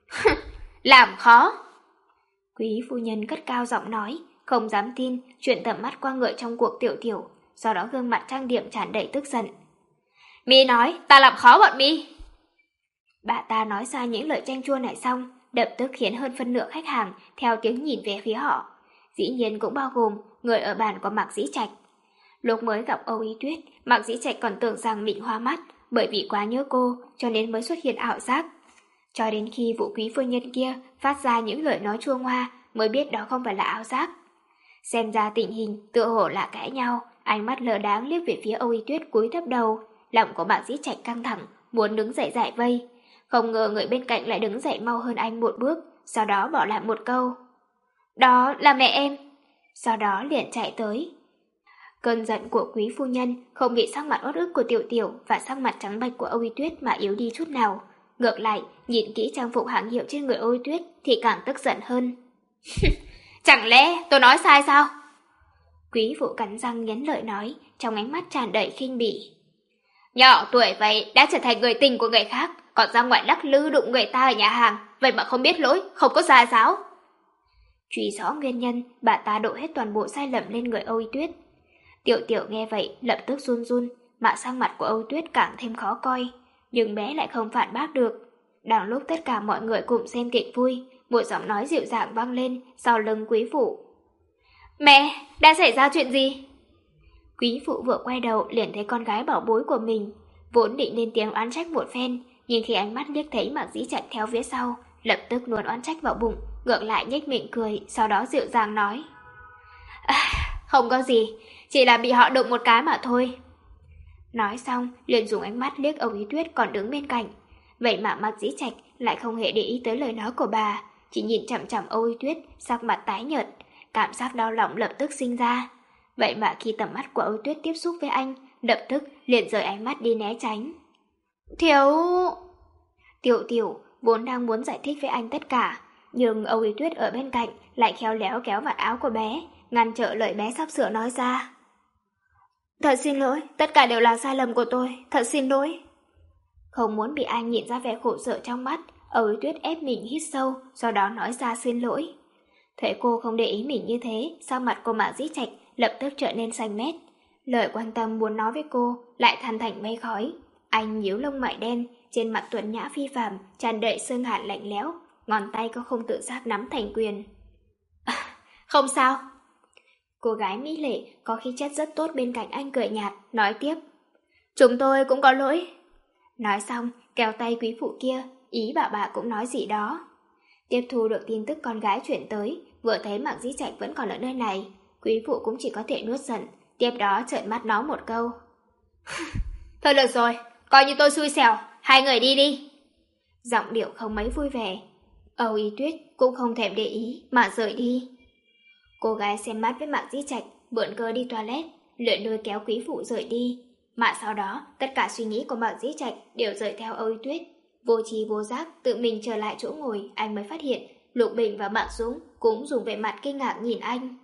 Làm khó. Quý phu nhân cất cao giọng nói, không dám tin, chuyển tầm mắt qua người trong cuộc Tiểu Tiểu, sau đó gương mặt trang điểm tràn đầy tức giận. Mi nói, ta làm khó bọn mi. Bà ta nói ra những lời chanh chua này xong, lập tức khiến hơn phân nửa khách hàng theo tiếng nhìn về phía họ. Dĩ nhiên cũng bao gồm người ở bàn của Mạc Dĩ Trạch. Lúc mới gặp Âu Yến Tuyết, Mạc Dĩ Trạch còn tưởng rằng mình hoa mắt, bởi vì quá nhớ cô cho nên mới xuất hiện ảo giác. Cho đến khi vụ quý phu nhân kia phát ra những lời nói chua ngoa mới biết đó không phải là ảo giác. Xem ra tình hình tựa hồ là cãi nhau, ánh mắt lờ đáng liếc về phía Âu Yến Tuyết cúi thấp đầu, lòng của Mạc Dĩ Trạch căng thẳng, muốn đứng dậy giải vây. Không ngờ người bên cạnh lại đứng dậy mau hơn anh một bước, sau đó bỏ lại một câu: "Đó là mẹ em." Sau đó liền chạy tới. Cơn giận của quý phu nhân không bị sắc mặt uất ức của Tiểu Tiểu và sắc mặt trắng bệch của Âu Yến Tuyết mà yếu đi chút nào. Ngược lại, nhìn kỹ trang phục hàng hiệu trên người Âu Yến Tuyết thì càng tức giận hơn. Chẳng lẽ tôi nói sai sao? Quý phụ cắn răng nghiến lợi nói, trong ánh mắt tràn đầy khinh bỉ. Nhỏ tuổi vậy đã trở thành người tình của người khác, còn ra ngoài lắc lư đụng người ta ở nhà hàng, vậy mà không biết lỗi, không có gia giáo. Truy rõ nguyên nhân, bà ta đổ hết toàn bộ sai lầm lên người Âu Yến Tuyết. Tiểu Tiểu nghe vậy lập tức run run, mà sang mặt của Âu Yến Tuyết càng thêm khó coi, nhưng bé lại không phản bác được. Đang lúc tất cả mọi người cùng xem kịch vui, một giọng nói dịu dàng vang lên sau lưng quý phụ. Mẹ, đã xảy ra chuyện gì? Quý phụ vừa quay đầu liền thấy con gái bảo bối của mình, vốn định lên tiếng oán trách một phen, nhưng khi ánh mắt liếc thấy Mạc Dĩ Trạch theo phía sau, lập tức nuốt oán trách vào bụng, ngược lại nhếch miệng cười, sau đó dịu dàng nói: à, không có gì, chỉ là bị họ đụng một cái mà thôi. Nói xong, liền dùng ánh mắt liếc Âu Yến Tuyết còn đứng bên cạnh. Vậy mà Mạc Dĩ Trạch lại không hề để ý tới lời nói của bà, chỉ nhìn chằm chằm Âu Yến Tuyết, sắc mặt tái nhợt, cảm giác đau lòng lập tức sinh ra. Vậy mà khi tầm mắt của Âu Yến Tuyết tiếp xúc với anh, lập tức liền rời ánh mắt đi né tránh. Thiếu... Tiểu Tiểu vốn đang muốn giải thích với anh tất cả, nhưng Âu Yến Tuyết ở bên cạnh lại khéo léo kéo vạt áo của bé, ngăn trở lời bé sắp sửa nói ra. Thật xin lỗi, tất cả đều là sai lầm của tôi, thật xin lỗi. Không muốn bị anh nhìn ra vẻ khổ sở trong mắt, Âu Yến Tuyết ép mình hít sâu, sau đó nói ra xin lỗi. Thấy cô không để ý mình như thế, sau mặt của Mạc Dĩ Trạch lập tức trở nên xanh mét. Lời quan tâm muốn nói với cô lại tan thành mây khói. Anh nhíu lông mày đen, trên mặt tuấn nhã phi phàm tràn đầy sương hàn lạnh lẽo, ngón tay có không tự giác nắm thành quyền. À, không sao. Cô gái mỹ lệ có khí chất rất tốt bên cạnh anh cười nhạt, nói tiếp. Chúng tôi cũng có lỗi. Nói xong, kéo tay quý phụ kia, ý bảo bà cũng nói gì đó. Tiếp thu được tin tức con gái chuyển tới, vừa thấy Mạc Dĩ Trạch vẫn còn ở nơi này, quý phụ cũng chỉ có thể nuốt giận, tiếp đó trợn mắt nó một câu. Thôi được rồi, coi như tôi xui xẻo, hai người đi đi. Giọng điệu không mấy vui vẻ. Âu Yến Tuyết cũng không thèm để ý mà rời đi. Cô gái xem mắt với Mạc Dĩ Trạch, mượn cơ đi toilet, lượn lôi kéo quý phụ rời đi. Mà sau đó, tất cả suy nghĩ của Mạc Dĩ Trạch đều rời theo Âu Yến Tuyết. Vô tri vô giác tự mình trở lại chỗ ngồi, anh mới phát hiện Lục Bình và Mạc Dũng cũng dùng vẻ mặt kinh ngạc nhìn anh.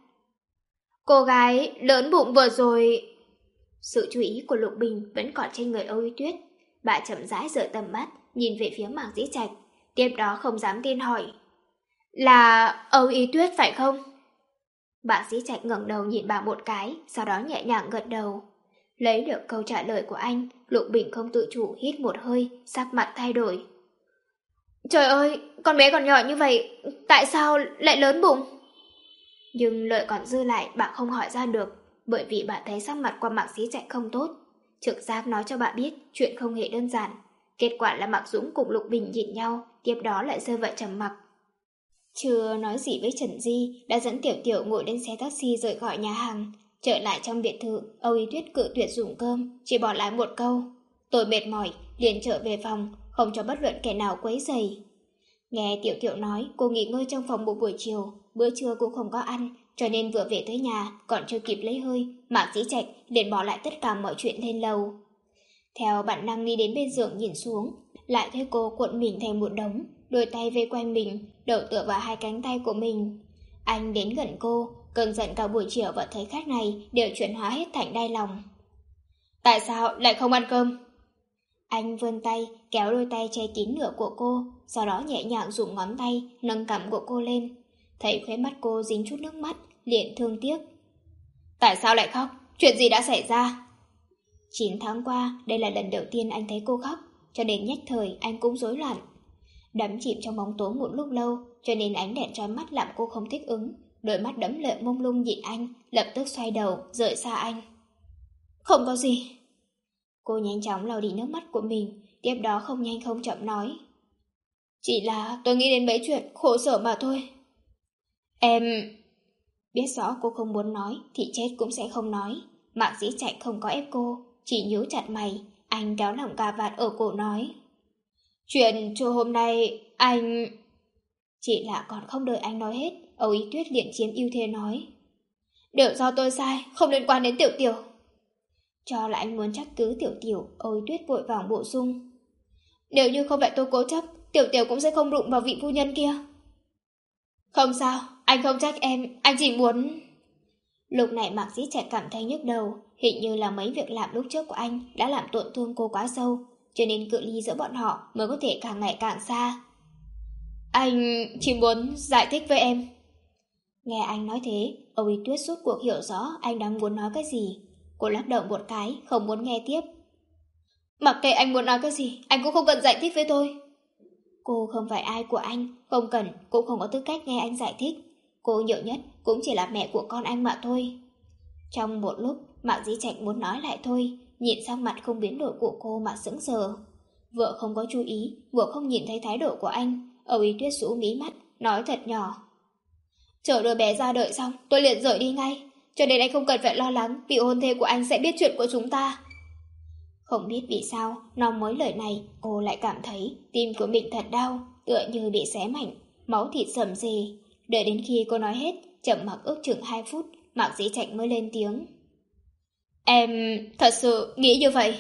Cô gái lớn bụng vừa rồi... Sự chú ý của Lục Bình vẫn còn trên người Âu Yến Tuyết. Bà chậm rãi dời tầm mắt, nhìn về phía Mạc Dĩ Trạch, tiếp đó không dám tin hỏi. Là Âu Yến Tuyết phải không? Mạc Dĩ Trạch ngẩng đầu nhìn bà một cái, sau đó nhẹ nhàng gật đầu. Lấy được câu trả lời của anh, Lục Bình không tự chủ hít một hơi, sắc mặt thay đổi. Trời ơi, con bé còn nhỏ như vậy, tại sao lại lớn bụng? Nhưng lời còn dư lại bà không hỏi ra được, bởi vì bà thấy sắc mặt của Mạc Dĩ Trạch không tốt. Trực giác nói cho bà biết chuyện không hề đơn giản. Kết quả là Mạc Dũng cùng Lục Bình nhìn nhau, tiếp đó lại rơi vào trầm mặc. Chưa nói gì với Trần Di, đã dẫn Tiểu Tiểu ngồi lên xe taxi rời khỏi nhà hàng. Trở lại trong biệt thự, Âu Yến Tuyết cự tuyệt dùng cơm, chỉ bỏ lại một câu. Tôi mệt mỏi, liền trở về phòng, không cho bất luận kẻ nào quấy rầy. Nghe Tiểu Tiểu nói cô nghỉ ngơi trong phòng một buổi chiều, bữa trưa cũng không có ăn, cho nên vừa về tới nhà, còn chưa kịp lấy hơi, Mạc Dĩ Trạch liền bỏ lại tất cả mọi chuyện lên lầu. Theo bản năng đi đến bên giường nhìn xuống, lại thấy cô cuộn mình thành một đống, đôi tay vây quanh mình, đầu tựa vào hai cánh tay của mình. Anh đến gần cô, cơn giận cả buổi chiều và thấy khách này đều chuyển hóa hết thành đau lòng. Tại sao lại không ăn cơm? Anh vươn tay, kéo đôi tay che kín nửa của cô, sau đó nhẹ nhàng dùng ngón tay, nâng cằm của cô lên. Thấy khóe mắt cô dính chút nước mắt, liền thương tiếc. Tại sao lại khóc? Chuyện gì đã xảy ra? Chín tháng qua, đây là lần đầu tiên anh thấy cô khóc, cho nên nhất thời anh cũng rối loạn. Đắm chìm trong bóng tối một lúc lâu, cho nên ánh đèn trói mắt làm cô không thích ứng. Đôi mắt đẫm lệ mông lung nhìn anh, lập tức xoay đầu, rời xa anh. Không có gì. Cô nhanh chóng lau đi nước mắt của mình, tiếp đó không nhanh không chậm nói. Chỉ là tôi nghĩ đến mấy chuyện khổ sở mà thôi. Em... Biết rõ cô không muốn nói thì chết cũng sẽ không nói. Mạc Dĩ Trạch không có ép cô, chỉ nhíu chặt mày. Anh kéo lỏng cà vạt ở cổ nói. Chuyện trưa hôm nay anh... Chỉ là còn không đợi anh nói hết, Âu Ý Tuyết liền chiếm ưu thế nói. Đều do tôi sai, không liên quan đến Tiểu Tiểu. Cho là anh muốn trách cứ Tiểu Tiểu, Âu Ý Tuyết vội vàng bổ sung. Nếu như không phải tôi cố chấp, Tiểu Tiểu cũng sẽ không đụng vào vị phu nhân kia. Không sao, anh không trách em, anh chỉ muốn... Lúc này Mạc Dĩ Trạch cảm thấy nhức đầu, hình như là mấy việc làm lúc trước của anh đã làm tổn thương cô quá sâu, cho nên cự ly giữa bọn họ mới có thể càng ngày càng xa. Anh chỉ muốn giải thích với em. Nghe anh nói thế, Âu Ý Tuyết suốt cuộc hiểu rõ anh đang muốn nói cái gì. Cô lắc đầu một cái, không muốn nghe tiếp. Mặc kệ anh muốn nói cái gì, anh cũng không cần giải thích với tôi. Cô không phải ai của anh, không cần, cũng không có tư cách nghe anh giải thích. Cô nhiều nhất cũng chỉ là mẹ của con anh mà thôi. Trong một lúc, Mạc Dĩ Trạch muốn nói lại thôi, nhìn sang mặt không biến đổi của cô mà sững sờ. Vợ không có chú ý, vừa không nhìn thấy thái độ của anh, Âu Ý Tuyết rũ mí mắt, nói thật nhỏ. Chờ đứa bé ra đợi xong, tôi liền rời đi ngay, cho nên anh không cần phải lo lắng vì hôn thê của anh sẽ biết chuyện của chúng ta. Không biết vì sao, nói mới lời này, cô lại cảm thấy tim của mình thật đau, tựa như bị xé mảnh, máu thịt sầm rề. Đợi đến khi cô nói hết, chậm mặc ước chừng hai phút, Mạc Dĩ Trạch mới lên tiếng. Em thật sự nghĩ như vậy.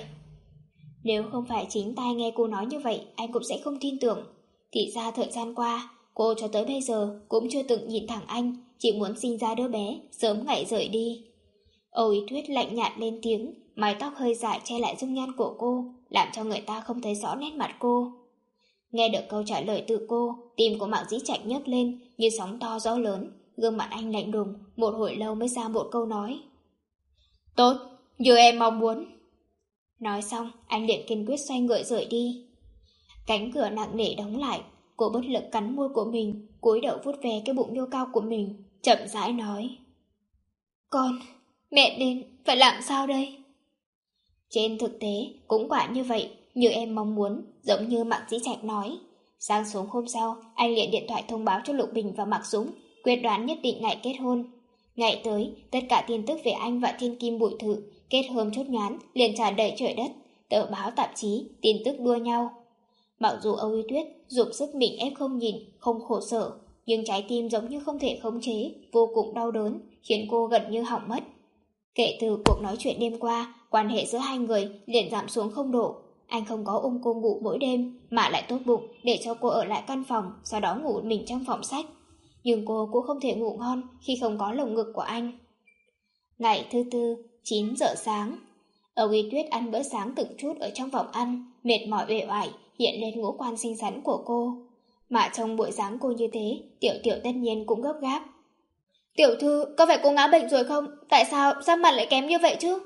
Nếu không phải chính tai nghe cô nói như vậy, anh cũng sẽ không tin tưởng. Thì ra thời gian qua, cô cho tới bây giờ cũng chưa từng nhìn thẳng anh, chỉ muốn sinh ra đứa bé, sớm ngày rời đi. Âu Ý Tuyết lạnh nhạt lên tiếng, mái tóc hơi dài che lại dung nhan của cô, làm cho người ta không thấy rõ nét mặt cô. Nghe được câu trả lời từ cô, tim của Mạc Dĩ Trạch nhấc lên như sóng to gió lớn, gương mặt anh lạnh đùng, một hồi lâu mới ra một câu nói. Tốt, như em mong muốn. Nói xong, anh liền kiên quyết xoay người rời đi. Cánh cửa nặng nề đóng lại, cô bất lực cắn môi của mình, cúi đầu vuốt ve cái bụng nhô cao của mình, chậm rãi nói. Con, mẹ đến, phải làm sao đây? Trên thực tế, cũng quả như vậy, như em mong muốn, giống như Mạc Dĩ Trạch nói. Sáng sớm hôm sau, anh liền điện thoại thông báo cho Lục Bình và Mạc Dũng, quyết đoán nhất định ngày kết hôn. Ngày tới, tất cả tin tức về anh và Thiên Kim Bụi Thự, kết hôn chốt nhán, liền tràn đầy trời đất, tờ báo tạp chí, tin tức đua nhau. Mặc dù Âu Ý Tuyết dùng sức mình ép không nhìn, không khổ sở, nhưng trái tim giống như không thể khống chế, vô cùng đau đớn, khiến cô gần như hỏng mất. Kể từ cuộc nói chuyện đêm qua, quan hệ giữa hai người liền giảm xuống không độ. Anh không có ôm cô ngủ mỗi đêm, mà lại tốt bụng để cho cô ở lại căn phòng, sau đó ngủ mình trong phòng sách. Nhưng cô cũng không thể ngủ ngon khi không có lồng ngực của anh. Ngày thứ tư, chín giờ sáng. Âu Ý Tuyết ăn bữa sáng từng chút ở trong phòng ăn, mệt mỏi uể oải hiện lên ngũ quan xinh xắn của cô. Mà trong buổi sáng cô như thế, Tiểu Tiểu tất nhiên cũng gấp gáp. Tiểu thư, có phải cô ngã bệnh rồi không? Tại sao sắc mặt lại kém như vậy chứ?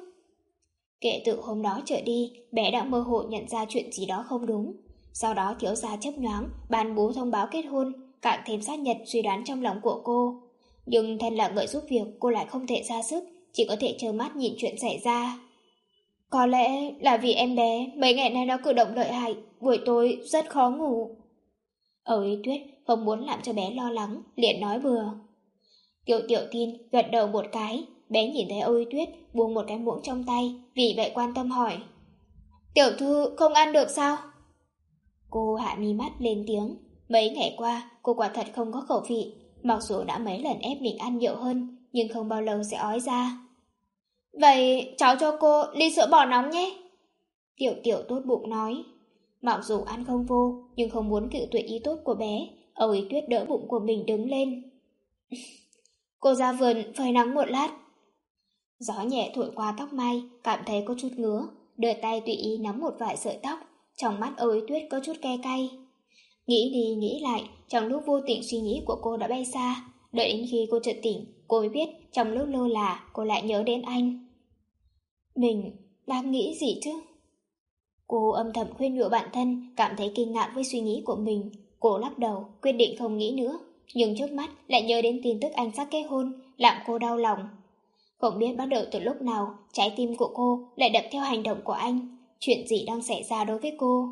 Kể từ hôm đó trở đi, bé đã mơ hồ nhận ra chuyện gì đó không đúng. Sau đó thiếu gia chấp nhoáng, ban bố thông báo kết hôn, càng thêm xác nhận suy đoán trong lòng của cô. Nhưng thân là người giúp việc, cô lại không thể ra sức, chỉ có thể trơ mắt nhìn chuyện xảy ra. Có lẽ là vì em bé mấy ngày nay nó cử động lợi hại, buổi tối rất khó ngủ. Âu Ý Tuyết không muốn làm cho bé lo lắng, liền nói bừa. Tiểu Tiểu tin gật đầu một cái, bé nhìn thấy Âu Ý Tuyết buông một cái muỗng trong tay, vì vậy quan tâm hỏi. Tiểu thư không ăn được sao? Cô hạ mi mắt lên tiếng. Mấy ngày qua, cô quả thật không có khẩu vị. Mặc dù đã mấy lần ép mình ăn nhiều hơn, nhưng không bao lâu sẽ ói ra. Vậy cháu cho cô ly sữa bò nóng nhé. Tiểu tiểu tốt bụng nói. Mặc dù ăn không vô, nhưng không muốn cự tuyệt ý tốt của bé, Âu Ý Tuyết đỡ bụng của mình đứng lên. Cô ra vườn phơi nắng một lát. Gió nhẹ thổi qua tóc mai, cảm thấy có chút ngứa, đưa tay tùy ý nắm một vài sợi tóc, trong mắt Âu Ý Tuyết có chút cay cay. Nghĩ đi nghĩ lại, trong lúc vô tình suy nghĩ của cô đã bay xa, đợi đến khi cô chợt tỉnh, cô mới biết trong lúc lơ là cô lại nhớ đến anh. Mình đang nghĩ gì chứ? Cô âm thầm khuyên nhủ bản thân, cảm thấy kinh ngạc với suy nghĩ của mình. Cô lắc đầu, quyết định không nghĩ nữa, nhưng trước mắt lại nhớ đến tin tức anh sắp kết hôn, làm cô đau lòng. Không biết bắt đầu từ lúc nào, trái tim của cô lại đập theo hành động của anh. Chuyện gì đang xảy ra đối với cô?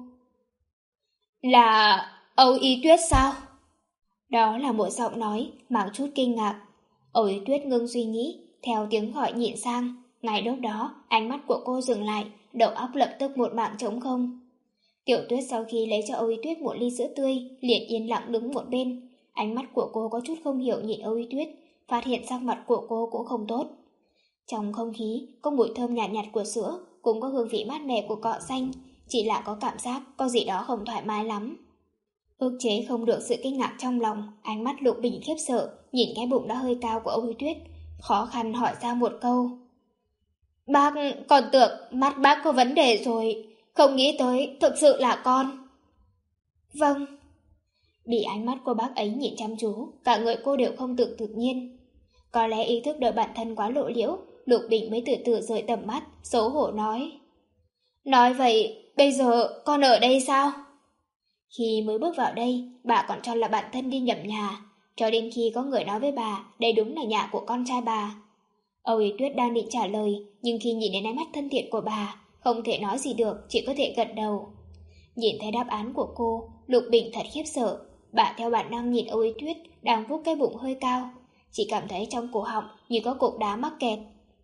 Là Âu Ý Tuyết sao? Đó là một giọng nói mang chút kinh ngạc. Âu Ý Tuyết ngưng suy nghĩ, theo tiếng gọi nhìn sang. Ngay lúc đó, ánh mắt của cô dừng lại, đầu óc lập tức một mảng trống không. Tiểu Tuyết sau khi lấy cho Âu Ý Tuyết một ly sữa tươi, liền yên lặng đứng một bên. Ánh mắt của cô có chút không hiểu nhìn Âu Ý Tuyết, phát hiện sắc mặt của cô cũng không tốt. Trong không khí có mùi thơm nhạt nhạt của sữa, cũng có hương vị mát mẻ của cọ xanh, chỉ là có cảm giác có gì đó không thoải mái lắm. Ức chế không được sự kinh ngạc trong lòng, ánh mắt Lục Bình khiếp sợ, nhìn cái bụng đã hơi cao của Âu Ý Tuyết, khó khăn hỏi ra một câu. Bác còn tưởng mắt bác có vấn đề rồi, không nghĩ tới thực sự là con. Vâng. Bị ánh mắt của bác ấy nhìn chăm chú, cả người cô đều không tự tự nhiên. Có lẽ ý thức đợi bản thân quá lộ liễu, Lục Bình mới từ từ rời tầm mắt, xấu hổ nói. Nói vậy, bây giờ con ở đây sao? Khi mới bước vào đây, bà còn cho là bản thân đi nhầm nhà, cho đến khi có người nói với bà, đây đúng là nhà của con trai bà. Âu Ý Tuyết đang định trả lời, nhưng khi nhìn đến ánh mắt thân thiện của bà, không thể nói gì được, chỉ có thể gật đầu. Nhìn thấy đáp án của cô, Lục Bình thật khiếp sợ, bà theo bản năng nhìn Âu Ý Tuyết đang vuốt cái bụng hơi cao, chỉ cảm thấy trong cổ họng như có cục đá mắc kẹt.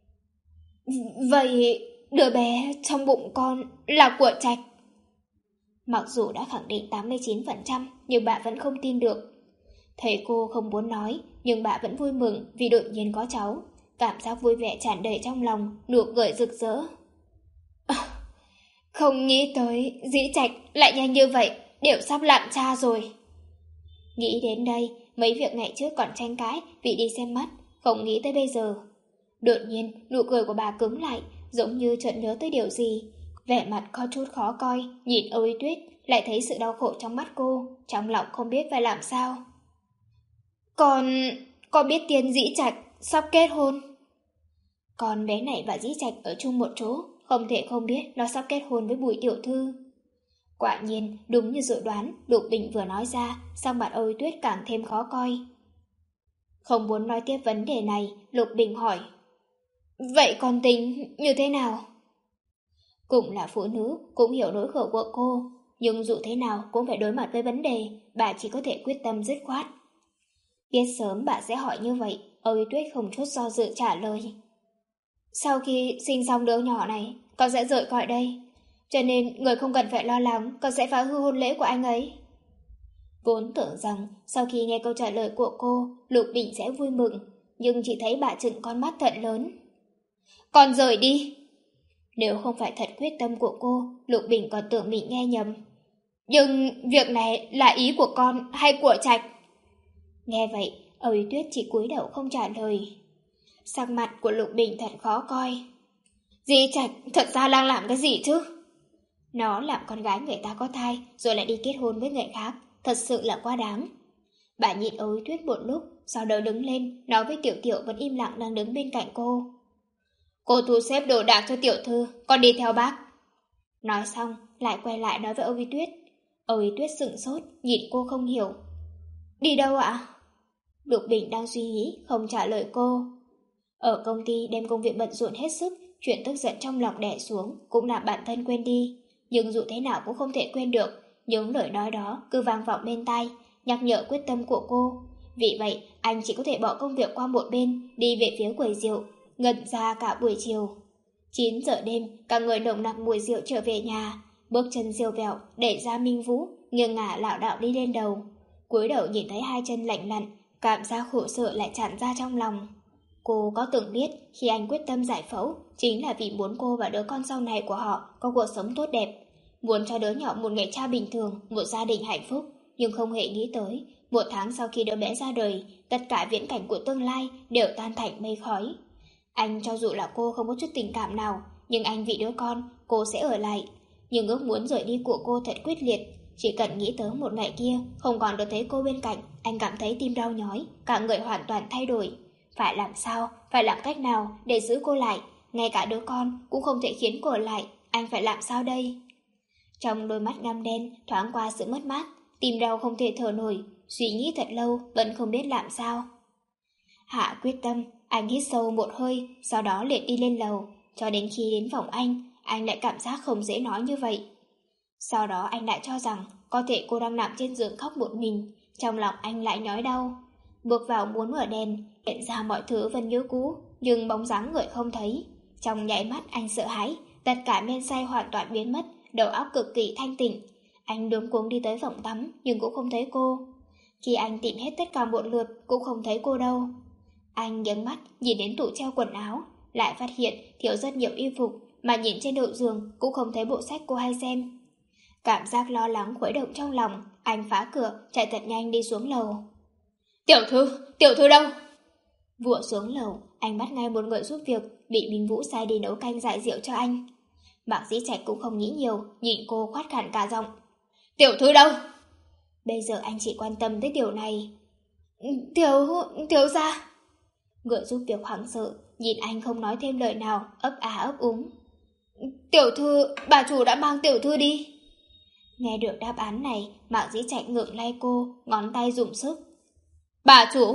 Vậy đứa bé trong bụng con là của Trạch? Mặc dù đã khẳng định tám mươi chín phần trăm, nhưng bà vẫn không tin được. Thấy cô không muốn nói, nhưng bà vẫn vui mừng vì đột nhiên có cháu. Cảm giác vui vẻ tràn đầy trong lòng, nụ cười rực rỡ. À, không nghĩ tới Dĩ Trạch lại nhanh như vậy, đều sắp làm cha rồi. Nghĩ đến đây, mấy việc ngày trước còn tranh cãi vì đi xem mắt, không nghĩ tới bây giờ. Đột nhiên, nụ cười của bà cứng lại, giống như chợt nhớ tới điều gì. Vẻ mặt có chút khó coi, nhìn Âu Ý Tuyết, lại thấy sự đau khổ trong mắt cô, trong lòng không biết phải làm sao. Con... con biết Tiên Dĩ Trạch sắp kết hôn. Con bé này và Dĩ Trạch ở chung một chỗ, không thể không biết nó sắp kết hôn với Bùi tiểu thư. Quả nhiên, đúng như dự đoán, Lục Bình vừa nói ra, sắc mặt Âu Ý Tuyết càng thêm khó coi. Không muốn nói tiếp vấn đề này, Lục Bình hỏi. Vậy con tính như thế nào? Cũng là phụ nữ, cũng hiểu nỗi khổ của cô, nhưng dù thế nào cũng phải đối mặt với vấn đề, bà chỉ có thể quyết tâm dứt khoát. Biết sớm bà sẽ hỏi như vậy, Âu Ý Tuyết không chút do dự trả lời. Sau khi sinh xong đứa nhỏ này, con sẽ rời khỏi đây, cho nên người không cần phải lo lắng con sẽ phá hư hôn lễ của anh ấy. Vốn tưởng rằng sau khi nghe câu trả lời của cô, Lục Bình sẽ vui mừng, nhưng chỉ thấy bà trừng con mắt thật lớn. Con rời đi. Nếu không phải thật quyết tâm của cô, Lục Bình còn tưởng mình nghe nhầm. Nhưng việc này là ý của con hay của Trạch? Nghe vậy, Âu Ý Tuyết chỉ cúi đầu không trả lời. Sắc mặt của Lục Bình thật khó coi. Dĩ Trạch thật ra đang làm cái gì chứ? Nó làm con gái người ta có thai rồi lại đi kết hôn với người khác, thật sự là quá đáng. Bà nhìn Âu Ý Tuyết một lúc, sau đó đứng lên, nói với Tiểu Tiểu vẫn im lặng đang đứng bên cạnh cô. Cô thu xếp đồ đạc cho tiểu thư, con đi theo bác. Nói xong, lại quay lại nói với Âu Ý Tuyết. Âu Ý Tuyết sững sốt, nhìn cô không hiểu. Đi đâu ạ? Lục Bình đang suy nghĩ, không trả lời cô. Ở công ty đem công việc bận rộn hết sức, chuyện tức giận trong lòng đè xuống, cũng làm bản thân quên đi. Nhưng dù thế nào cũng không thể quên được, những lời nói đó cứ vang vọng bên tai, nhắc nhở quyết tâm của cô. Vì vậy, anh chỉ có thể bỏ công việc qua một bên, đi về phía quầy rượu, ngẩn ra cả buổi chiều. Chín giờ đêm, cả người nồng nặc mùi rượu trở về nhà. Bước chân siêu vẹo, đẩy ra Minh Vũ, nghiêng ngả lảo đảo đi lên đầu. Cúi đầu nhìn thấy hai chân lạnh lặn, cảm giác khổ sở lại tràn ra trong lòng. Cô có từng biết khi anh quyết tâm giải phẫu chính là vì muốn cô và đứa con sau này của họ có cuộc sống tốt đẹp. Muốn cho đứa nhỏ một người cha bình thường, một gia đình hạnh phúc, nhưng không hề nghĩ tới, một tháng sau khi đứa bé ra đời, tất cả viễn cảnh của tương lai đều tan thành mây khói. Anh cho dù là cô không có chút tình cảm nào, nhưng anh vì đứa con, cô sẽ ở lại. Nhưng ước muốn rời đi của cô thật quyết liệt. Chỉ cần nghĩ tới một ngày kia, không còn được thấy cô bên cạnh, anh cảm thấy tim đau nhói, cả người hoàn toàn thay đổi. Phải làm sao, phải làm cách nào để giữ cô lại, ngay cả đứa con cũng không thể khiến cô ở lại, anh phải làm sao đây? Trong đôi mắt ngăm đen thoáng qua sự mất mát, tim đau không thể thở nổi, suy nghĩ thật lâu vẫn không biết làm sao. Hạ quyết tâm, anh hít sâu một hơi, sau đó liền đi lên lầu, cho đến khi đến phòng anh, anh lại cảm giác không dễ nói như vậy. Sau đó anh lại cho rằng có thể cô đang nằm trên giường khóc một mình, trong lòng anh lại nhói đau. Bước vào muốn mở đèn, hiện ra mọi thứ vẫn như cũ, nhưng bóng dáng người không thấy. Trong nháy mắt anh sợ hãi, tất cả men say hoàn toàn biến mất, đầu óc cực kỳ thanh tỉnh. Anh luống cuống đi tới phòng tắm nhưng cũng không thấy cô. Khi anh tìm hết tất cả một lượt cũng không thấy cô đâu. Anh nhấn mắt nhìn đến tủ treo quần áo, lại phát hiện thiếu rất nhiều y phục, mà nhìn trên đầu giường cũng không thấy bộ sách cô hay xem. Cảm giác lo lắng khuấy động trong lòng, anh phá cửa chạy thật nhanh đi xuống lầu. Tiểu thư, tiểu thư đâu? Vừa xuống lầu, anh bắt ngay một người giúp việc, bị Minh Vũ sai đi nấu canh giải rượu cho anh. Mạc Dĩ Trạch cũng không nghĩ nhiều, nhìn cô khoát khản cả giọng. Tiểu thư đâu? Bây giờ anh chỉ quan tâm tới điều này. Tiểu, tiểu gia. Người giúp việc hoảng sợ, nhìn anh không nói thêm lời nào, ấp á ấp úng. Tiểu thư, bà chủ đã mang tiểu thư đi. Nghe được đáp án này, Mạc Dĩ Trạch ngượng lay cô, ngón tay dùng sức. Bà chủ.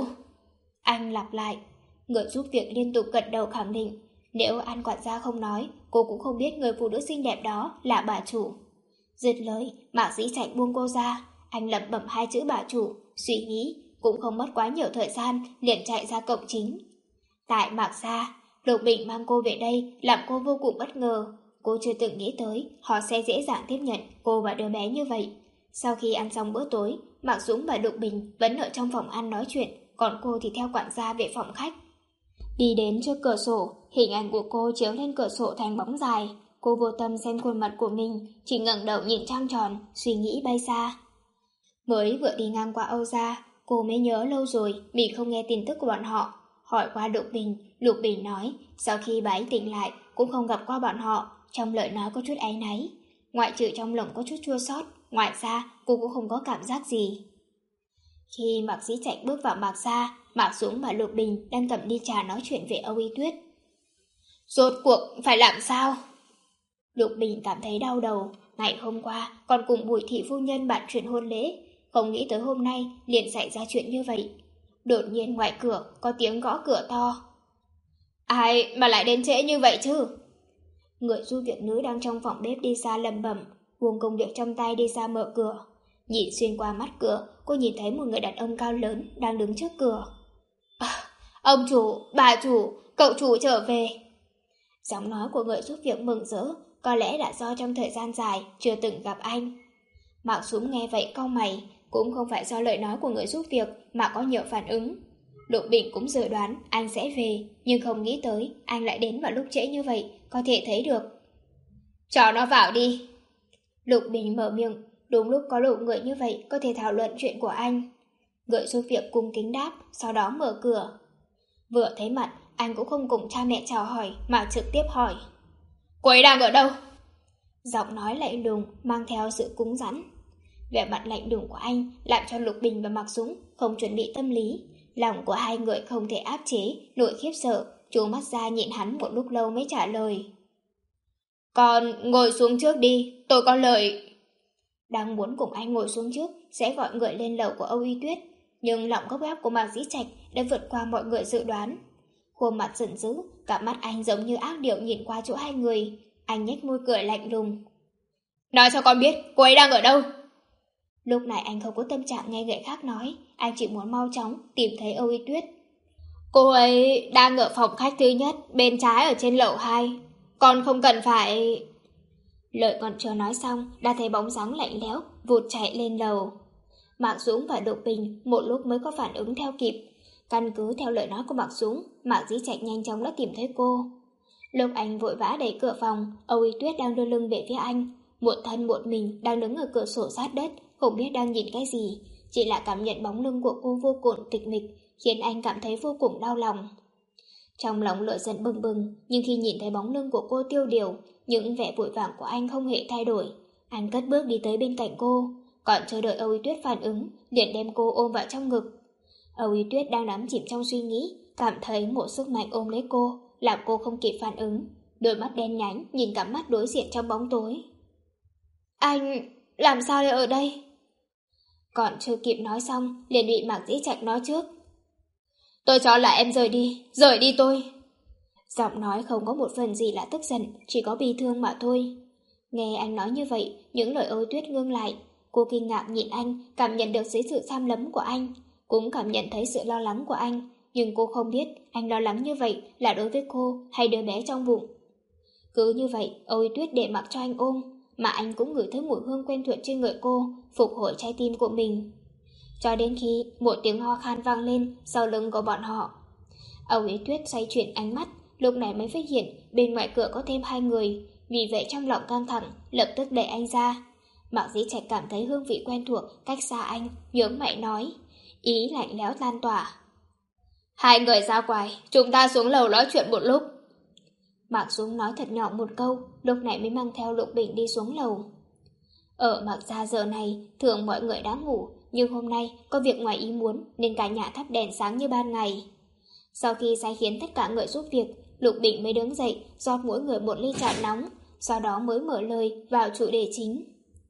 Anh lặp lại. Người giúp việc liên tục gật đầu khẳng định. Nếu An quản gia không nói, cô cũng không biết người phụ nữ xinh đẹp đó là bà chủ. Dứt lời, Mạc Dĩ Trạch buông cô ra. Anh lẩm bẩm hai chữ bà chủ, suy nghĩ, cũng không mất quá nhiều thời gian, liền chạy ra cổng chính. Tại Mạc gia, Lục Bình mang cô về đây làm cô vô cùng bất ngờ. Cô chưa từng nghĩ tới họ sẽ dễ dàng tiếp nhận cô và đứa bé như vậy. Sau khi ăn xong bữa tối, Mạc Dũng và Lục Bình vẫn ở trong phòng ăn nói chuyện, còn cô thì theo quản gia về phòng khách. Đi đến trước cửa sổ, hình ảnh của cô chiếu lên cửa sổ thành bóng dài. Cô vô tâm xem khuôn mặt của mình, chỉ ngẩng đầu nhìn trăng tròn, suy nghĩ bay xa. Mới vừa đi ngang qua Âu gia, cô mới nhớ lâu rồi mình không nghe tin tức của bọn họ. Hỏi qua Lục Bình, Lục Bình nói sau khi bà ấy tỉnh lại cũng không gặp qua bọn họ, trong lời nói có chút áy náy. Ngoại trừ trong lòng có chút chua xót, ngoài ra cô cũng không có cảm giác gì. Khi Mạc Dĩ Trạch bước vào Mạc gia, Mạc Dũng và Lục Bình đang cầm ly trà nói chuyện về Âu Y Tuyết. Rốt cuộc phải làm sao? Lục Bình cảm thấy đau đầu. Ngày hôm qua còn cùng Bùi thị phu nhân bàn chuyện hôn lễ, không nghĩ tới hôm nay liền xảy ra chuyện như vậy. Đột nhiên ngoài cửa có tiếng gõ cửa to. Ai mà lại đến trễ như vậy chứ? Người giúp việc nữ đang trong phòng bếp đi ra lầm bẩm, buông công việc trong tay đi ra mở cửa. Nhìn xuyên qua mắt cửa, cô nhìn thấy một người đàn ông cao lớn đang đứng trước cửa. À, ông chủ, bà chủ, cậu chủ trở về. Giọng nói của người giúp việc mừng rỡ, có lẽ là do trong thời gian dài chưa từng gặp anh. Mạc Dũng nghe vậy cau mày, cũng không phải do lời nói của người giúp việc mà có nhiều phản ứng. Lục Bình cũng dự đoán anh sẽ về, nhưng không nghĩ tới anh lại đến vào lúc trễ như vậy, có thể thấy được. Cho nó vào đi. Lục Bình mở miệng, đúng lúc có đủ người như vậy có thể thảo luận chuyện của anh. Người giúp việc cung kính đáp, sau đó mở cửa. Vừa thấy mặt, anh cũng không cùng cha mẹ chào hỏi mà trực tiếp hỏi. Cô ấy đang ở đâu? Giọng nói lạnh lùng mang theo sự cứng rắn. Vẻ mặt lạnh lùng của anh làm cho Lục Bình và Mạc Dũng không chuẩn bị tâm lý. Lòng của hai người không thể áp chế, nỗi khiếp sợ, trố mắt ra nhìn hắn một lúc lâu mới trả lời. Con ngồi xuống trước đi, tôi có lời. Đang muốn cùng anh ngồi xuống trước sẽ gọi người lên lầu của Âu Y Tuyết, nhưng lòng gấp gáp của Mạc Dĩ Trạch đã vượt qua mọi người dự đoán. Khuôn mặt giận dữ, cả mắt anh giống như ác điệu nhìn qua chỗ hai người. Anh nhếch môi cười lạnh lùng. Nói cho con biết cô ấy đang ở đâu. Lúc này anh không có tâm trạng nghe người khác nói, anh chỉ muốn mau chóng tìm thấy Âu Y Tuyết. Cô ấy đang ở phòng khách thứ nhất, bên trái ở trên lầu hai. con không cần phải... Lời còn chưa nói xong, đã thấy bóng dáng lạnh lẽo vụt chạy lên lầu. Mạc Dũng và Lục Bình một lúc mới có phản ứng theo kịp. Căn cứ theo lời nói của Mạc Dũng, Mạc Dĩ Trạch nhanh chóng đã tìm thấy cô. Lúc anh vội vã đẩy cửa phòng, Âu Y Tuyết đang đưa lưng về phía anh, một thân một mình đang đứng ở cửa sổ sát đất, không biết đang nhìn cái gì, chỉ là cảm nhận bóng lưng của cô vô cùng tịch mịch, khiến anh cảm thấy vô cùng đau lòng. Trong lòng lửa giận bừng bừng, nhưng khi nhìn thấy bóng lưng của cô tiêu điều, những vẻ vội vàng của anh không hề thay đổi. Anh cất bước đi tới bên cạnh cô, còn chờ đợi Âu Y Tuyết phản ứng, liền đem cô ôm vào trong ngực. Âu Y Tuyết đang đắm chìm trong suy nghĩ, cảm thấy một sức mạnh ôm lấy cô, làm cô không kịp phản ứng. Đôi mắt đen nhánh nhìn cắm mắt đối diện trong bóng tối. Anh, làm sao lại ở đây? Còn chưa kịp nói xong, liền bị Mạc Dĩ Trạch nói trước. Tôi cho là em rời đi, rời đi tôi. Giọng nói không có một phần gì là tức giận, chỉ có bi thương mà thôi. Nghe anh nói như vậy, những lời Âu Tuyết ngưng lại. Cô kinh ngạc nhìn anh, cảm nhận được dưới sự tham lấm của anh, cũng cảm nhận thấy sự lo lắng của anh, nhưng cô không biết anh lo lắng như vậy là đối với cô hay đứa bé trong bụng. Cứ như vậy, Âu Tuyết để mặc cho anh ôm, mà anh cũng ngửi thấy mùi hương quen thuộc trên người cô, phục hồi trái tim của mình. Cho đến khi một tiếng ho khan vang lên sau lưng của bọn họ. Âu Tuyết xoay chuyển ánh mắt, lúc này mới phát hiện bên ngoài cửa có thêm hai người, vì vậy trong lòng căng thẳng, lập tức đẩy anh ra. Mạc Dĩ Trạch cảm thấy hương vị quen thuộc cách xa anh, nhướng mày nói, ý lạnh lẽo lan tỏa. Hai người ra ngoài, chúng ta xuống lầu nói chuyện một lúc. Mạc Dũng nói thật nhỏ một câu, lúc này mới mang theo Lục Bình đi xuống lầu. Ở Mạc gia giờ này, thường mọi người đã ngủ, nhưng hôm nay có việc ngoài ý muốn nên cả nhà thắp đèn sáng như ban ngày. Sau khi sai khiến tất cả người giúp việc, Lục Bình mới đứng dậy, rót mỗi người một ly trà nóng, sau đó mới mở lời vào chủ đề chính.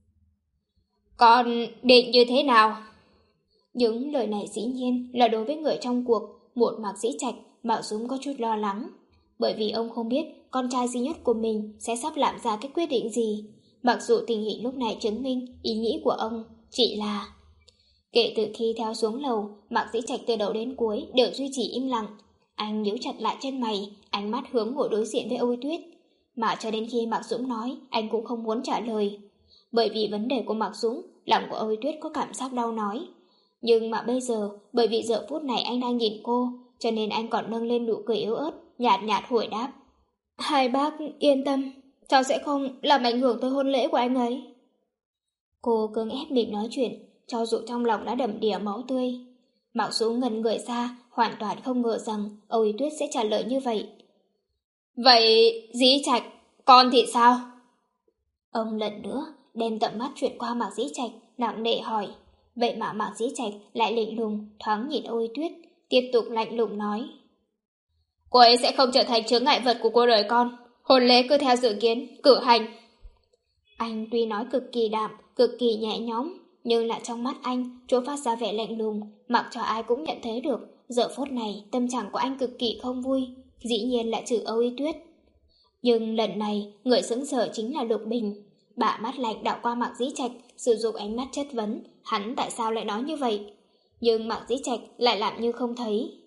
Con định như thế nào? Những lời này dĩ nhiên là đối với người trong cuộc, một Mạc Dĩ Trạch, Mạc Dũng có chút lo lắng. Bởi vì ông không biết con trai duy nhất của mình sẽ sắp làm ra cái quyết định gì. Mặc dù tình hình lúc này chứng minh ý nghĩ của ông chỉ là... Kể từ khi theo xuống lầu, Mạc Dĩ Trạch từ đầu đến cuối đều duy trì im lặng. Anh nhíu chặt lại chân mày, ánh mắt hướng ngồi đối diện với Âu Tuyết. Mà cho đến khi Mạc Dũng nói, anh cũng không muốn trả lời. Bởi vì vấn đề của Mạc Dũng, lòng của Âu Tuyết có cảm giác đau nói. Nhưng mà bây giờ, bởi vì giờ phút này anh đang nhìn cô, cho nên anh còn nâng lên nụ cười yếu ớt, nhạt nhạt hồi đáp. Hai bác yên tâm, cháu sẽ không làm ảnh hưởng tới hôn lễ của anh ấy. Cô cưỡng ép mình nói chuyện, cho dù trong lòng đã đầm đìa máu tươi. Mạc Dũng ngẩn người ra, hoàn toàn không ngờ rằng Âu Y Tuyết sẽ trả lời như vậy. Vậy Dĩ Trạch, con thì sao? Ông lần nữa đem tầm mắt chuyển qua Mạc Dĩ Trạch, nặng nề hỏi. Vậy mà Mạc Dĩ Trạch lại lạnh lùng thoáng nhìn Âu Y Tuyết, tiếp tục lạnh lùng nói. Cô ấy sẽ không trở thành chướng ngại vật của cuộc đời con. Hôn lễ cứ theo dự kiến, cử hành. Anh tuy nói cực kỳ đạm, cực kỳ nhẹ nhõm, nhưng là trong mắt anh chỗ phát ra vẻ lạnh lùng, mặc cho ai cũng nhận thấy được. Giờ phút này tâm trạng của anh cực kỳ không vui, dĩ nhiên là trừ Âu Y Tuyết. Nhưng lần này người sững sờ chính là Lục Bình. Bà mắt lạnh đảo qua Mạc Dĩ Trạch, sử dụng ánh mắt chất vấn hắn tại sao lại nói như vậy. Nhưng Mạc Dĩ Trạch lại làm như không thấy.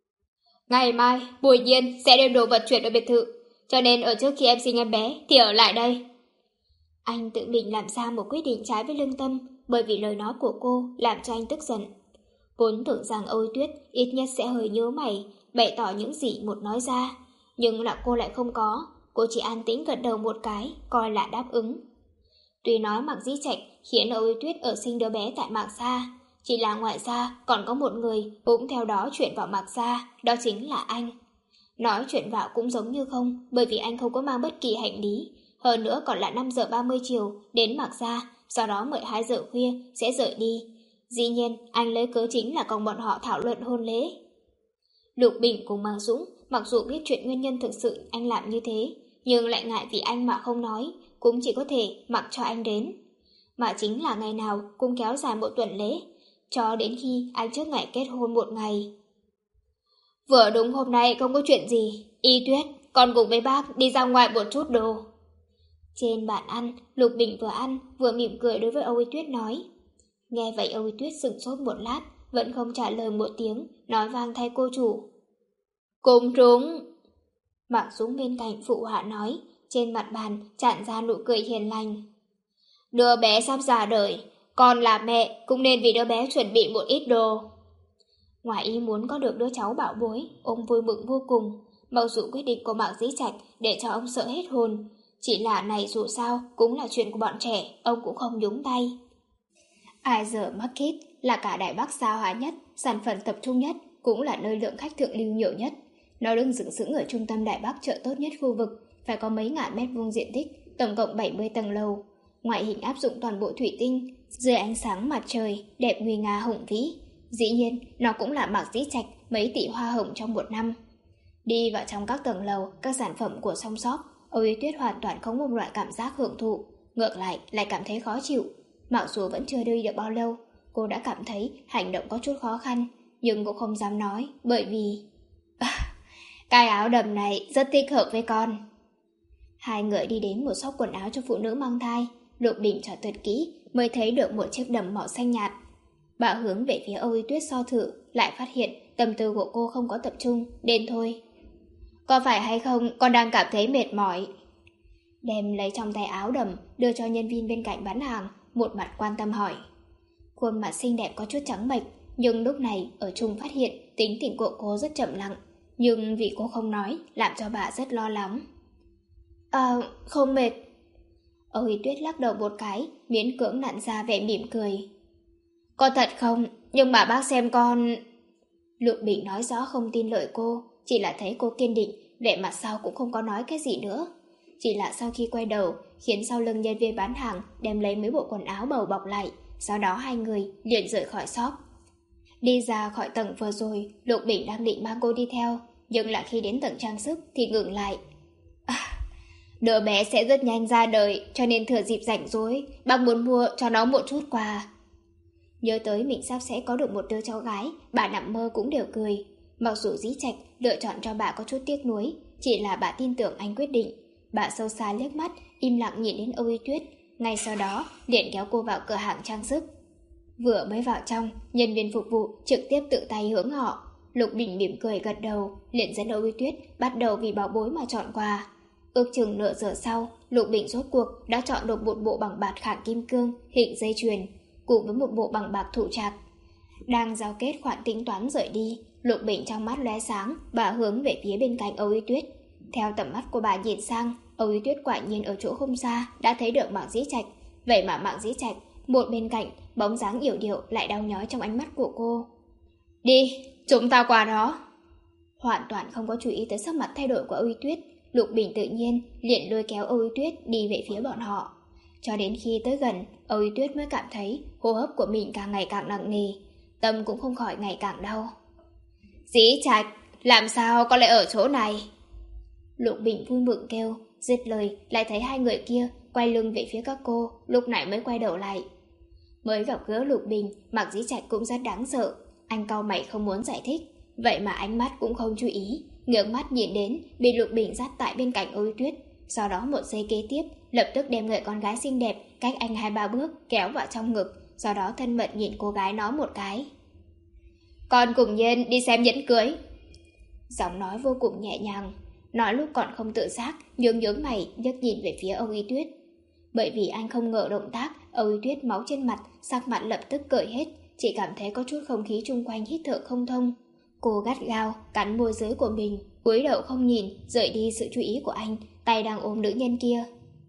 Ngày mai, Bùi Nhiên sẽ đem đồ vật chuyển ở biệt thự, cho nên ở trước khi em sinh em bé thì ở lại đây. Anh tự mình làm ra một quyết định trái với lương tâm, bởi vì lời nói của cô làm cho anh tức giận. Vốn tưởng rằng Âu Tuyết ít nhất sẽ hơi nhớ mày, bày tỏ những gì một nói ra, nhưng là cô lại không có, cô chỉ an tĩnh gật đầu một cái, coi là đáp ứng. Tuy nói Mạc Dĩ Trạch khiến Âu Tuyết ở sinh đứa bé tại Mạc Gia, chỉ là ngoại gia còn có một người cũng theo đó chuyển vào Mạc Gia, đó chính là anh. Nói chuyển vào cũng giống như không, bởi vì anh không có mang bất kỳ hành lý, hơn nữa còn là năm giờ ba mươi chiều đến Mạc Gia, sau đó mười hai giờ khuya sẽ rời đi. Dĩ nhiên, anh lấy cớ chính là cùng bọn họ thảo luận hôn lễ. Lục Bình cùng Mạc Dũng, mặc dù biết chuyện nguyên nhân thực sự anh làm như thế, nhưng lại ngại vì anh mà không nói, cũng chỉ có thể mặc cho anh đến. Mà chính là ngày nào cũng kéo dài một tuần lễ, cho đến khi anh trước ngày kết hôn một ngày. Vừa đúng hôm nay không có chuyện gì, Y Tuyết, con cùng với bác đi ra ngoài một chút đồ. Trên bàn ăn, Lục Bình vừa ăn vừa mỉm cười đối với Âu Y Tuyết nói. Nghe vậy Âu Y Tuyết sửng sốt một lát, vẫn không trả lời một tiếng, nói vang thay cô chủ. Cũng trúng. Mạc Dũng bên cạnh phụ họa nói, trên mặt bàn tràn ra nụ cười hiền lành. Đứa bé sắp ra đời, con là mẹ cũng nên vì đứa bé chuẩn bị một ít đồ. Ngoài ý muốn có được đứa cháu bảo bối, ông vui mừng vô cùng. Mặc dù quyết định của Mạc Dĩ Trạch để cho ông sợ hết hồn, chỉ là này dù sao cũng là chuyện của bọn trẻ, ông cũng không nhúng tay. Aizer Market là cả Đài Bắc xa hoa nhất, sản phẩm tập trung nhất, cũng là nơi lượng khách thượng lưu nhiều nhất. Nó đứng dựng sững ở trung tâm Đài Bắc chợ tốt nhất khu vực, phải có mấy ngàn mét vuông diện tích, tổng cộng bảy mươi tầng lầu. Ngoại hình áp dụng toàn bộ thủy tinh, dưới ánh sáng mặt trời, đẹp nguy nga hùng vĩ. Dĩ nhiên, nó cũng là Mạc Dĩ Trạch mấy tỷ hoa hồng trong một năm. Đi vào trong các tầng lầu, các sản phẩm của Song Shop, Âu Yến Tuyết hoàn toàn không một loại cảm giác hưởng thụ, ngược lại lại cảm thấy khó chịu. Mặc dù vẫn chưa đi được bao lâu, cô đã cảm thấy hành động có chút khó khăn, nhưng cũng không dám nói, bởi vì... cái áo đầm này rất thích hợp với con. Hai người đi đến một shop quần áo cho phụ nữ mang thai, Lục Bình chọn thật kỹ mới thấy được một chiếc đầm màu xanh nhạt. Bà hướng về phía Âu Yến Tuyết so thử, lại phát hiện tâm tư của cô không có tập trung, đến thôi. Có phải hay không con đang cảm thấy mệt mỏi? Đem lấy trong tay áo đầm, đưa cho nhân viên bên cạnh bán hàng, một mặt quan tâm hỏi. Khuôn mặt xinh đẹp có chút trắng bệch, nhưng lúc này ở chung phát hiện tính tình của cô rất chậm lặng, nhưng vì cô không nói, làm cho bà rất lo lắng. À, không mệt. Âu Yến Tuyết lắc đầu một cái, miễn cưỡng nặn ra vẻ mỉm cười. Có thật không? Nhưng mà bác xem con... Lục Bình nói rõ không tin lời cô, chỉ là thấy cô kiên định, vẻ mặt sau cũng không có nói cái gì nữa. Chỉ là sau khi quay đầu, khiến sau lưng nhân viên bán hàng đem lấy mấy bộ quần áo bầu bọc lại, sau đó hai người liền rời khỏi shop. Đi ra khỏi tầng vừa rồi, Lục Bình đang định mang cô đi theo, nhưng lại khi đến tầng trang sức thì ngừng lại. À, đứa bé sẽ rất nhanh ra đời, cho nên thừa dịp rảnh rỗi, bác muốn mua cho nó một chút quà. Nhớ tới mình sắp sẽ có được một đứa cháu gái, bà nằm mơ cũng đều cười. Mặc dù Dĩ Trạch lựa chọn cho bà có chút tiếc nuối, chỉ là bà tin tưởng anh quyết định. Bà sâu xa liếc mắt, im lặng nhìn đến Âu Yến Tuyết, ngay sau đó liền kéo cô vào cửa hàng trang sức. Vừa mới vào trong, nhân viên phục vụ trực tiếp tự tay hướng họ. Lục Bình mỉm cười gật đầu, liền dẫn Âu Yến Tuyết bắt đầu vì bảo bối mà chọn quà. Ước chừng nửa giờ sau, Lục Bình rốt cuộc đã chọn được một bộ bằng bạc khảm kim cương hình dây chuyền, cùng với một bộ bằng bạc thủ trạc. Đang giao kết khoản tính toán rời đi, Lục Bình trong mắt lóe sáng, bà hướng về phía bên cạnh Âu Yến Tuyết. Theo tầm mắt của bà nhìn sang, Âu Yến Tuyết quả nhiên ở chỗ không xa đã thấy được Mạc Dĩ Trạch. Vậy mà Mạc Dĩ Trạch, một bên cạnh, bóng dáng yểu điệu lại đau nhói trong ánh mắt của cô. Đi, chúng ta qua đó. Hoàn toàn không có chú ý tới sắc mặt thay đổi của Âu Yến Tuyết, Lục Bình tự nhiên liền lôi kéo Âu Yến Tuyết đi về phía bọn họ. Cho đến khi tới gần, Âu Yến Tuyết mới cảm thấy hô hấp của mình càng ngày càng nặng nề, tâm cũng không khỏi ngày càng đau. Dĩ Trạch, làm sao con lại ở chỗ này? Lục Bình vui mừng kêu, dứt lời lại thấy hai người kia quay lưng về phía các cô, lúc này mới quay đầu lại. Mới gặp gỡ Lục Bình, Mạc Dĩ Trạch cũng rất đáng sợ, anh cau mày không muốn giải thích, vậy mà ánh mắt cũng không chú ý, ngước mắt nhìn đến bị Lục Bình dắt tại bên cạnh Âu Yến Tuyết, sau đó một giây kế tiếp lập tức đem người con gái xinh đẹp cách anh hai ba bước kéo vào trong ngực, sau đó thân mật nhìn cô gái nói một cái. Con cùng Nhiên đi xem nhẫn cưới. Giọng nói vô cùng nhẹ nhàng, nói lúc còn không tự giác, nhướng nhướng mày nhấc nhìn về phía Âu Yến Tuyết. Bởi vì anh không ngờ động tác, Âu Yến Tuyết máu trên mặt, sắc mặt lập tức cởi hết, chỉ cảm thấy có chút không khí chung quanh hít thở không thông. Cô gắt gao cắn môi dưới của mình, cúi đầu không nhìn, rời đi sự chú ý của anh, tay đang ôm nữ nhân kia.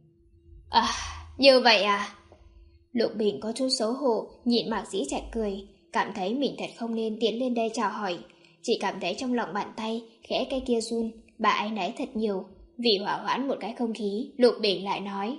À, như vậy à? Lục Bình có chút xấu hổ, nhìn Mạc Dĩ Trạch cười, cảm thấy mình thật không nên tiến lên đây chào hỏi, chỉ cảm thấy trong lòng bàn tay khẽ cái kia run, bà áy náy thật nhiều. Vì hỏa hoãn một cái không khí, Lục Bình lại nói: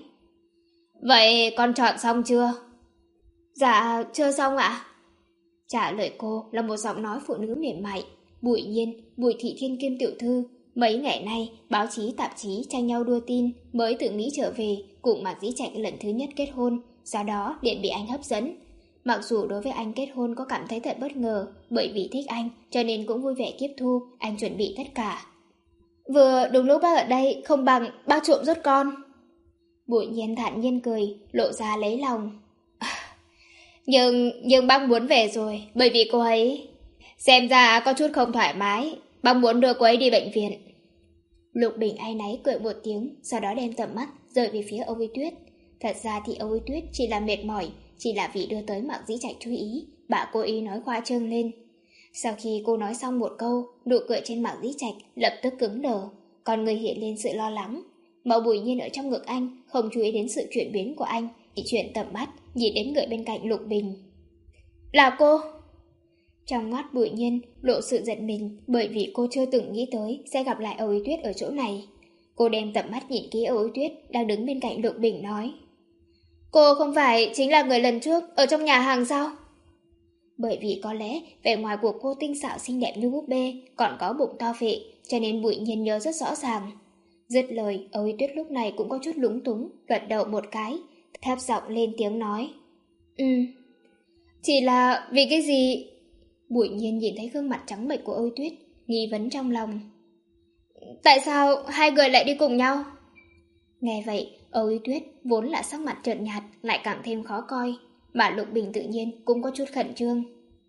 Vậy con chọn xong chưa? Dạ, chưa xong ạ. Trả lời cô là một giọng nói phụ nữ mềm mại. Bùi Nhiên, Bùi Thị Thiên Kim tiểu thư. Mấy ngày nay, báo chí tạp chí tranh nhau đua tin, mới từ Mỹ trở về, cùng Mạc Dĩ Trạch lần thứ nhất kết hôn, sau đó liền bị anh hấp dẫn. Mặc dù đối với anh kết hôn có cảm thấy thật bất ngờ, bởi vì thích anh, cho nên cũng vui vẻ tiếp thu, anh chuẩn bị tất cả. Vừa đúng lúc bác ở đây, không bằng bác trộm rốt con. Bùi Nhiên thản nhiên cười, lộ ra lấy lòng. Nhưng, nhưng bác muốn về rồi, bởi vì cô ấy xem ra có chút không thoải mái, bác muốn đưa cô ấy đi bệnh viện. Lục Bình áy náy cười một tiếng, sau đó đem tầm mắt rời về phía Âu Y Tuyết. Thật ra thì Âu Y Tuyết chỉ là mệt mỏi, chỉ là vì đưa tới Mạc Dĩ Trạch chú ý, bà cố ý nói khoa trương lên. Sau khi cô nói xong một câu, nụ cười trên Mạc Dĩ Trạch lập tức cứng đờ, còn người hiện lên sự lo lắng. Mẫu Bùi Nhiên ở trong ngực anh, không chú ý đến sự chuyển biến của anh, chỉ chuyển tầm mắt, nhìn đến người bên cạnh Lục Bình. Là cô! Trong mắt Bùi Nhiên lộ sự giận mình, bởi vì cô chưa từng nghĩ tới sẽ gặp lại Âu Y Tuyết ở chỗ này. Cô đem tầm mắt nhìn kỹ Âu Y Tuyết đang đứng bên cạnh Lục Bình nói: Cô không phải chính là người lần trước ở trong nhà hàng sao? Bởi vì có lẽ vẻ ngoài của cô tinh xảo xinh đẹp như búp bê, còn có bụng to phệ, cho nên Bùi Nhiên nhớ rất rõ ràng. Dứt lời, Âu Y Tuyết lúc này cũng có chút lúng túng, gật đầu một cái, thấp giọng lên tiếng nói: Ừ, chỉ là vì cái gì? Bùi Nhiên nhìn thấy gương mặt trắng bệch của Âu Y Tuyết, nghi vấn trong lòng. Tại sao hai người lại đi cùng nhau? Nghe vậy, Âu Y Tuyết vốn là sắc mặt trợn nhạt lại càng thêm khó coi, mà Lục Bình tự nhiên cũng có chút khẩn trương.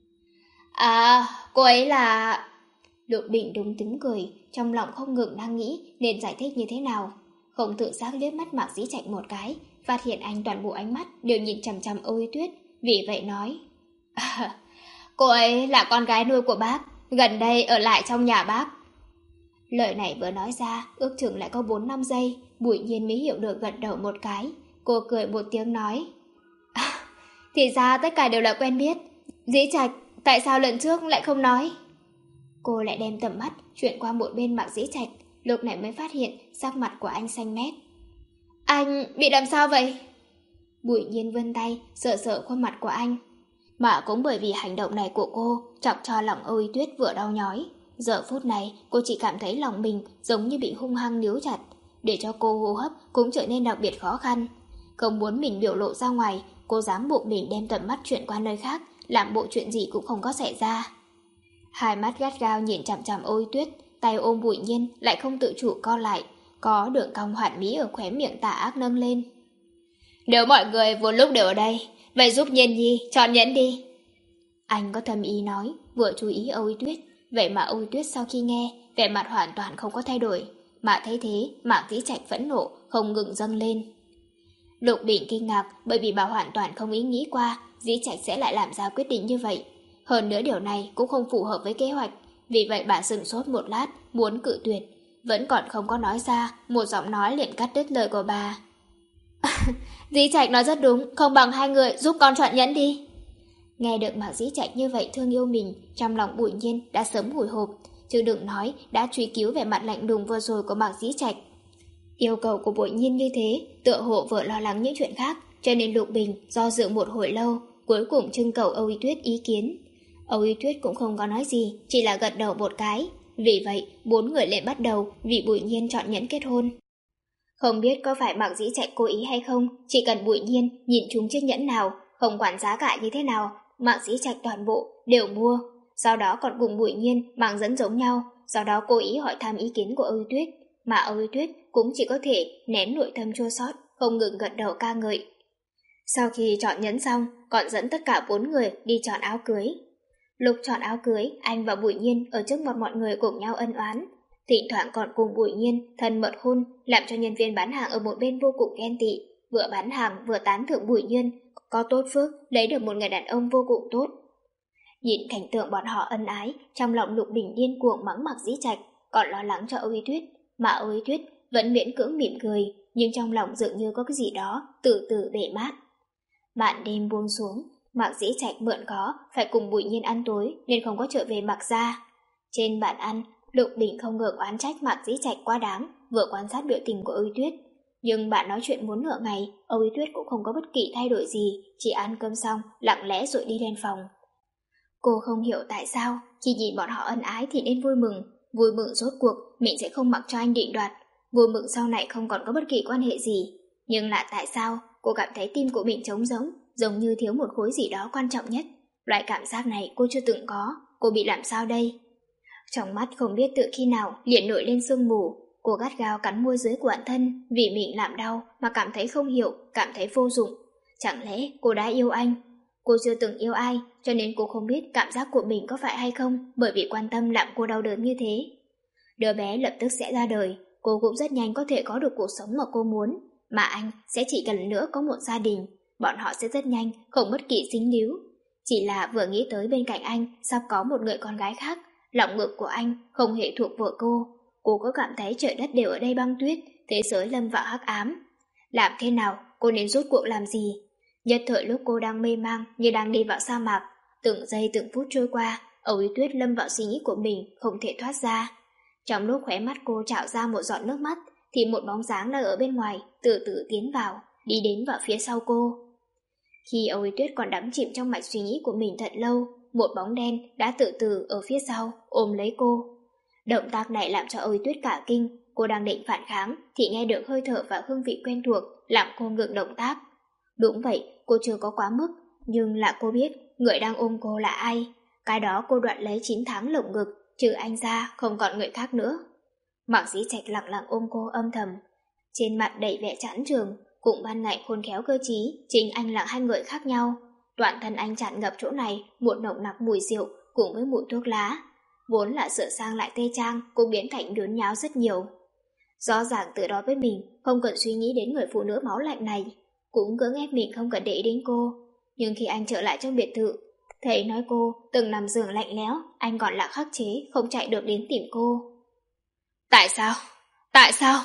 À, cô ấy là... Lục Bình đúng tính cười, trong lòng không ngừng đang nghĩ nên giải thích như thế nào. Không tự giác liếc mắt Mạc Dĩ Trạch một cái, phát hiện anh toàn bộ ánh mắt đều nhìn chằm chằm Âu Y Tuyết, vì vậy nói: à, cô ấy là con gái nuôi của bác, gần đây ở lại trong nhà bác. Lời này vừa nói ra, ước chừng lại có bốn năm giây, Bùi Nhiên mới hiểu được, gật đầu một cái. Cô cười một tiếng nói: à, thì ra tất cả đều là quen biết. Dĩ Trạch, tại sao lần trước lại không nói? Cô lại đem tầm mắt chuyển qua một bên Mạc Dĩ Trạch, lúc này mới phát hiện sắc mặt của anh xanh mét. Anh bị làm sao vậy? Bùi Nhiên vươn tay sờ sờ khuôn mặt của anh, mà cũng bởi vì hành động này của cô chọc cho lòng Âu Y Tuyết vừa đau nhói. Giờ phút này cô chỉ cảm thấy lòng mình giống như bị hung hăng níu chặt, để cho cô hô hấp cũng trở nên đặc biệt khó khăn. Không muốn mình biểu lộ ra ngoài, cô dám buộc mình đem tầm mắt chuyển qua nơi khác, làm bộ chuyện gì cũng không có xảy ra. Hai mắt gắt gao nhìn chằm chằm Âu Y Tuyết, tay ôm Bùi Nhiên lại không tự chủ co lại, có đường cong hoàn mỹ ở khóe miệng tà ác nâng lên. Nếu mọi người vừa lúc đều ở đây, vậy giúp Nhiên Nhi chọn nhẫn đi. Anh có thầm ý nói, vừa chú ý Âu Y Tuyết. Vậy mà Âu Y Tuyết sau khi nghe, vẻ mặt hoàn toàn không có thay đổi, mà thấy thế Mạc Dĩ Trạch phẫn nộ không ngừng dâng lên. Lục Bình kinh ngạc, bởi vì bà hoàn toàn không ý nghĩ qua Dĩ Trạch sẽ lại làm ra quyết định như vậy. Hơn nữa điều này cũng không phù hợp với kế hoạch, vì vậy bà sửng sốt một lát, muốn cự tuyệt, vẫn còn không có nói ra, một giọng nói liền cắt đứt lời của bà. Dĩ Trạch nói rất đúng, không bằng hai người giúp con chọn nhẫn đi. Nghe được Mạc Dĩ Trạch như vậy thương yêu mình, trong lòng Bùi Nhiên đã sớm hồi hộp, chứ đừng nói đã truy cứu vẻ mặt lạnh lùng vừa rồi của Mạc Dĩ Trạch. Yêu cầu của Bùi Nhiên như thế, tựa hồ vừa lo lắng những chuyện khác, cho nên Lục Bình do dự một hồi lâu, cuối cùng trưng cầu Âu Y Tuyết ý kiến. Âu Y Tuyết cũng không có nói gì, chỉ là gật đầu một cái. Vì vậy, bốn người lại bắt đầu vì Bùi Nhiên chọn nhẫn kết hôn. Không biết có phải Mạc Dĩ Trạch cố ý hay không, chỉ cần Bùi Nhiên nhìn trúng chiếc nhẫn nào, không quản giá cả như thế nào, Mạc Dĩ Trạch toàn bộ đều mua, sau đó còn cùng Bùi Nhiên mang dẫn giống nhau, sau đó cố ý hỏi thăm ý kiến của Âu Y Tuyết, mà Âu Y Tuyết cũng chỉ có thể nén nội tâm chua xót, không ngừng gật đầu ca ngợi. Sau khi chọn nhẫn xong, còn dẫn tất cả bốn người đi chọn áo cưới. Lúc chọn áo cưới, anh và Bùi Nhiên ở trước mặt mọi người cùng nhau ân oán, thỉnh thoảng còn cùng Bùi Nhiên thân mật hôn, làm cho nhân viên bán hàng ở một bên vô cùng ghen tị, vừa bán hàng vừa tán thưởng Bùi Nhiên có tốt phước lấy được một người đàn ông vô cùng tốt. Nhìn cảnh tượng bọn họ ân ái, trong lòng Lục Bình điên cuồng mắng Mạc Dĩ Trạch, còn lo lắng cho Âu Y Tuyết, mà Âu Y Tuyết vẫn miễn cưỡng mỉm cười, nhưng trong lòng dường như có cái gì đó từ từ bể mát. Màn đêm buông xuống, Mạc Dĩ Trạch mượn có phải cùng Bùi Nhiên ăn tối nên không có trở về Mạc gia. Trên bàn ăn, Lục Bình không ngừng oán trách Mạc Dĩ Trạch quá đáng, vừa quan sát biểu tình của Âu Y Tuyết. Nhưng bạn nói chuyện muốn nửa ngày, Âu Y Tuyết cũng không có bất kỳ thay đổi gì, chỉ ăn cơm xong, lặng lẽ rồi đi lên phòng. Cô không hiểu tại sao, khi nhìn bọn họ ân ái thì nên vui mừng, vui mừng rốt cuộc mình sẽ không mặc cho anh định đoạt, vui mừng sau này không còn có bất kỳ quan hệ gì. Nhưng là tại sao cô cảm thấy tim của mình trống rỗng, giống như thiếu một khối gì đó quan trọng nhất. Loại cảm giác này cô chưa từng có, cô bị làm sao đây? Trong mắt không biết tự khi nào liền nổi lên sương mù. Cô gắt gao cắn môi dưới của bản thân, vì mình làm đau mà cảm thấy không hiểu, cảm thấy vô dụng. Chẳng lẽ cô đã yêu anh? Cô chưa từng yêu ai, cho nên cô không biết cảm giác của mình có phải hay không, bởi vì quan tâm làm cô đau đớn như thế. Đứa bé lập tức sẽ ra đời, cô cũng rất nhanh có thể có được cuộc sống mà cô muốn, mà anh sẽ chỉ cần nữa có một gia đình, bọn họ sẽ rất nhanh, không bất kỳ dính líu. Chỉ là vừa nghĩ tới bên cạnh anh sắp có một người con gái khác, lòng ngực của anh không hề thuộc vợ cô. Cô có cảm thấy trời đất đều ở đây băng tuyết, thế giới lâm vào hắc ám. Làm thế nào, cô nên rốt cuộc làm gì? Nhất thời lúc cô đang mê mang như đang đi vào sa mạc, từng giây từng phút trôi qua, Âu Yến Tuyết lâm vào suy nghĩ của mình không thể thoát ra. Trong lúc khóe mắt cô trào ra một giọt nước mắt, thì một bóng dáng đang ở bên ngoài từ từ tiến vào, đi đến vào phía sau cô. Khi Âu Yến Tuyết còn đắm chìm trong mạch suy nghĩ của mình thật lâu, một bóng đen đã từ từ ở phía sau ôm lấy cô. Động tác này làm cho Âu Yến Tuyết cả kinh, cô đang định phản kháng thì nghe được hơi thở và hương vị quen thuộc làm cô ngừng động tác. Đúng vậy, cô chưa có quá mức, nhưng là cô biết người đang ôm cô là ai. Cái đó cô đoạt lấy chín tháng lồng ngực, trừ anh ra không còn người khác nữa. Mạc Dĩ Trạch lặng lặng ôm cô âm thầm, trên mặt đầy vẻ chán trường, cũng ban ngày khôn khéo cơ trí, chính anh là hai người khác nhau. Toàn thân anh tràn ngập chỗ này một nồng nặc mùi rượu cùng với mùi thuốc lá. Vốn là sửa sang lại tê trang cũng biến thành nhốn nháo rất nhiều. Rõ ràng từ đó với mình không cần suy nghĩ đến người phụ nữ máu lạnh này, cũng cưỡng ép mình không cần để ý đến cô. Nhưng khi anh trở lại trong biệt thự, thấy nói cô từng nằm giường lạnh lẽo, anh còn là khắc chế không chạy được đến tìm cô. Tại sao? Tại sao?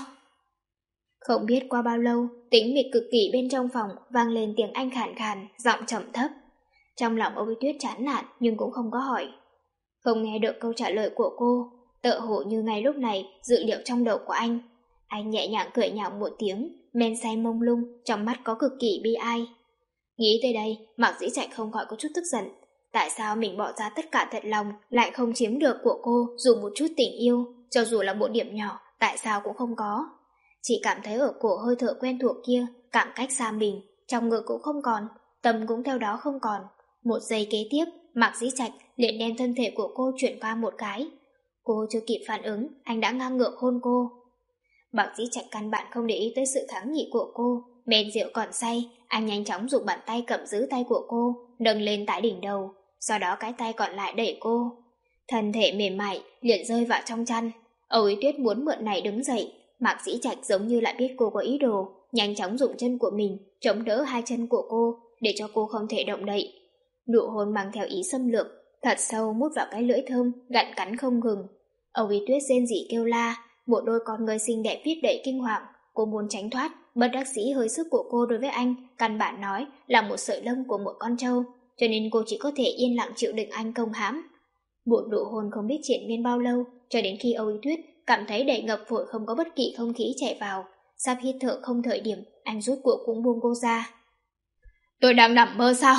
Không biết qua bao lâu, tĩnh mịch cực kỳ bên trong phòng vang lên tiếng anh khàn khàn, giọng trầm thấp. Trong lòng Âu Tuyết chán nản nhưng cũng không có hỏi. Không nghe được câu trả lời của cô, tựa hồ như ngay lúc này dự liệu trong đầu của anh. Anh nhẹ nhàng cười nhạo một tiếng, men say mông lung, trong mắt có cực kỳ bi ai. Nghĩ tới đây, Mạc Dĩ Trạch không khỏi có chút tức giận. Tại sao mình bỏ ra tất cả thật lòng lại không chiếm được của cô dù một chút tình yêu, cho dù là một điểm nhỏ, tại sao cũng không có. Chỉ cảm thấy ở cổ hơi thở quen thuộc kia, cảm cách xa mình, trong ngực cũng không còn, tâm cũng theo đó không còn. Một giây kế tiếp, Mạc Dĩ Trạch liền đem thân thể của cô chuyển qua một cái. Cô chưa kịp phản ứng, anh đã ngang ngược hôn cô. Mạc Dĩ Trạch căn bản không để ý tới sự kháng nghị của cô, men rượu còn say, anh nhanh chóng dùng bàn tay cầm giữ tay của cô, nâng lên tại đỉnh đầu, sau đó cái tay còn lại đẩy cô. Thân thể mềm mại liền rơi vào trong chăn. Âu Yến Tuyết muốn mượn này đứng dậy, Mạc Dĩ Trạch giống như lại biết cô có ý đồ, nhanh chóng dùng chân của mình chống đỡ hai chân của cô để cho cô không thể động đậy. Nụ hôn mang theo ý xâm lược, thật sâu mút vào cái lưỡi thơm, gặn cắn không ngừng. Âu Yến Tuyết rên rỉ kêu la, một đôi con người xinh đẹp viết đầy kinh hoàng. Cô muốn tránh thoát, bất đắc dĩ hơi sức của cô đối với anh, căn bản nói là một sợi lông của một con trâu, cho nên cô chỉ có thể yên lặng chịu đựng anh công hãm. Một nụ hôn không biết triển miên bao lâu, cho đến khi Âu Yến Tuyết cảm thấy đầy ngập phổi không có bất kỳ không khí chạy vào, sắp hít thở không thời điểm, anh rút cuộc cũng buông cô ra. Tôi đang nằm mơ sao?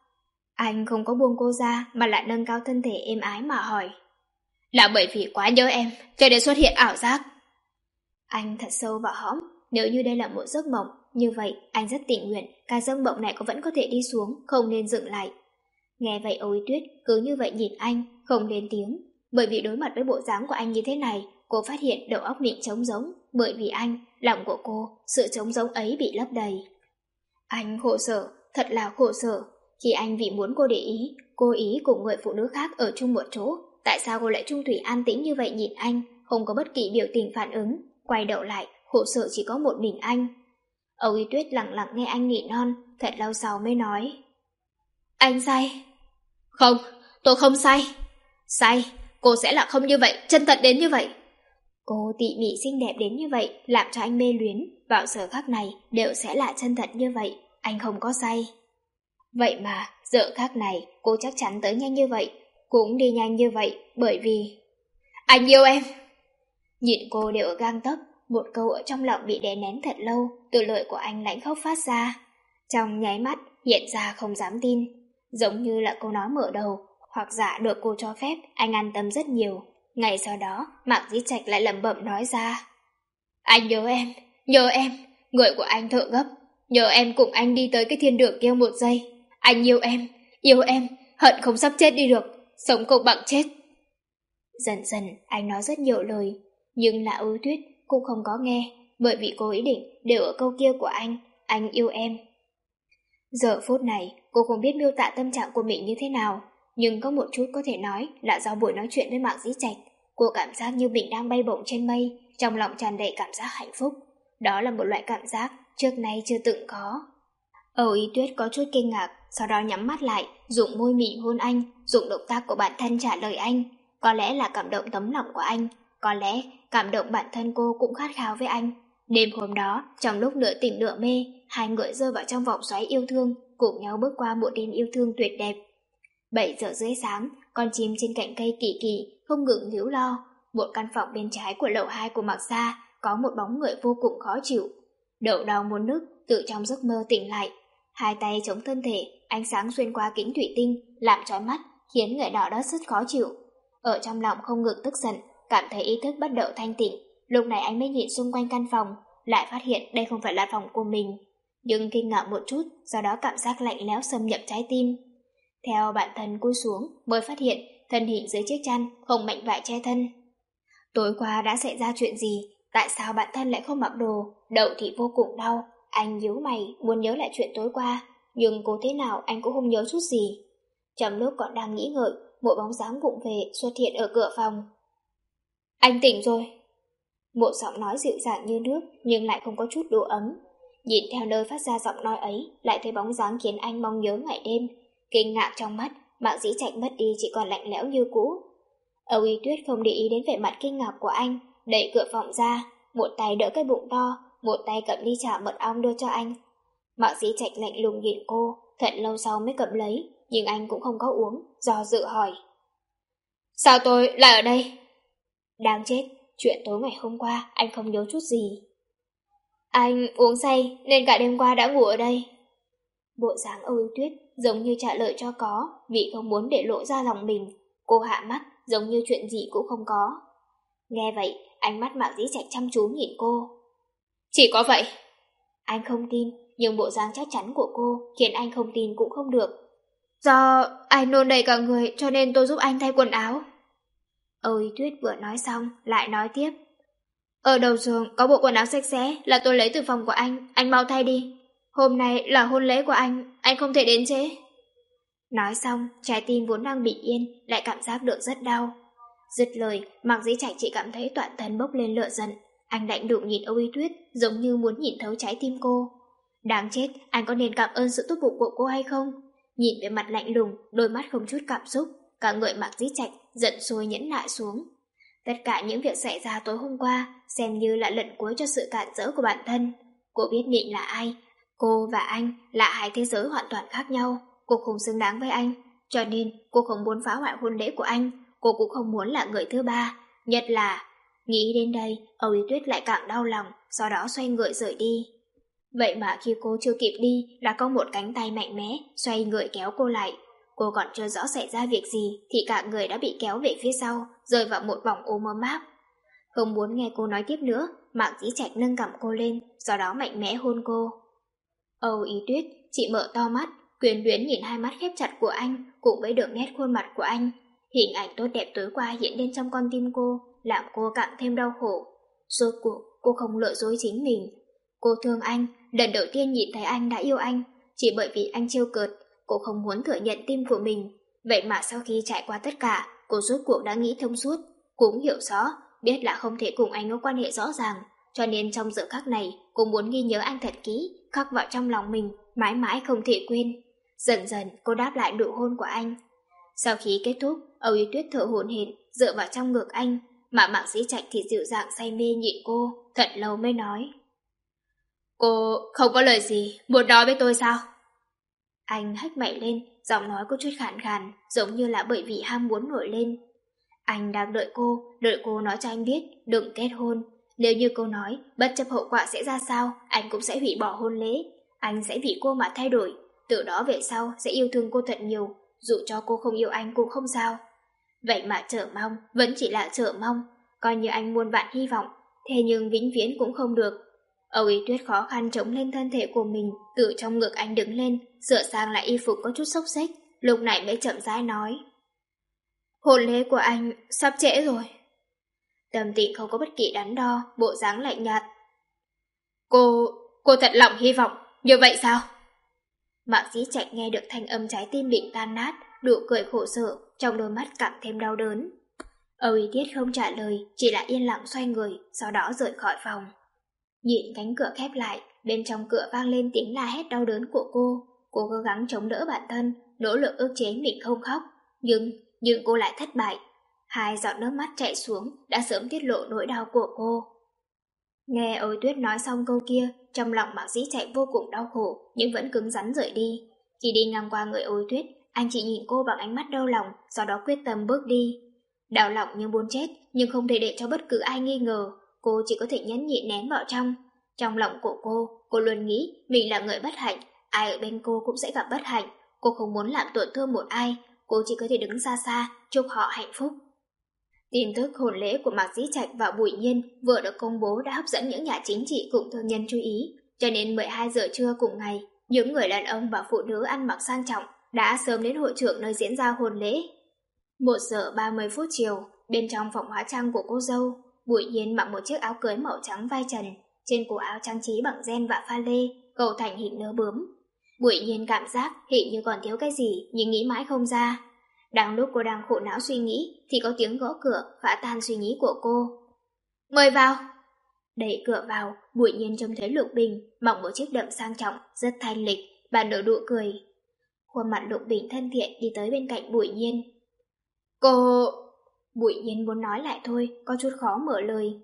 Anh không có buông cô ra mà lại nâng cao thân thể êm ái mà hỏi. Là bởi vì quá nhớ em, cho nên xuất hiện ảo giác. Anh thật sâu vào hõm, nếu như đây là một giấc mộng, như vậy anh rất tình nguyện, cái giấc mộng này cũng vẫn có thể đi xuống, không nên dừng lại. Nghe vậy Âu Yến Tuyết cứ như vậy nhìn anh, không lên tiếng, bởi vì đối mặt với bộ dáng của anh như thế này, cô phát hiện đầu óc mình trống rỗng, bởi vì anh, lòng của cô, sự trống rỗng ấy bị lấp đầy. Anh khổ sở, thật là khổ sở, khi anh vì muốn cô để ý, cố ý cùng người phụ nữ khác ở chung một chỗ, tại sao cô lại trung thủy an tĩnh như vậy nhìn anh, không có bất kỳ biểu tình phản ứng, quay đầu lại, khổ sở chỉ có một mình anh. Âu Yến Tuyết lặng lặng nghe anh nỉ non, thật lâu sau mới nói. Anh say. Không, tôi không say. Say, cô sẽ là không như vậy, chân thật đến như vậy. Cô tỉ mỉ xinh đẹp đến như vậy, làm cho anh mê luyến, vào giờ khắc này đều sẽ là chân thật như vậy, anh không có say. Vậy mà, giờ khắc này, cô chắc chắn tới nhanh như vậy, cũng đi nhanh như vậy, bởi vì... Anh yêu em! Nhìn cô đều ở gang tấc, một câu ở trong lòng bị đè nén thật lâu, từ lời của anh lãnh khóc phát ra. Trong nháy mắt, hiện ra không dám tin, giống như là câu nói mở đầu, hoặc giả được cô cho phép, anh an tâm rất nhiều. Ngày sau đó, Mạc Dĩ Trạch lại lẩm bẩm nói ra. Anh nhớ em, nhớ em, người của anh thở gấp, nhớ em cùng anh đi tới cái thiên đường kia một giây. Anh yêu em, yêu em, hận không sắp chết đi được, sống không bằng chết. Dần dần, anh nói rất nhiều lời, nhưng là Âu Tuyết cũng không có nghe, bởi vì cô ý định đều ở câu kia của anh, anh yêu em. Giờ phút này, cô không biết miêu tả tâm trạng của mình như thế nào, nhưng có một chút có thể nói là do buổi nói chuyện với Mạc Dĩ Trạch, cô cảm giác như mình đang bay bổng trên mây, trong lòng tràn đầy cảm giác hạnh phúc. Đó là một loại cảm giác trước nay chưa từng có. Âu Ý Tuyết có chút kinh ngạc, sau đó nhắm mắt lại, dùng môi mị hôn anh, dùng động tác của bản thân trả lời anh. Có lẽ là cảm động tấm lòng của anh, có lẽ cảm động bản thân cô cũng khát khao với anh. Đêm hôm đó, trong lúc nửa tỉnh nửa mê, hai người rơi vào trong vòng xoáy yêu thương, cùng nhau bước qua một đêm yêu thương tuyệt đẹp. Bảy giờ rưỡi sáng, con chim trên cành cây kỳ kỳ không ngừng líu lo. Một căn phòng bên trái của lầu hai của Mạc Gia có một bóng người vô cùng khó chịu. Đậu đau muốn nức, từ trong giấc mơ tỉnh lại. Hai tay chống thân thể, ánh sáng xuyên qua kính thủy tinh, làm chói mắt, khiến người đó rất khó chịu. Ở trong lòng không ngừng tức giận, cảm thấy ý thức bắt đầu thanh tỉnh. Lúc này anh mới nhìn xung quanh căn phòng, lại phát hiện đây không phải là phòng của mình. Nhưng kinh ngạc một chút, sau đó cảm giác lạnh lẽo xâm nhập trái tim. Theo bản thân cúi xuống, mới phát hiện thân hình dưới chiếc chăn không mảnh vải che thân. Tối qua đã xảy ra chuyện gì? Tại sao bản thân lại không mặc đồ? Đầu thì vô cùng đau. Anh nhíu mày muốn nhớ lại chuyện tối qua, nhưng cố thế nào anh cũng không nhớ chút gì. Trong lúc còn đang nghĩ ngợi, một bóng dáng vụng về xuất hiện ở cửa phòng. Anh tỉnh rồi. Một giọng nói dịu dàng như nước nhưng lại không có chút độ ấm. Nhìn theo nơi phát ra giọng nói ấy, lại thấy bóng dáng khiến anh mong nhớ ngày đêm. Kinh ngạc trong mắt, Mạc Dĩ Trạch mất đi chỉ còn lạnh lẽo như cũ. Âu Ý Tuyết không để ý đến vẻ mặt kinh ngạc của anh, đẩy cửa phòng ra, một tay đỡ cái bụng to, một tay cầm ly trà mật ong đưa cho anh. Mạc Dĩ Trạch lạnh lùng nhìn cô, thật lâu sau mới cầm lấy, nhưng anh cũng không có uống, do dự hỏi. Sao tôi lại ở đây? Đáng chết, chuyện tối ngày hôm qua anh không nhớ chút gì. Anh uống say nên cả đêm qua đã ngủ ở đây. Bộ dáng Âu Ý Tuyết giống như trả lời cho có, vì không muốn để lộ ra lòng mình. Cô hạ mắt giống như chuyện gì cũng không có. Nghe vậy, ánh mắt Mạc Dĩ Trạch chăm chú nhìn cô. Chỉ có vậy. Anh không tin, nhưng bộ dáng chắc chắn của cô khiến anh không tin cũng không được. Do anh nôn đầy cả người cho nên tôi giúp anh thay quần áo. Âu Ý Tuyết vừa nói xong, lại nói tiếp. Ở đầu giường có bộ quần áo sạch sẽ là tôi lấy từ phòng của anh, anh mau thay đi. Hôm nay là hôn lễ của anh, anh không thể đến trễ. Nói xong, trái tim vốn đang bình yên, lại cảm giác được rất đau. Dứt lời, Mạc Dĩ Trạch chỉ cảm thấy toàn thân bốc lên lửa giận. Anh lạnh lùng nhìn Âu Ý Tuyết, giống như muốn nhìn thấu trái tim cô. Đáng chết, anh có nên cảm ơn sự tốt bụng của cô hay không? Nhìn về mặt lạnh lùng, đôi mắt không chút cảm xúc, cả người Mạc Dĩ Trạch giận sôi nhẫn nại xuống. Tất cả những việc xảy ra tối hôm qua xem như là lần cuối cho sự cản rỡ của bản thân. Cô biết mình là ai. Cô và anh là hai thế giới hoàn toàn khác nhau. Cô không xứng đáng với anh, cho nên cô không muốn phá hoại hôn lễ của anh. Cô cũng không muốn là người thứ ba. Nhất là, nghĩ đến đây, Âu Ý Tuyết lại càng đau lòng, sau đó xoay người rời đi. Vậy mà khi cô chưa kịp đi, đã có một cánh tay mạnh mẽ xoay người kéo cô lại. Cô còn chưa rõ xảy ra việc gì thì cả người đã bị kéo về phía sau, rơi vào một vòng ôm ấm áp. Không muốn nghe cô nói tiếp nữa, Mạc Dĩ Trạch nâng cằm cô lên, sau đó mạnh mẽ hôn cô. Âu Ý Tuyết chỉ mở to mắt, quyến luyến nhìn hai mắt khép chặt của anh cùng với đường nét khuôn mặt của anh. Hình ảnh tốt đẹp tối qua hiện lên trong con tim cô, làm cô càng thêm đau khổ. Rốt cuộc cô không lừa dối chính mình. Cô thương anh, lần đầu tiên nhìn thấy anh đã yêu anh, chỉ bởi vì anh trêu cợt. Cô không muốn thừa nhận tim của mình. Vậy mà sau khi trải qua tất cả, cô rốt cuộc đã nghĩ thông suốt, cũng hiểu rõ, biết là không thể cùng anh có quan hệ rõ ràng. Cho nên trong giờ khắc này, cô muốn ghi nhớ anh thật kỹ, khắc vào trong lòng mình, mãi mãi không thể quên. Dần dần cô đáp lại nụ hôn của anh. Sau khi kết thúc, Âu Ý Tuyết thở hổn hển dựa vào trong ngực anh, mà Mạc Dĩ Trạch thì dịu dàng say mê nhìn cô, thật lâu mới nói. Cô không có lời gì, muốn nói với tôi sao? Anh hếch mày lên, giọng nói có chút khàn khàn, giống như là bởi vì ham muốn nổi lên. Anh đang đợi cô, đợi cô nói cho anh biết, đừng kết hôn. Nếu như cô nói, bất chấp hậu quả sẽ ra sao, anh cũng sẽ hủy bỏ hôn lễ. Anh sẽ vì cô mà thay đổi, từ đó về sau sẽ yêu thương cô thật nhiều, dù cho cô không yêu anh cũng không sao. Vậy mà chờ mong, vẫn chỉ là chờ mong, coi như anh muôn vạn hy vọng, thế nhưng vĩnh viễn cũng không được. Âu Ý Tuyết khó khăn chống lên thân thể của mình, từ trong ngực anh đứng lên, sửa sang lại y phục có chút xốc xếch, lúc này mới chậm rãi nói. Hôn lễ của anh sắp trễ rồi. Tâm tình không có bất kỳ đắn đo, bộ dáng lạnh nhạt. Cô, cô thật lòng hy vọng, như vậy sao? Mạc Dĩ Trạch nghe được thanh âm trái tim bị tan nát, nụ cười khổ sở, trong đôi mắt càng thêm đau đớn. Âu Y Tiết không trả lời, chỉ là yên lặng xoay người, sau đó rời khỏi phòng. Nhìn cánh cửa khép lại, bên trong cửa vang lên tiếng la hét đau đớn của cô. Cô cố gắng chống đỡ bản thân, nỗ lực ức chế mình không khóc, nhưng, nhưng cô lại thất bại. Hai giọt nước mắt chảy xuống đã sớm tiết lộ nỗi đau của cô. Nghe Âu Tuyết nói xong câu kia, trong lòng Mạc Dĩ Trạch vô cùng đau khổ, nhưng vẫn cứng rắn rời đi. Khi đi ngang qua người Âu Tuyết, anh chỉ nhìn cô bằng ánh mắt đau lòng, sau đó quyết tâm bước đi. Đau lòng như muốn chết, nhưng không thể để cho bất cứ ai nghi ngờ, cô chỉ có thể nhẫn nhịn nén vào trong. Trong lòng của cô, cô luôn nghĩ mình là người bất hạnh, ai ở bên cô cũng sẽ gặp bất hạnh. Cô không muốn làm tổn thương một ai, cô chỉ có thể đứng xa xa, chúc họ hạnh phúc. Tin tức hôn lễ của Mạc Dĩ Trạch và Bùi Nhiên vừa được công bố đã hấp dẫn những nhà chính trị cùng thương nhân chú ý, cho nên mười hai giờ trưa cùng ngày, những người đàn ông và phụ nữ ăn mặc sang trọng đã sớm đến hội trường nơi diễn ra hôn lễ. Một giờ ba mươi phút chiều, bên trong phòng hóa trang của cô dâu, Bùi Nhiên mặc một chiếc áo cưới màu trắng vai trần, trên cổ áo trang trí bằng ren và pha lê, cầu thành hình nơ bướm. Bùi Nhiên cảm giác hình như còn thiếu cái gì nhưng nghĩ mãi không ra. Đang lúc cô đang khổ não suy nghĩ thì có tiếng gõ cửa phá tan suy nghĩ của cô. Mời vào. Đẩy cửa vào, Bùi Nhiên trông thấy Lục Bình mặc một chiếc đầm sang trọng, rất thanh lịch, bà nở nụ cười. Khuôn mặt Lục Bình thân thiện đi tới bên cạnh Bùi Nhiên. Cô... Bùi Nhiên muốn nói lại thôi, có chút khó mở lời.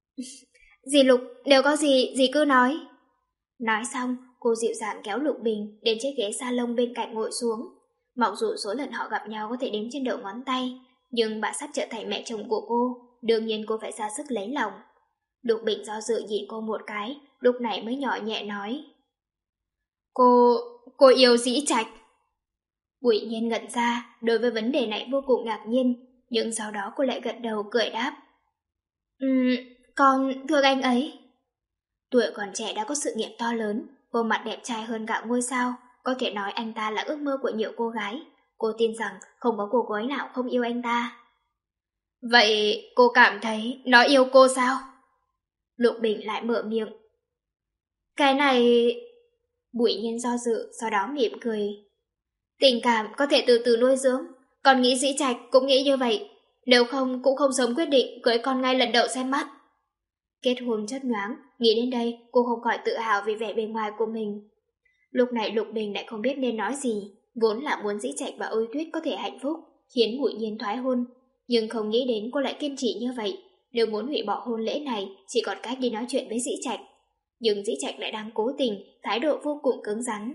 Dì Lục, đều có gì, dì cứ nói. Nói xong, cô dịu dàng kéo Lục Bình đến chiếc ghế salon bên cạnh ngồi xuống. Mặc dù số lần họ gặp nhau có thể đếm trên đầu ngón tay, nhưng bà sắp trở thành mẹ chồng của cô, đương nhiên cô phải ra sức lấy lòng. Lục Bình do dự nhìn cô một cái, lúc này mới nhỏ nhẹ nói. Cô... cô yêu Dĩ Trạch. Bùi Nhiên ngẩn ra, đối với vấn đề này vô cùng ngạc nhiên, nhưng sau đó cô lại gật đầu cười đáp. Ừm, con thương anh ấy. Tuổi còn trẻ đã có sự nghiệp to lớn, gương mặt đẹp trai hơn cả ngôi sao, có thể nói anh ta là ước mơ của nhiều cô gái. Cô tin rằng không có cô gái nào không yêu anh ta. Vậy cô cảm thấy nó yêu cô sao? Lục Bình lại mở miệng. Cái này... Bùi Nhiên do dự, sau đó mỉm cười. Tình cảm có thể từ từ nuôi dưỡng, còn nghĩ Dĩ Trạch cũng nghĩ như vậy. Nếu không cũng không sớm quyết định cưới con ngay lần đầu xem mắt. Kết hôn chất nhoáng, nghĩ đến đây cô không khỏi tự hào vì vẻ bề ngoài của mình. Lúc này Lục Bình lại không biết nên nói gì, vốn là muốn Dĩ Trạch và Ôi Tuyết có thể hạnh phúc, khiến Bùi Nhiên thoái hôn, nhưng không nghĩ đến cô lại kiên trì như vậy. Nếu muốn hủy bỏ hôn lễ này, chỉ còn cách đi nói chuyện với Dĩ Trạch. Nhưng Dĩ Trạch lại đang cố tình, thái độ vô cùng cứng rắn.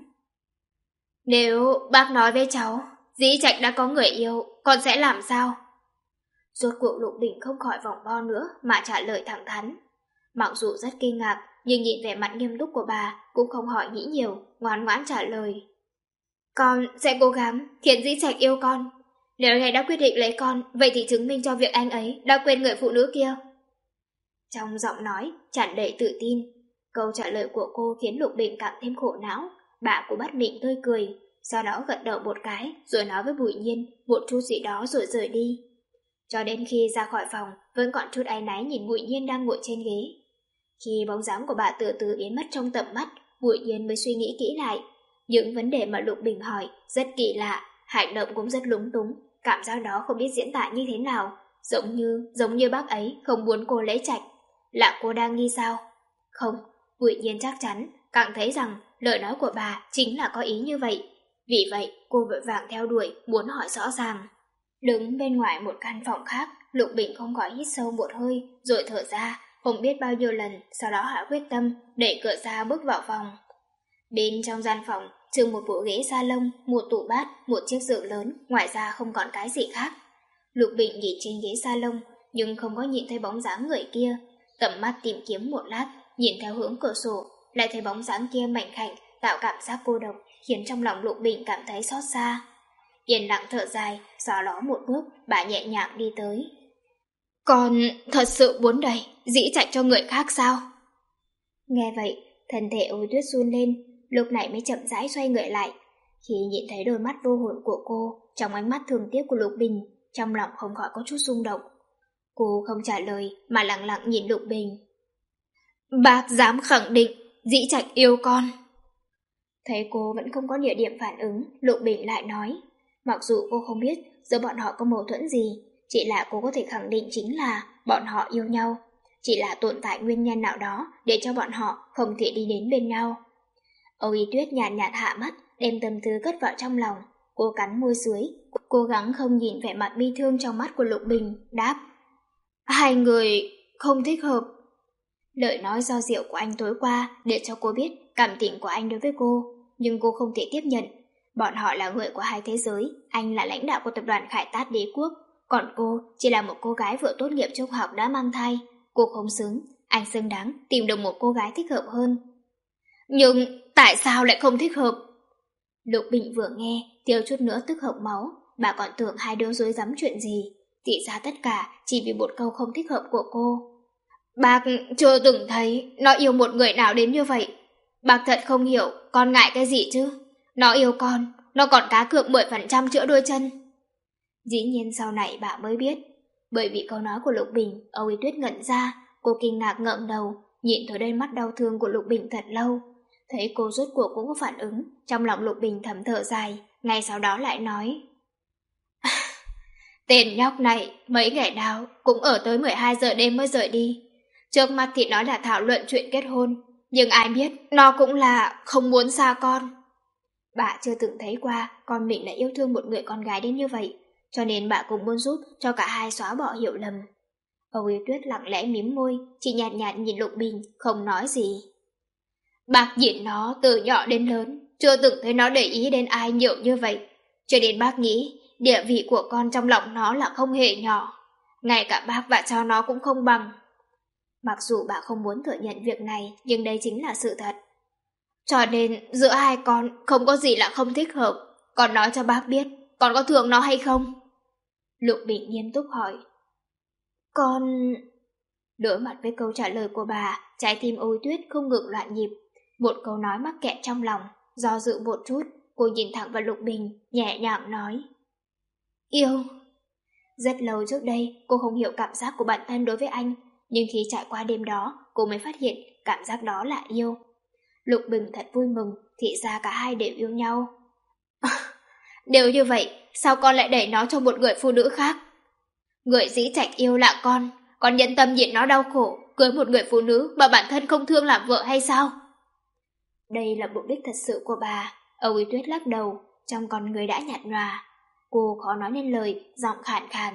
Nếu bác nói với cháu, Dĩ Trạch đã có người yêu, con sẽ làm sao? Rốt cuộc Lục Bình không khỏi vòng vo nữa mà trả lời thẳng thắn. Mặc dù rất kinh ngạc, nhưng nhìn vẻ mặt nghiêm túc của bà cũng không hỏi nghĩ nhiều, ngoan ngoãn trả lời. Con sẽ cố gắng khiến Dĩ Trạch yêu con. Nếu anh ấy đã quyết định lấy con, vậy thì chứng minh cho việc anh ấy đã quên người phụ nữ kia. Trong giọng nói tràn đầy tự tin, câu trả lời của cô khiến Lục Bình càng thêm khổ não. Bà cũng bắt miệng tươi cười, sau đó gật đầu một cái rồi nói với Bùi Nhiên một chút gì đó rồi rời đi. Cho đến khi ra khỏi phòng, vẫn còn chút áy náy nhìn Bùi Nhiên đang ngồi trên ghế. Khi bóng dáng của bà từ từ biến mất trong tầm mắt, Bùi Nhiên mới suy nghĩ kỹ lại. Những vấn đề mà Lục Bình hỏi rất kỳ lạ, hành động cũng rất lúng túng, cảm giác đó không biết diễn tả như thế nào, giống như giống như bác ấy không muốn cô lấy Trạch. Là cô đang nghi sao? Không, Bùi Nhiên chắc chắn, càng thấy rằng lời nói của bà chính là có ý như vậy. Vì vậy, cô vội vàng theo đuổi, muốn hỏi rõ ràng. Đứng bên ngoài một căn phòng khác, Lục Bình không khỏi hít sâu một hơi, rồi thở ra, không biết bao nhiêu lần, sau đó hạ quyết tâm, đẩy cửa ra bước vào phòng. Bên trong gian phòng, trừ một bộ ghế salon, một tủ bát, một chiếc giường lớn, ngoài ra không còn cái gì khác. Lục Bình nhìn trên ghế salon, nhưng không có nhìn thấy bóng dáng người kia. Tầm mắt tìm kiếm một lát, nhìn theo hướng cửa sổ, lại thấy bóng dáng kia mảnh khảnh, tạo cảm giác cô độc, khiến trong lòng Lục Bình cảm thấy xót xa. Yên lặng thở dài, xóa ló một bước, bà nhẹ nhàng đi tới. Con thật sự muốn đẩy Dĩ Trạch cho người khác sao? Nghe vậy, thân thể Ôi Tuyết run lên, lúc này mới chậm rãi xoay người lại. Khi nhìn thấy đôi mắt vô hồn của cô, trong ánh mắt thương tiếc của Lục Bình, trong lòng không khỏi có chút rung động. Cô không trả lời mà lặng lặng nhìn Lục Bình. Bác dám khẳng định Dĩ Trạch yêu con. Thấy cô vẫn không có địa điểm phản ứng, Lục Bình lại nói. Mặc dù cô không biết giữa bọn họ có mâu thuẫn gì, Chỉ là cô có thể khẳng định chính là bọn họ yêu nhau. Chỉ là tồn tại nguyên nhân nào đó để cho bọn họ không thể đi đến bên nhau. Âu Y Tuyết nhàn nhạt, nhạt hạ mắt, đem tâm tư cất vào trong lòng. Cô cắn môi dưới, cố gắng không nhìn vẻ mặt bi thương trong mắt của Lục Bình, đáp: Hai người không thích hợp. Lời nói do rượu của anh tối qua để cho cô biết cảm tình của anh đối với cô, nhưng cô không thể tiếp nhận. Bọn họ là người của hai thế giới, anh là lãnh đạo của tập đoàn Khải Tát Đế Quốc, còn cô chỉ là một cô gái vừa tốt nghiệp trung học đã mang thai. Cô không xứng, anh xứng đáng tìm được một cô gái thích hợp hơn. Nhưng tại sao lại không thích hợp? Lục Bình vừa nghe, thiếu chút nữa tức hộc máu. Bà còn tưởng hai đứa rối rắm chuyện gì, thì ra tất cả chỉ vì một câu không thích hợp của cô. Bác chưa từng thấy nó yêu một người nào đến như vậy. Bác thật không hiểu con ngại cái gì chứ. Nó yêu con, nó còn cá cược mười phần trăm chữa đôi chân. Dĩ nhiên sau này bà mới biết. Bởi vì câu nói của Lục Bình, Âu Y Tuyết ngẩn ra. Cô kinh ngạc ngẩng đầu, nhìn thấy đôi mắt đau thương của Lục Bình thật lâu. Thấy cô rốt cuộc cũng có phản ứng, trong lòng Lục Bình thầm thở dài, ngay sau đó lại nói: Tên nhóc này mấy ngày nào cũng ở tới mười hai giờ đêm mới rời đi. Trước mắt thì nói là thảo luận chuyện kết hôn, nhưng ai biết nó cũng là không muốn xa con. Bà chưa từng thấy qua con mình lại yêu thương một người con gái đến như vậy, cho nên bà cũng muốn giúp cho cả hai xóa bỏ hiểu lầm. Âu Y Tuyết lặng lẽ mím môi, chỉ nhạt nhạt nhìn Lục Bình, không nói gì. Bác nhìn nó từ nhỏ đến lớn, chưa từng thấy nó để ý đến ai nhiều như vậy, cho nên bác nghĩ địa vị của con trong lòng nó là không hề nhỏ. Ngay cả bác và cho nó cũng không bằng. Mặc dù bà không muốn thừa nhận việc này, nhưng đây chính là sự thật. Cho nên giữa hai con không có gì là không thích hợp. Con nói cho bác biết, con có thương nó hay không? Lục Bình nghiêm túc hỏi. Con... Đối mặt với câu trả lời của bà, trái tim Âu Tuyết không ngừng loạn nhịp. Một câu nói mắc kẹt trong lòng, do dự một chút, cô nhìn thẳng vào Lục Bình, nhẹ nhàng nói. Yêu. Rất lâu trước đây, cô không hiểu cảm giác của bản thân đối với anh, nhưng khi trải qua đêm đó, cô mới phát hiện cảm giác đó là yêu. Lục Bình thật vui mừng, thì ra cả hai đều yêu nhau. Đều như vậy, sao con lại đẩy nó cho một người phụ nữ khác? Người Dĩ Trạch yêu là con, con nhận tâm nhìn nó đau khổ, cưới một người phụ nữ mà bản thân không thương làm vợ hay sao? Đây là mục đích thật sự của bà. Âu Y Tuyết lắc đầu, trong con người đã nhạt nhòa. Cô khó nói nên lời, giọng khàn khàn.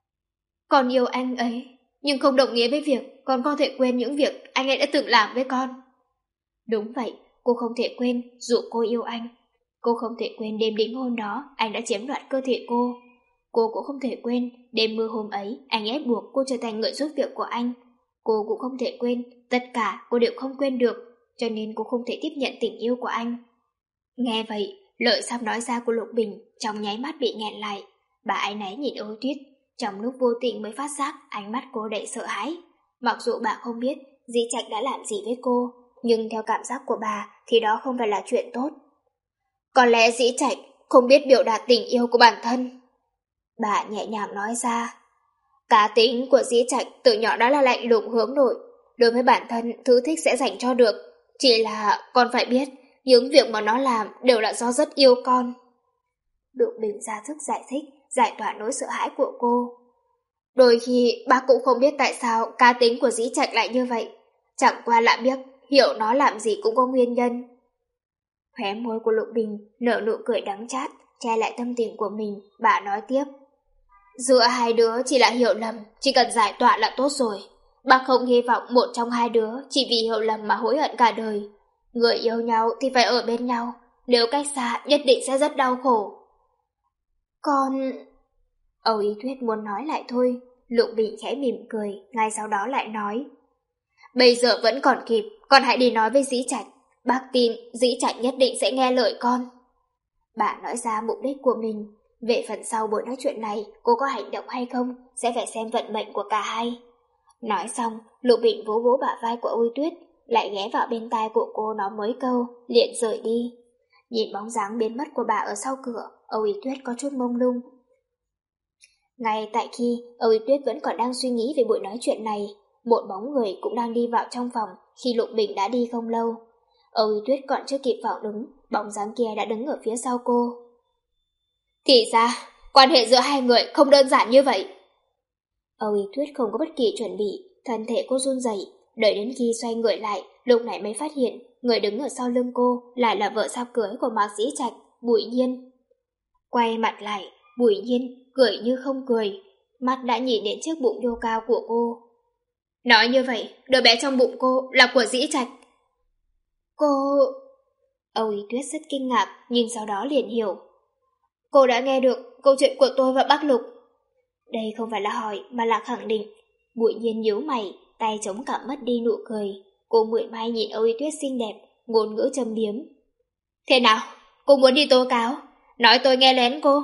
Con yêu anh ấy, nhưng không đồng nghĩa với việc con có thể quên những việc anh ấy đã từng làm với con. Đúng vậy, cô không thể quên dù cô yêu anh. Cô không thể quên đêm đính hôn đó anh đã chiếm đoạt cơ thể cô. Cô cũng không thể quên đêm mưa hôm ấy anh ép buộc cô trở thành người giúp việc của anh. Cô cũng không thể quên, tất cả cô đều không quên được, cho nên cô không thể tiếp nhận tình yêu của anh. Nghe vậy, lời sắp nói ra của Lục Bình trong nháy mắt bị nghẹn lại. Bà áy náy nhìn Âu Tuyết, trong lúc vô tình mới phát giác ánh mắt cô đầy sợ hãi. Mặc dù bà không biết Dĩ Trạch đã làm gì với cô, nhưng theo cảm giác của bà thì đó không phải là chuyện tốt. Có lẽ Dĩ Trạch không biết biểu đạt tình yêu của bản thân. Bà nhẹ nhàng nói ra. Cá tính của Dĩ Trạch từ nhỏ đã là lạnh lùng hướng nội, đối với bản thân thứ thích sẽ dành cho được. Chỉ là con phải biết, những việc mà nó làm đều là do rất yêu con. Lục Bình ra sức giải thích, giải tỏa nỗi sợ hãi của cô. Đôi khi bác cũng không biết tại sao cá tính của Dĩ Trạch lại như vậy. Chẳng qua là biết hiểu nó làm gì cũng có nguyên nhân. Khóe môi của Lục Bình nở nụ cười đắng chát, che lại tâm tình của mình. Bà nói tiếp. Giữa hai đứa chỉ là hiểu lầm, chỉ cần giải tỏa là tốt rồi. Bác không hy vọng một trong hai đứa chỉ vì hiểu lầm mà hối hận cả đời. Người yêu nhau thì phải ở bên nhau, nếu cách xa nhất định sẽ rất đau khổ. Con... Âu Y Tuyết muốn nói lại thôi. Lục Bình khẽ mỉm cười, ngay sau đó lại nói. Bây giờ vẫn còn kịp, con hãy đi nói với Dĩ Trạch. Bác tin Dĩ Trạch nhất định sẽ nghe lời con. Bà nói ra mục đích của mình. Về phần sau buổi nói chuyện này, cô có hành động hay không, sẽ phải xem vận mệnh của cả hai. Nói xong, Lục Bình vỗ vỗ bả vai của Âu Y Tuyết, lại ghé vào bên tai của cô nói mấy câu, liền rời đi. Nhìn bóng dáng biến mất của bà ở sau cửa, Âu Y Tuyết có chút mông lung. Ngay tại khi Âu Y Tuyết vẫn còn đang suy nghĩ về buổi nói chuyện này, một bóng người cũng đang đi vào trong phòng khi Lục Bình đã đi không lâu. Âu Y Tuyết còn chưa kịp phản ứng, bóng dáng kia đã đứng ở phía sau cô. Thì ra, quan hệ giữa hai người không đơn giản như vậy. Âu Y Tuyết không có bất kỳ chuẩn bị, thân thể cô run rẩy, đợi đến khi xoay người lại, lúc này mới phát hiện người đứng ở sau lưng cô lại là vợ sắp cưới của Mạc Dĩ Trạch, Bụi Nhiên. Quay mặt lại, Bụi Nhiên cười như không cười, mắt đã nhìn đến chiếc bụng nhô cao của cô. Nói như vậy, đứa bé trong bụng cô là của Dĩ Trạch. Cô... Âu Y Tuyết rất kinh ngạc, nhưng sau đó liền hiểu. Cô đã nghe được câu chuyện của tôi và bác Lục. Đây không phải là hỏi mà là khẳng định. Bụi Nhiên nhíu mày, tay chống cằm mất đi nụ cười. Cô mượn mai nhìn Âu Y Tuyết xinh đẹp, ngôn ngữ châm biếm. Thế nào, cô muốn đi tố cáo? Nói tôi nghe lén cô.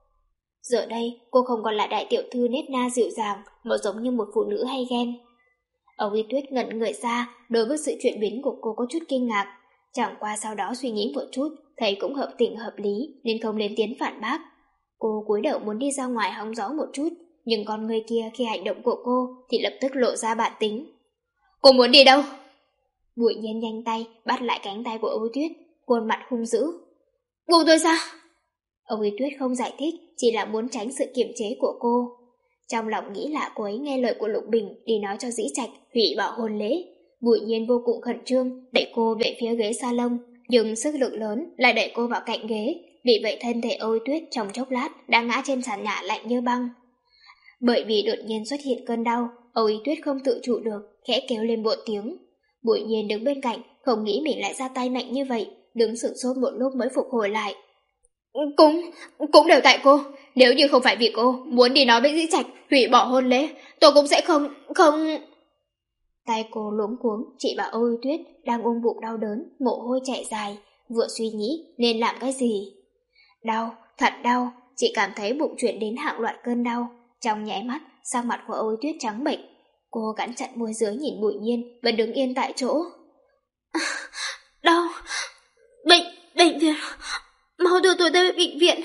Giờ đây, cô không còn là đại tiểu thư nết na dịu dàng, mà giống như một phụ nữ hay ghen. Âu Y Tuyết ngẩn người ra, đối với sự chuyển biến của cô có chút kinh ngạc. Chẳng qua sau đó suy nghĩ một chút, thấy cũng hợp tình hợp lý, nên không lên tiếng phản bác. Cô cúi đầu muốn đi ra ngoài hóng gió một chút, nhưng con người kia khi hành động của cô thì lập tức lộ ra bản tính. Cô muốn đi đâu? Bụi Nhiên nhanh tay bắt lại cánh tay của Âu Y Tuyết, khuôn mặt hung dữ. Buông tôi ra! Âu Y Tuyết không giải thích, chỉ là muốn tránh sự kiềm chế của cô. Trong lòng nghĩ là cô ấy nghe lời của Lục Bình đi nói cho Dĩ Trạch hủy bỏ hôn lễ. Bụi Nhiên vô cùng khẩn trương đẩy cô về phía ghế salon, nhưng sức lực lớn lại đẩy cô vào cạnh ghế. Vì vậy thân thể Âu Y Tuyết trong chốc lát đã ngã trên sàn nhà lạnh như băng. Bởi vì đột nhiên xuất hiện cơn đau, Âu Y Tuyết không tự chủ được, khẽ kêu lên một tiếng. Bụi Nhiên đứng bên cạnh, không nghĩ mình lại ra tay mạnh như vậy, đứng sửng sốt một lúc mới phục hồi lại. Cũng, cũng đều tại cô. Nếu như không phải vì cô muốn đi nói với Dĩ Trạch hủy bỏ hôn lễ, tôi cũng sẽ không, không... Tay cô luống cuống, chị bảo Âu Y Tuyết đang ôm bụng đau đớn, mồ hôi chảy dài, vừa suy nghĩ nên làm cái gì. Đau, thật đau, chị cảm thấy bụng chuyển đến hàng loạt cơn đau. Trong nháy mắt, sắc mặt của Âu Y Tuyết trắng bệch. Cô cắn chặt môi dưới nhìn Bụi Nhiên, vẫn đứng yên tại chỗ. À, đau, bệnh, bệnh viện, mau đưa tôi tới bệnh viện.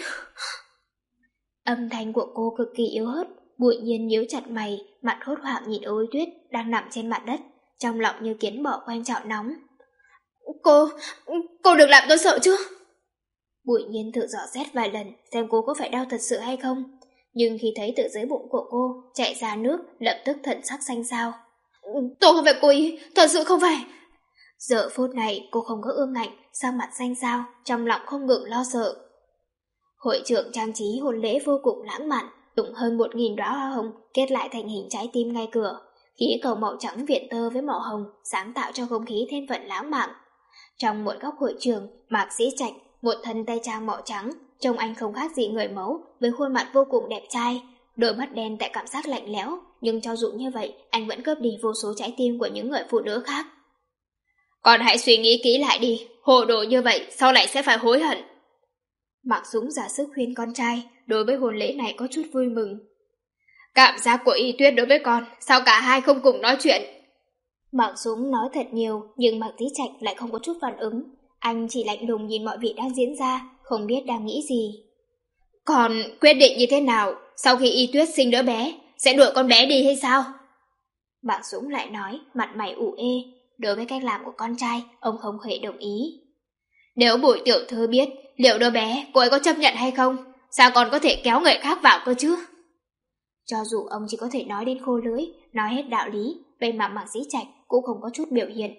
Âm thanh của cô cực kỳ yếu ớt. Bụi Nhiên nhíu chặt mày, mặt hốt hoảng nhìn Âu Y Tuyết đang nằm trên mặt đất, trong lòng như kiến bò quanh chảo nóng. Cô, cô đừng làm tôi sợ chứ. Bụi Nhiên tự dò xét vài lần xem cô có phải đau thật sự hay không, nhưng khi thấy từ dưới bụng của cô chạy ra nước, lập tức thần sắc xanh xao. Tôi không phải cố ý, thật sự không phải. Giờ phút này cô không có ương ngạnh, sắc mặt xanh xao, trong lòng không ngừng lo sợ. Hội trưởng trang trí hôn lễ vô cùng lãng mạn, dùng hơn một nghìn đóa hoa hồng kết lại thành hình trái tim ngay cửa. Khí cầu màu trắng viện tơ với màu hồng sáng tạo cho không khí thêm phần lãng mạn. Trong một góc hội trường, Mạc Dĩ Trạch, một thân tây trang màu trắng, trông anh không khác gì người mẫu, với khuôn mặt vô cùng đẹp trai. Đôi mắt đen tại cảm giác lạnh lẽo, nhưng cho dù như vậy, anh vẫn cướp đi vô số trái tim của những người phụ nữ khác. Còn hãy suy nghĩ kỹ lại đi, hồ đồ như vậy sau này sẽ phải hối hận. Mạc Dũng giả sức khuyên con trai, đối với hôn lễ này có chút vui mừng. Cảm giác của Y Tuyết đối với con, sao cả hai không cùng nói chuyện? Mạc Dũng nói thật nhiều, nhưng Mạc Dĩ Trạch lại không có chút phản ứng. Anh chỉ lạnh lùng nhìn mọi việc đang diễn ra, không biết đang nghĩ gì. Còn quyết định như thế nào, sau khi Y Tuyết sinh đứa bé, sẽ đuổi con bé đi hay sao? Mạc Dũng lại nói, mặt mày ủ ê. Đối với cách làm của con trai, ông không hề đồng ý. Nếu Bùi tiểu thư biết liệu đứa bé cô ấy có chấp nhận hay không, sao còn có thể kéo người khác vào cơ chứ? Cho dù ông chỉ có thể nói đến khô lưỡi, nói hết đạo lý, vậy mà Mạc Dĩ Trạch cũng không có chút biểu hiện.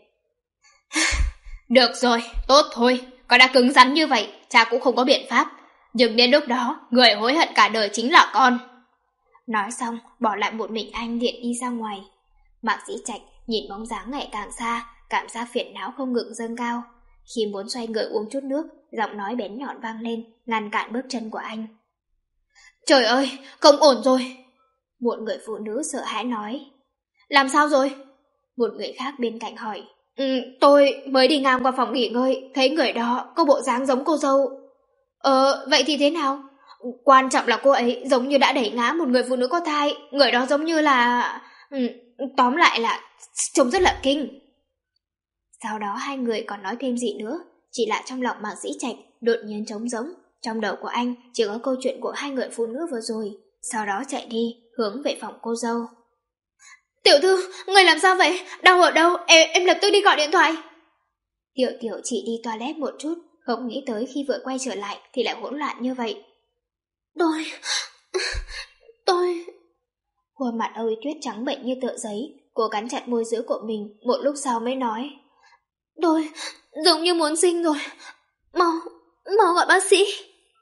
Được rồi, tốt thôi, con đã cứng rắn như vậy, cha cũng không có biện pháp. Nhưng đến lúc đó, người hối hận cả đời chính là con. Nói xong, bỏ lại một mình anh điện đi ra ngoài. Mạc Dĩ Trạch nhìn bóng dáng ngày càng xa, cảm giác phiền não không ngừng dâng cao. Khi muốn xoay người uống chút nước, giọng nói bén nhọn vang lên, ngăn cản bước chân của anh. Trời ơi, không ổn rồi. Một người phụ nữ sợ hãi nói. Làm sao rồi? Một người khác bên cạnh hỏi. Ừ, tôi mới đi ngang qua phòng nghỉ ngơi, thấy người đó có bộ dáng giống cô dâu. Ờ, vậy thì thế nào? Quan trọng là cô ấy giống như đã đẩy ngã một người phụ nữ có thai, người đó giống như là... Ừ, tóm lại là trông rất là kinh. Sau đó hai người còn nói thêm gì nữa, chỉ là trong lòng Mạc Dĩ Trạch đột nhiên trống rỗng. Trong đầu của anh chỉ có câu chuyện của hai người phụ nữ vừa rồi. Sau đó chạy đi, hướng về phòng cô dâu. Tiểu thư, người làm sao vậy? Đau ở đâu? Em, em lập tức đi gọi điện thoại. Tiểu Tiểu chỉ đi toilet một chút, không nghĩ tới khi vừa quay trở lại thì lại hỗn loạn như vậy. Tôi... tôi... Khuôn mặt Âu Tuyết trắng bệch như tờ giấy, cô cắn chặt môi dưới của mình, một lúc sau mới nói. Tôi giống như muốn sinh rồi, mau, mau gọi bác sĩ.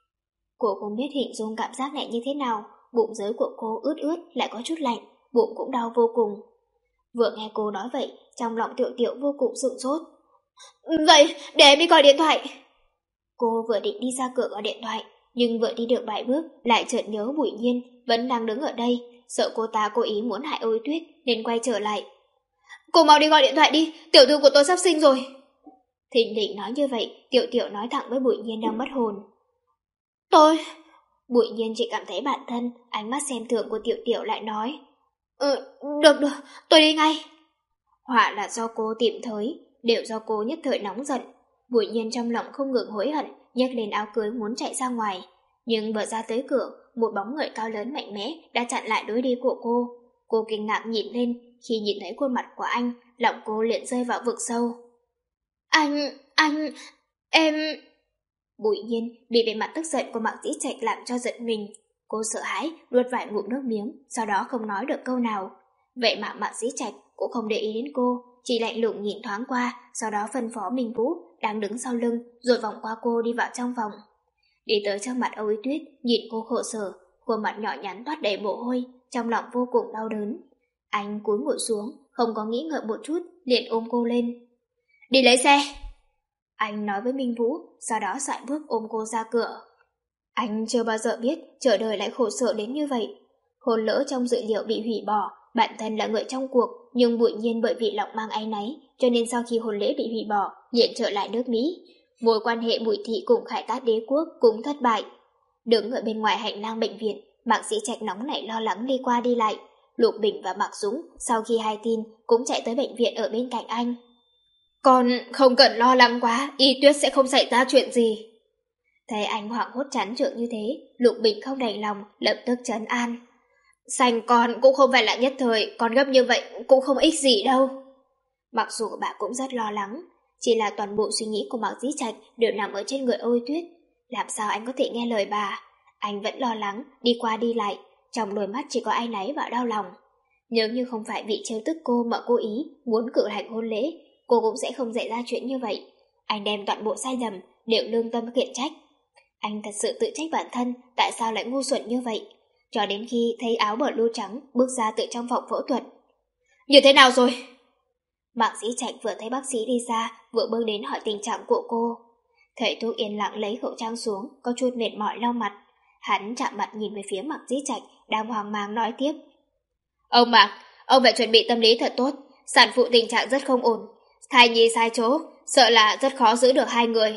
Cô không biết hình dung cảm giác này như thế nào, bụng dưới của cô ướt ướt lại có chút lạnh, bụng cũng đau vô cùng. Vừa nghe cô nói vậy, trong lòng Tiểu Tiểu vô cùng sửng sốt. Vậy, để em đi gọi điện thoại. Cô vừa định đi ra cửa gọi điện thoại, nhưng vừa đi được vài bước, lại chợt nhớ Bùi Nhiên vẫn đang đứng ở đây, sợ cô ta cố ý muốn hại Âu Tuyết nên quay trở lại. Cô mau đi gọi điện thoại đi, tiểu thư của tôi sắp sinh rồi. Thịnh Thịnh nói như vậy, Tiểu Tiểu nói thẳng với Bùi Nhiên đang mất hồn. Tôi... Bùi Nhiên chỉ cảm thấy bản thân, ánh mắt xem thường của Tiểu Tiểu lại nói. Ừ, được được, tôi đi ngay. Họa là do cô tìm tới, đều do cô nhất thời nóng giận. Bùi Nhiên trong lòng không ngừng hối hận, nhấc lên áo cưới muốn chạy ra ngoài. Nhưng vừa ra tới cửa, một bóng người cao lớn mạnh mẽ đã chặn lại lối đi của cô. Cô kinh ngạc nhìn lên, khi nhìn thấy khuôn mặt của anh, lòng cô liền rơi vào vực sâu. Anh, anh, em... Bùi Nhiên bị vẻ mặt tức giận của Mạc Dĩ Trạch làm cho giận mình. Cô sợ hãi, nuốt vài ngụm nước miếng, sau đó không nói được câu nào. Vậy mà Mạc Dĩ Trạch cũng không để ý đến cô, chỉ lạnh lùng nhìn thoáng qua, sau đó phân phó Minh Vũ đang đứng sau lưng, rồi vòng qua cô đi vào trong phòng. Đi tới trước mặt Âu Ý Tuyết, nhìn cô khổ sở, khuôn mặt nhỏ nhắn toát đầy mồ hôi, trong lòng vô cùng đau đớn. Anh cúi ngồi xuống, không có nghĩ ngợi một chút, liền ôm cô lên. Đi lấy xe! Anh nói với Minh Vũ, sau đó xoải bước ôm cô ra cửa. Anh chưa bao giờ biết chờ đời lại khổ sở đến như vậy. Hôn lỡ trong dự liệu bị hủy bỏ, bản thân là người trong cuộc, nhưng Bùi Nhiên bởi vì lòng mang áy náy, cho nên sau khi hôn lễ bị hủy bỏ, liền trở lại nước Mỹ. Mối quan hệ Bùi Thị cùng Khải Tát đế quốc cũng thất bại. Đứng ở bên ngoài hành lang bệnh viện, Mạc Dĩ Trạch nóng nảy lo lắng đi qua đi lại. Lục Bình và Mạc Dũng sau khi hay tin cũng chạy tới bệnh viện ở bên cạnh anh. Con không cần lo lắng quá, Y Tuyết sẽ không xảy ra chuyện gì. Thấy anh hoảng hốt chán trượng như thế, Lục Bình không đành lòng, lập tức trấn an. Sanh con cũng không phải là nhất thời, con gấp như vậy cũng không ích gì đâu. Mặc dù bà cũng rất lo lắng, chỉ là toàn bộ suy nghĩ của Mạc Dĩ Trạch đều nằm ở trên người Ôi Tuyết. Làm sao anh có thể nghe lời bà? Anh vẫn lo lắng, đi qua đi lại, trong đôi mắt chỉ có áy náy và đau lòng. Nếu như không phải vì trêu tức cô mà cố ý muốn cử hành hôn lễ, cô cũng sẽ không xảy ra chuyện như vậy. Anh đem toàn bộ sai lầm đều lương tâm khiển trách. Anh thật sự tự trách bản thân tại sao lại ngu xuẩn như vậy, cho đến khi thấy áo bờ lưu trắng bước ra từ trong phòng phẫu thuật. Như thế nào rồi? Mạc Dĩ Trạch vừa thấy bác sĩ đi ra, vừa bước đến hỏi tình trạng của cô. Thầy thuốc yên lặng lấy khẩu trang xuống, có chút mệt mỏi lau mặt. Hắn chạm mặt nhìn về phía Mạc Dĩ Trạch, đang hoang mang nói tiếp. Ông Mạc, ông phải chuẩn bị tâm lý thật tốt, sản phụ tình trạng rất không ổn. Thai nhi sai chỗ, sợ là rất khó giữ được hai người.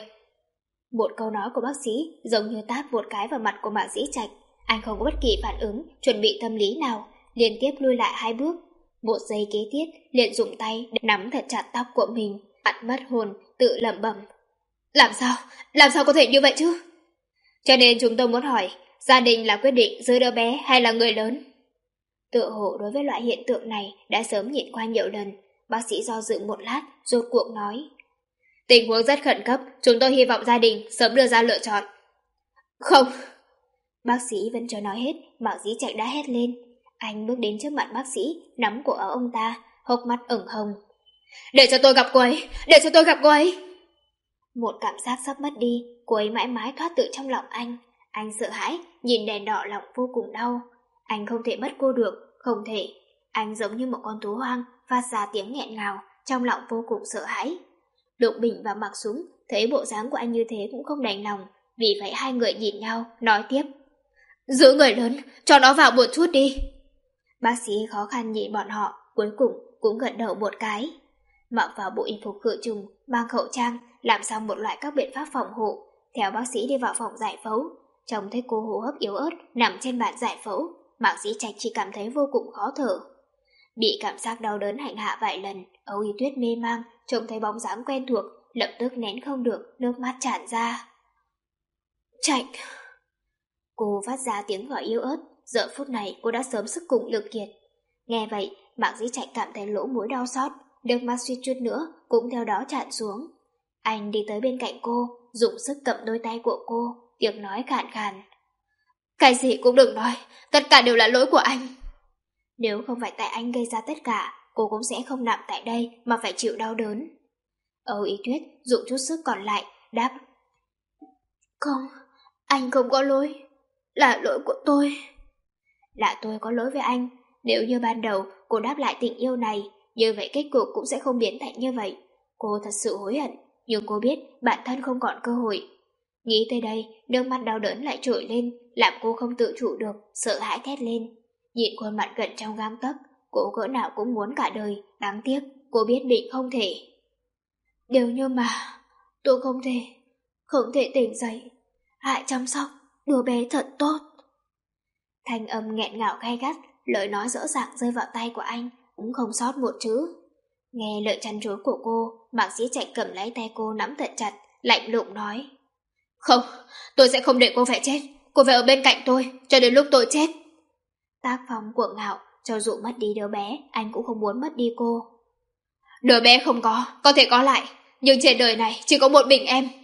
Một câu nói của bác sĩ giống như tát một cái vào mặt của Mạc Dĩ Trạch. Anh không có bất kỳ phản ứng, chuẩn bị tâm lý nào, liên tiếp lui lại hai bước. Một giây kế tiếp, liền dùng tay nắm thật chặt tóc của mình, mặt mất hồn, tự lẩm bẩm. Làm sao? Làm sao có thể như vậy chứ? Cho nên chúng tôi muốn hỏi, gia đình là quyết định giữ đứa bé hay là người lớn? Tựa hồ đối với loại hiện tượng này đã sớm nhìn qua nhiều lần, bác sĩ do dự một lát, rốt cuộc nói. Tình huống rất khẩn cấp, chúng tôi hy vọng gia đình sớm đưa ra lựa chọn. Không! Bác sĩ vẫn chưa nói hết, Mạc Dĩ Trạch đã hét lên. Anh bước đến trước mặt bác sĩ, nắm cổ áo ông ta, hốc mắt ửng hồng. Để cho tôi gặp cô ấy! Để cho tôi gặp cô ấy! Một cảm giác sắp mất đi, cô ấy mãi mãi thoát tự trong lòng anh. Anh sợ hãi, nhìn đèn đỏ lòng vô cùng đau. Anh không thể mất cô được, không thể. Anh giống như một con thú hoang, phát ra tiếng nghẹn ngào, trong lòng vô cùng sợ hãi. Lục Bình và Mạc Dũng thấy bộ dáng của anh như thế cũng không đành lòng, vì vậy hai người nhìn nhau, nói tiếp. Giữ người lớn, cho nó vào một chút đi. Bác sĩ khó khăn nhìn bọn họ, cuối cùng cũng gật đầu một cái. Mặc vào bộ y phục khử trùng, mang khẩu trang, làm xong một loại các biện pháp phòng hộ, theo bác sĩ đi vào phòng giải phẫu. Trông thấy cô hô hấp yếu ớt nằm trên bàn giải phẫu, Mạc Dĩ Trạch chỉ cảm thấy vô cùng khó thở. Bị cảm giác đau đớn hành hạ vài lần, Âu Y Tuyết mê mang, trông thấy bóng dáng quen thuộc, lập tức nén không được, nước mắt tràn ra. Trạch! Cô phát ra tiếng gọi yếu ớt, giờ phút này cô đã sớm sức cùng lực kiệt. Nghe vậy, Mạc Dĩ Trạch cảm thấy lỗ mũi đau xót, nước mắt suýt chút nữa cũng theo đó tràn xuống. Anh đi tới bên cạnh cô, dùng sức cầm đôi tay của cô, tiếng nói khàn khàn. Cái gì cũng đừng nói, tất cả đều là lỗi của anh. Nếu không phải tại anh gây ra tất cả, cô cũng sẽ không nằm tại đây mà phải chịu đau đớn. Âu Ý Tuyết dùng chút sức còn lại, đáp. Không, anh không có lỗi. Là lỗi của tôi. Là tôi có lỗi với anh. Nếu như ban đầu cô đáp lại tình yêu này, như vậy kết cục cũng sẽ không biến thành như vậy. Cô thật sự hối hận, nhưng cô biết bản thân không còn cơ hội. Nghĩ tới đây, nước mắt đau đớn lại trỗi lên, làm cô không tự chủ được, sợ hãi thét lên. Nhìn khuôn mặt gần trong gang tấc, cô cỡ nào cũng muốn cả đời, đáng tiếc, cô biết định không thể. Đều như mà, tôi không thể, không thể tỉnh dậy. Hãy chăm sóc, đứa bé thật tốt. Thanh âm nghẹn ngào gay gắt, lời nói rõ ràng rơi vào tay của anh, cũng không sót một chữ. Nghe lời chăn trối của cô, Mạc Dĩ Trạch cầm lấy tay cô nắm thật chặt, lạnh lùng nói. Không, tôi sẽ không để cô phải chết. Cô phải ở bên cạnh tôi, cho đến lúc tôi chết. Tác phong cuồng ngạo, cho dù mất đi đứa bé, anh cũng không muốn mất đi cô. Đứa bé không có, có thể có lại, nhưng trên đời này chỉ có một mình em.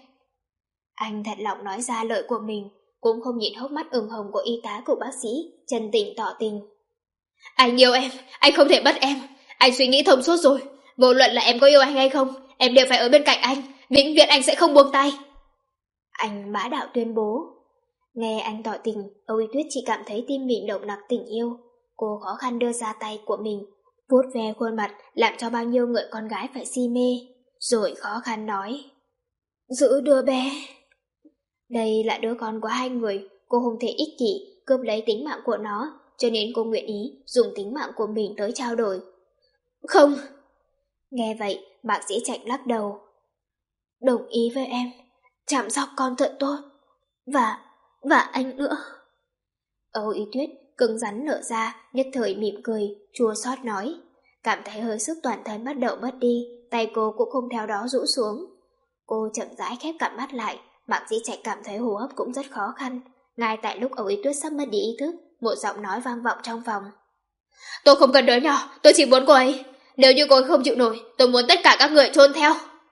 Anh thật lòng nói ra lời của mình, cũng không nhìn hốc mắt ửng hồng của y tá của bác sĩ, chân tình tỏ tình. Anh yêu em, anh không thể mất em. Anh suy nghĩ thông suốt rồi, vô luận là em có yêu anh hay không, em đều phải ở bên cạnh anh, vĩnh viễn anh sẽ không buông tay. Anh bá đạo tuyên bố. Nghe anh tỏ tình, Âu Y Tuyết chỉ cảm thấy tim mình động nặc tình yêu. Cô khó khăn đưa ra tay của mình, vuốt ve khuôn mặt, làm cho bao nhiêu người con gái phải si mê, rồi khó khăn nói. Giữ đứa bé. Đây là đứa con của hai người, cô không thể ích kỷ, cướp lấy tính mạng của nó, cho nên cô nguyện ý dùng tính mạng của mình tới trao đổi. Không. Nghe vậy, Mạc Dĩ Trạch lắc đầu. Đồng ý với em, chăm sóc con thật tốt. Và, và anh nữa. Âu Y Tuyết cứng rắn nở ra, nhất thời mỉm cười, chua xót nói. Cảm thấy hơi sức toàn thân bắt đầu mất đi, tay cô cũng không theo đó rũ xuống. Cô chậm rãi khép cặp mắt lại, Mạc Dĩ Trạch cảm thấy hô hấp cũng rất khó khăn. Ngay tại lúc Âu Y Tuyết sắp mất đi ý thức, một giọng nói vang vọng trong phòng. Tôi không cần đứa nhỏ, tôi chỉ muốn cô ấy. Nếu như cô ấy không chịu nổi, tôi muốn tất cả các người chôn theo.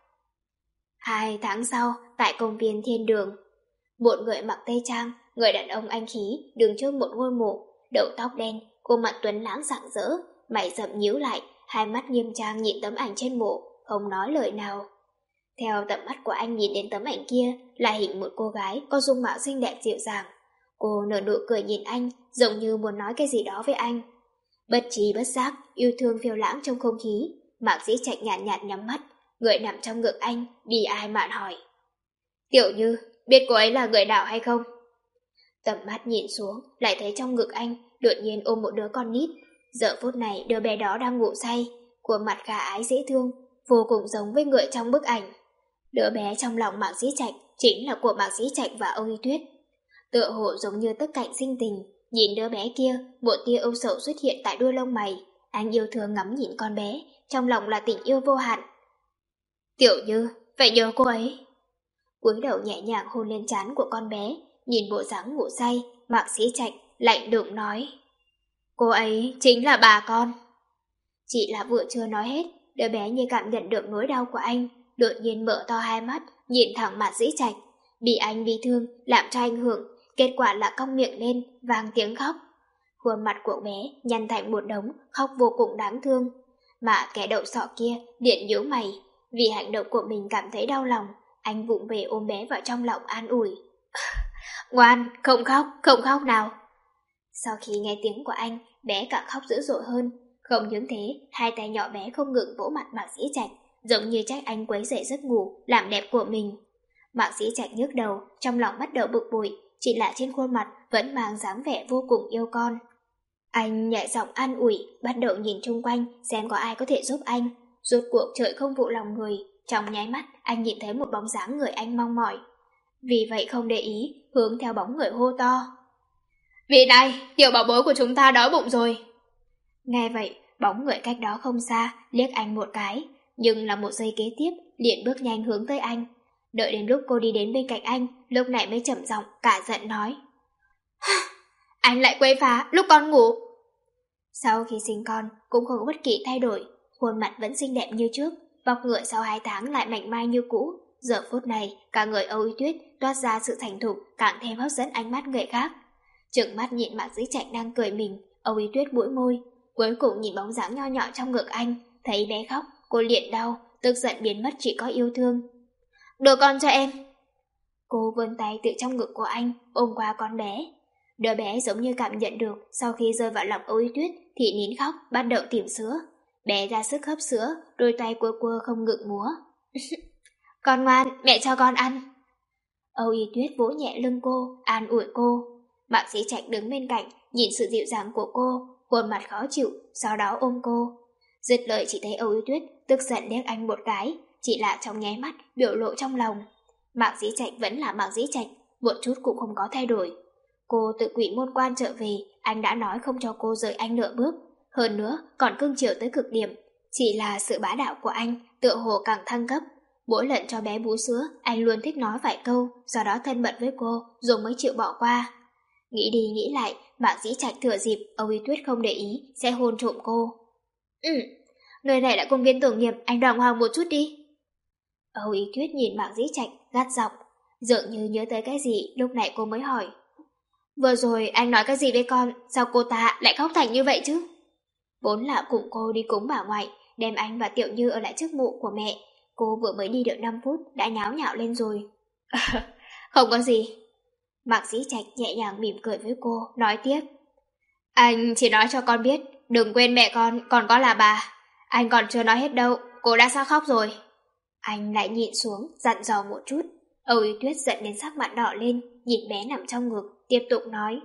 Hai tháng sau, tại công viên Thiên Đường, một người mặc tây trang, người đàn ông anh khí, đứng trước một ngôi mộ, đầu tóc đen, khuôn mặt tuấn lãng rạng rỡ, mày rậm nhíu lại, hai mắt nghiêm trang nhìn tấm ảnh trên mộ, không nói lời nào. Theo tầm mắt của anh nhìn đến tấm ảnh kia là hình một cô gái có dung mạo xinh đẹp dịu dàng. Cô nở nụ cười nhìn anh, giống như muốn nói cái gì đó với anh. Bất trí bất giác, yêu thương phiêu lãng trong không khí, Mạc Dĩ Trạch nhạt nhạt nhắm mắt, người nằm trong ngực anh, bi ai mạn hỏi. Tiểu Như, biết cô ấy là người nào hay không? Tầm mắt nhìn xuống, lại thấy trong ngực anh, đột nhiên ôm một đứa con nít. Giờ phút này đứa bé đó đang ngủ say, khuôn mặt khả ái dễ thương, vô cùng giống với người trong bức ảnh. Đứa bé trong lòng Mạc Dĩ Trạch chính là của Mạc Dĩ Trạch và Âu Y Tuyết. Tựa hồ giống như tất cảnh sinh tình, nhìn đứa bé kia, một tia âu sầu xuất hiện tại đuôi lông mày. Anh yêu thương ngắm nhìn con bé, trong lòng là tình yêu vô hạn. Tiểu Như, phải nhớ cô ấy. Cúi đầu nhẹ nhàng hôn lên trán của con bé, nhìn bộ dáng ngủ say, Mạc Dĩ Trạch lạnh lùng nói. Cô ấy chính là bà con. Chỉ là vừa chưa nói hết, đứa bé như cảm nhận được nỗi đau của anh, đột nhiên mở to hai mắt, nhìn thẳng Mạc Dĩ Trạch. Bị anh bị thương, làm cho anh hưởng, kết quả là cong miệng lên, vang tiếng khóc. Khuôn mặt của bé nhăn thành một đống, khóc vô cùng đáng thương. Mà kẻ đậu sọ kia điện nhíu mày, vì hành động của mình cảm thấy đau lòng, anh vụng về ôm bé vào trong lòng an ủi. Ngoan, không khóc, không khóc nào. Sau khi nghe tiếng của anh, bé càng khóc dữ dội hơn. Không những thế, hai tay nhỏ bé không ngừng vỗ mặt Mạc Dĩ Trạch, giống như trách anh quấy rầy giấc ngủ, làm đẹp của mình. Mạc Dĩ Trạch nhức đầu, trong lòng bắt đầu bực bội, chỉ là trên khuôn mặt vẫn mang dáng vẻ vô cùng yêu con. Anh nhẹ giọng an ủi, bắt đầu nhìn chung quanh xem có ai có thể giúp anh. Rốt cuộc trời không phụ lòng người, trong nháy mắt anh nhìn thấy một bóng dáng người anh mong mỏi. Vì vậy không để ý, hướng theo bóng người hô to. Vị này, tiểu bảo bối của chúng ta đói bụng rồi. Nghe vậy, bóng người cách đó không xa, liếc anh một cái, nhưng là một giây kế tiếp, liền bước nhanh hướng tới anh. Đợi đến lúc cô đi đến bên cạnh anh, lúc này mới chậm giọng cả giận nói. Anh lại quấy phá lúc con ngủ. Sau khi sinh con, cũng không có bất kỳ thay đổi, khuôn mặt vẫn xinh đẹp như trước, vóc người sau hai tháng lại mảnh mai như cũ. Giờ phút này, cả người Âu Y Tuyết toát ra sự thành thục, càng thêm hấp dẫn ánh mắt người khác. Trừng mắt nhìn Mạc Dĩ Trạch đang cười mình, Âu Y Tuyết bũi môi, Cuối cùng nhìn bóng dáng nho nhỏ trong ngực anh, thấy bé khóc, cô liền đau, tức giận biến mất chỉ có yêu thương. Đưa con cho em. Cô vươn tay từ trong ngực của anh, ôm qua con bé. Đứa bé giống như cảm nhận được sau khi rơi vào lòng Âu Y Tuyết thì nín khóc, bắt đầu tìm sữa. Bé ra sức hấp sữa, đôi tay quơ quơ không ngừng múa. Con ngoan, mẹ cho con ăn. Âu Y Tuyết vỗ nhẹ lưng cô, an ủi cô. Mạc Dĩ Trạch đứng bên cạnh, nhìn sự dịu dàng của cô, khuôn mặt khó chịu, sau đó ôm cô. Dứt lời chỉ thấy Âu Y Tuyết tức giận liếc anh một cái, chỉ là trong nháy mắt biểu lộ trong lòng. Mạc Dĩ Trạch vẫn là Mạc Dĩ Trạch, một chút cũng không có thay đổi. Cô tự quỷ môn quan trở về, anh đã nói không cho cô rời anh nửa bước, hơn nữa còn cưng chiều tới cực điểm. Chỉ là sự bá đạo của anh tựa hồ càng thăng cấp. Mỗi lần cho bé bú sữa, anh luôn thích nói vài câu, sau đó thân mật với cô, rồi mới chịu bỏ qua. Nghĩ đi nghĩ lại, Mạc Dĩ Trạch thừa dịp Âu Y Tuyết không để ý, sẽ hôn trộm cô. Ừ, nơi này là công viên tưởng niệm, anh đàng hoàng một chút đi. Âu Y Tuyết nhìn Mạc Dĩ Trạch, gắt giọng, dường như nhớ tới cái gì, lúc này cô mới hỏi. Vừa rồi anh nói cái gì với con, sao cô ta lại khóc thành như vậy chứ? Vốn là cùng cô đi cúng bà ngoại, đem anh và Tiểu Như ở lại trước mộ của mẹ. Cô vừa mới đi được năm phút đã nháo nhạo lên rồi. Không có gì. Mạc Dĩ Trạch nhẹ nhàng mỉm cười với cô, nói tiếp. Anh chỉ nói cho con biết, đừng quên mẹ con còn có là bà. Anh còn chưa nói hết đâu, cô đã sắp khóc rồi. Anh lại nhịn xuống, dặn dò một chút. Âu Y Tuyết giận đến sắc mặt đỏ lên, nhìn bé nằm trong ngực, tiếp tục nói.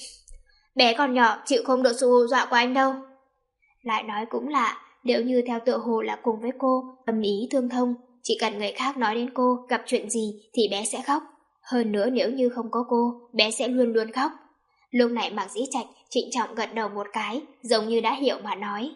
Bé còn nhỏ, chịu không được sự hù dọa của anh đâu. Lại nói cũng lạ, nếu như theo tựa hồ là cùng với cô, tâm ý thương thông, chỉ cần người khác nói đến cô gặp chuyện gì thì bé sẽ khóc. Hơn nữa nếu như không có cô, bé sẽ luôn luôn khóc. Lúc này Mạc Dĩ Trạch trịnh trọng gật đầu một cái, giống như đã hiểu mà nói.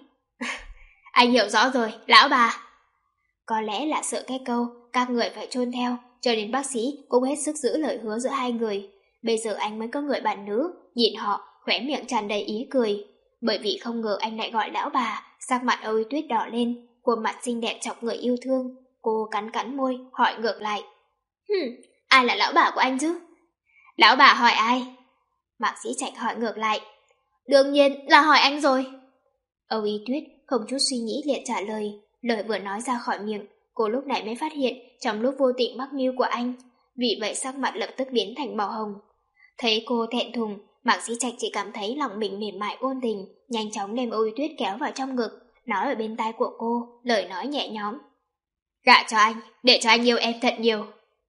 Anh hiểu rõ rồi, lão bà. Có lẽ là sợ cái câu, các người phải chôn theo, cho đến bác sĩ cũng hết sức giữ lời hứa giữa hai người. Bây giờ anh mới có người bạn nữ, nhìn họ, khóe miệng tràn đầy ý cười. Bởi vì không ngờ anh lại gọi lão bà, sắc mặt Âu Y Tuyết đỏ lên, khuôn mặt xinh đẹp chọc người yêu thương. Cô cắn cắn môi, hỏi ngược lại. Hừm, ai là lão bà của anh chứ? Lão bà hỏi ai? Mạc Dĩ Trạch hỏi ngược lại. Đương nhiên là hỏi anh rồi. Âu Y Tuyết không chút suy nghĩ liền trả lời. Lời vừa nói ra khỏi miệng, cô lúc này mới phát hiện trong lúc vô tình mắc mưu của anh. Vì vậy sắc mặt lập tức biến thành màu hồng. Thấy cô thẹn thùng, Mạc Dĩ Trạch chỉ cảm thấy lòng mình mềm mại ôn tình, nhanh chóng đem Âu Y Tuyết kéo vào trong ngực, nói ở bên tai của cô, lời nói nhẹ nhõm. Gả cho anh, để cho anh yêu em thật nhiều.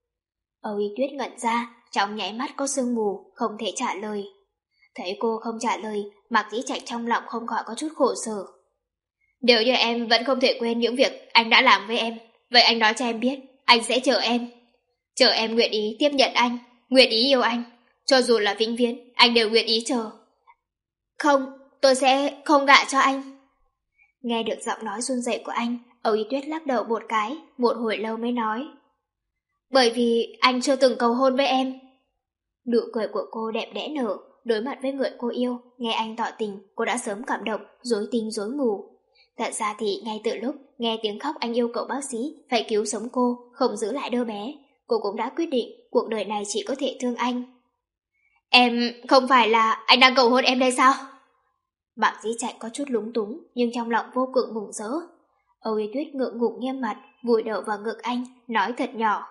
Âu Y Tuyết ngẩn ra, trong nháy mắt có sương mù, không thể trả lời. Thấy cô không trả lời, Mạc Dĩ Trạch trong lòng không khỏi có chút khổ sở. Nếu như em vẫn không thể quên những việc anh đã làm với em, vậy anh nói cho em biết, anh sẽ chờ em. Chờ em nguyện ý tiếp nhận anh, nguyện ý yêu anh. Cho dù là vĩnh viễn, anh đều nguyện ý chờ. Không, tôi sẽ không gả cho anh. Nghe được giọng nói run rẩy của anh, Âu Y Tuyết lắc đầu một cái, một hồi lâu mới nói. Bởi vì anh chưa từng cầu hôn với em. Nụ cười của cô đẹp đẽ nở, đối mặt với người cô yêu, nghe anh tỏ tình, cô đã sớm cảm động, rối tinh rối mù. Thật ra thì ngay từ lúc nghe tiếng khóc anh yêu cầu bác sĩ phải cứu sống cô, không giữ lại đứa bé, cô cũng đã quyết định cuộc đời này chỉ có thể thương anh. Em không phải là anh đang cầu hôn em đây sao? Mạc Dĩ Trạch có chút lúng túng, nhưng trong lòng vô cùng mừng rỡ. Âu Y Tuyết ngượng ngùng nghiêm mặt, vùi đầu vào ngực anh, nói thật nhỏ.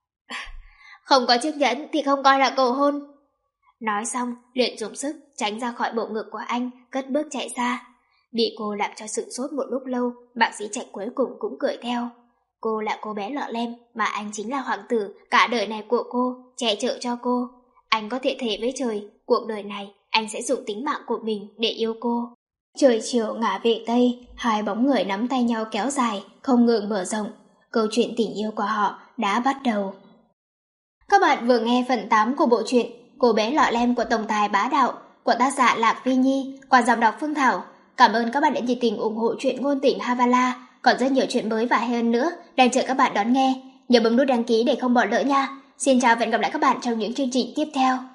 Không có chiếc nhẫn thì không coi là cầu hôn. Nói xong, liền dùng sức tránh ra khỏi bộ ngực của anh, cất bước chạy xa. Bị cô làm cho sửng sốt một lúc lâu, Mạc Dĩ Trạch cuối cùng cũng cười theo. Cô là cô bé lọ lem, mà anh chính là hoàng tử cả đời này của cô, che chở cho cô. Anh có thể thề với trời, cuộc đời này anh sẽ dùng tính mạng của mình để yêu cô. Trời chiều ngả về Tây, hai bóng người nắm tay nhau kéo dài, không ngừng mở rộng. Câu chuyện tình yêu của họ đã bắt đầu. Các bạn vừa nghe phần tám của bộ truyện Cô bé lọ lem của tổng tài bá đạo của tác giả Lạc Vi Nhi qua giọng đọc Phương Thảo. Cảm ơn các bạn đã nhiệt tình ủng hộ truyện ngôn tình Havala. Còn rất nhiều chuyện mới và hay hơn nữa đang chờ các bạn đón nghe. Nhớ bấm nút đăng ký để không bỏ lỡ nha. Xin chào và hẹn gặp lại các bạn trong những chương trình tiếp theo.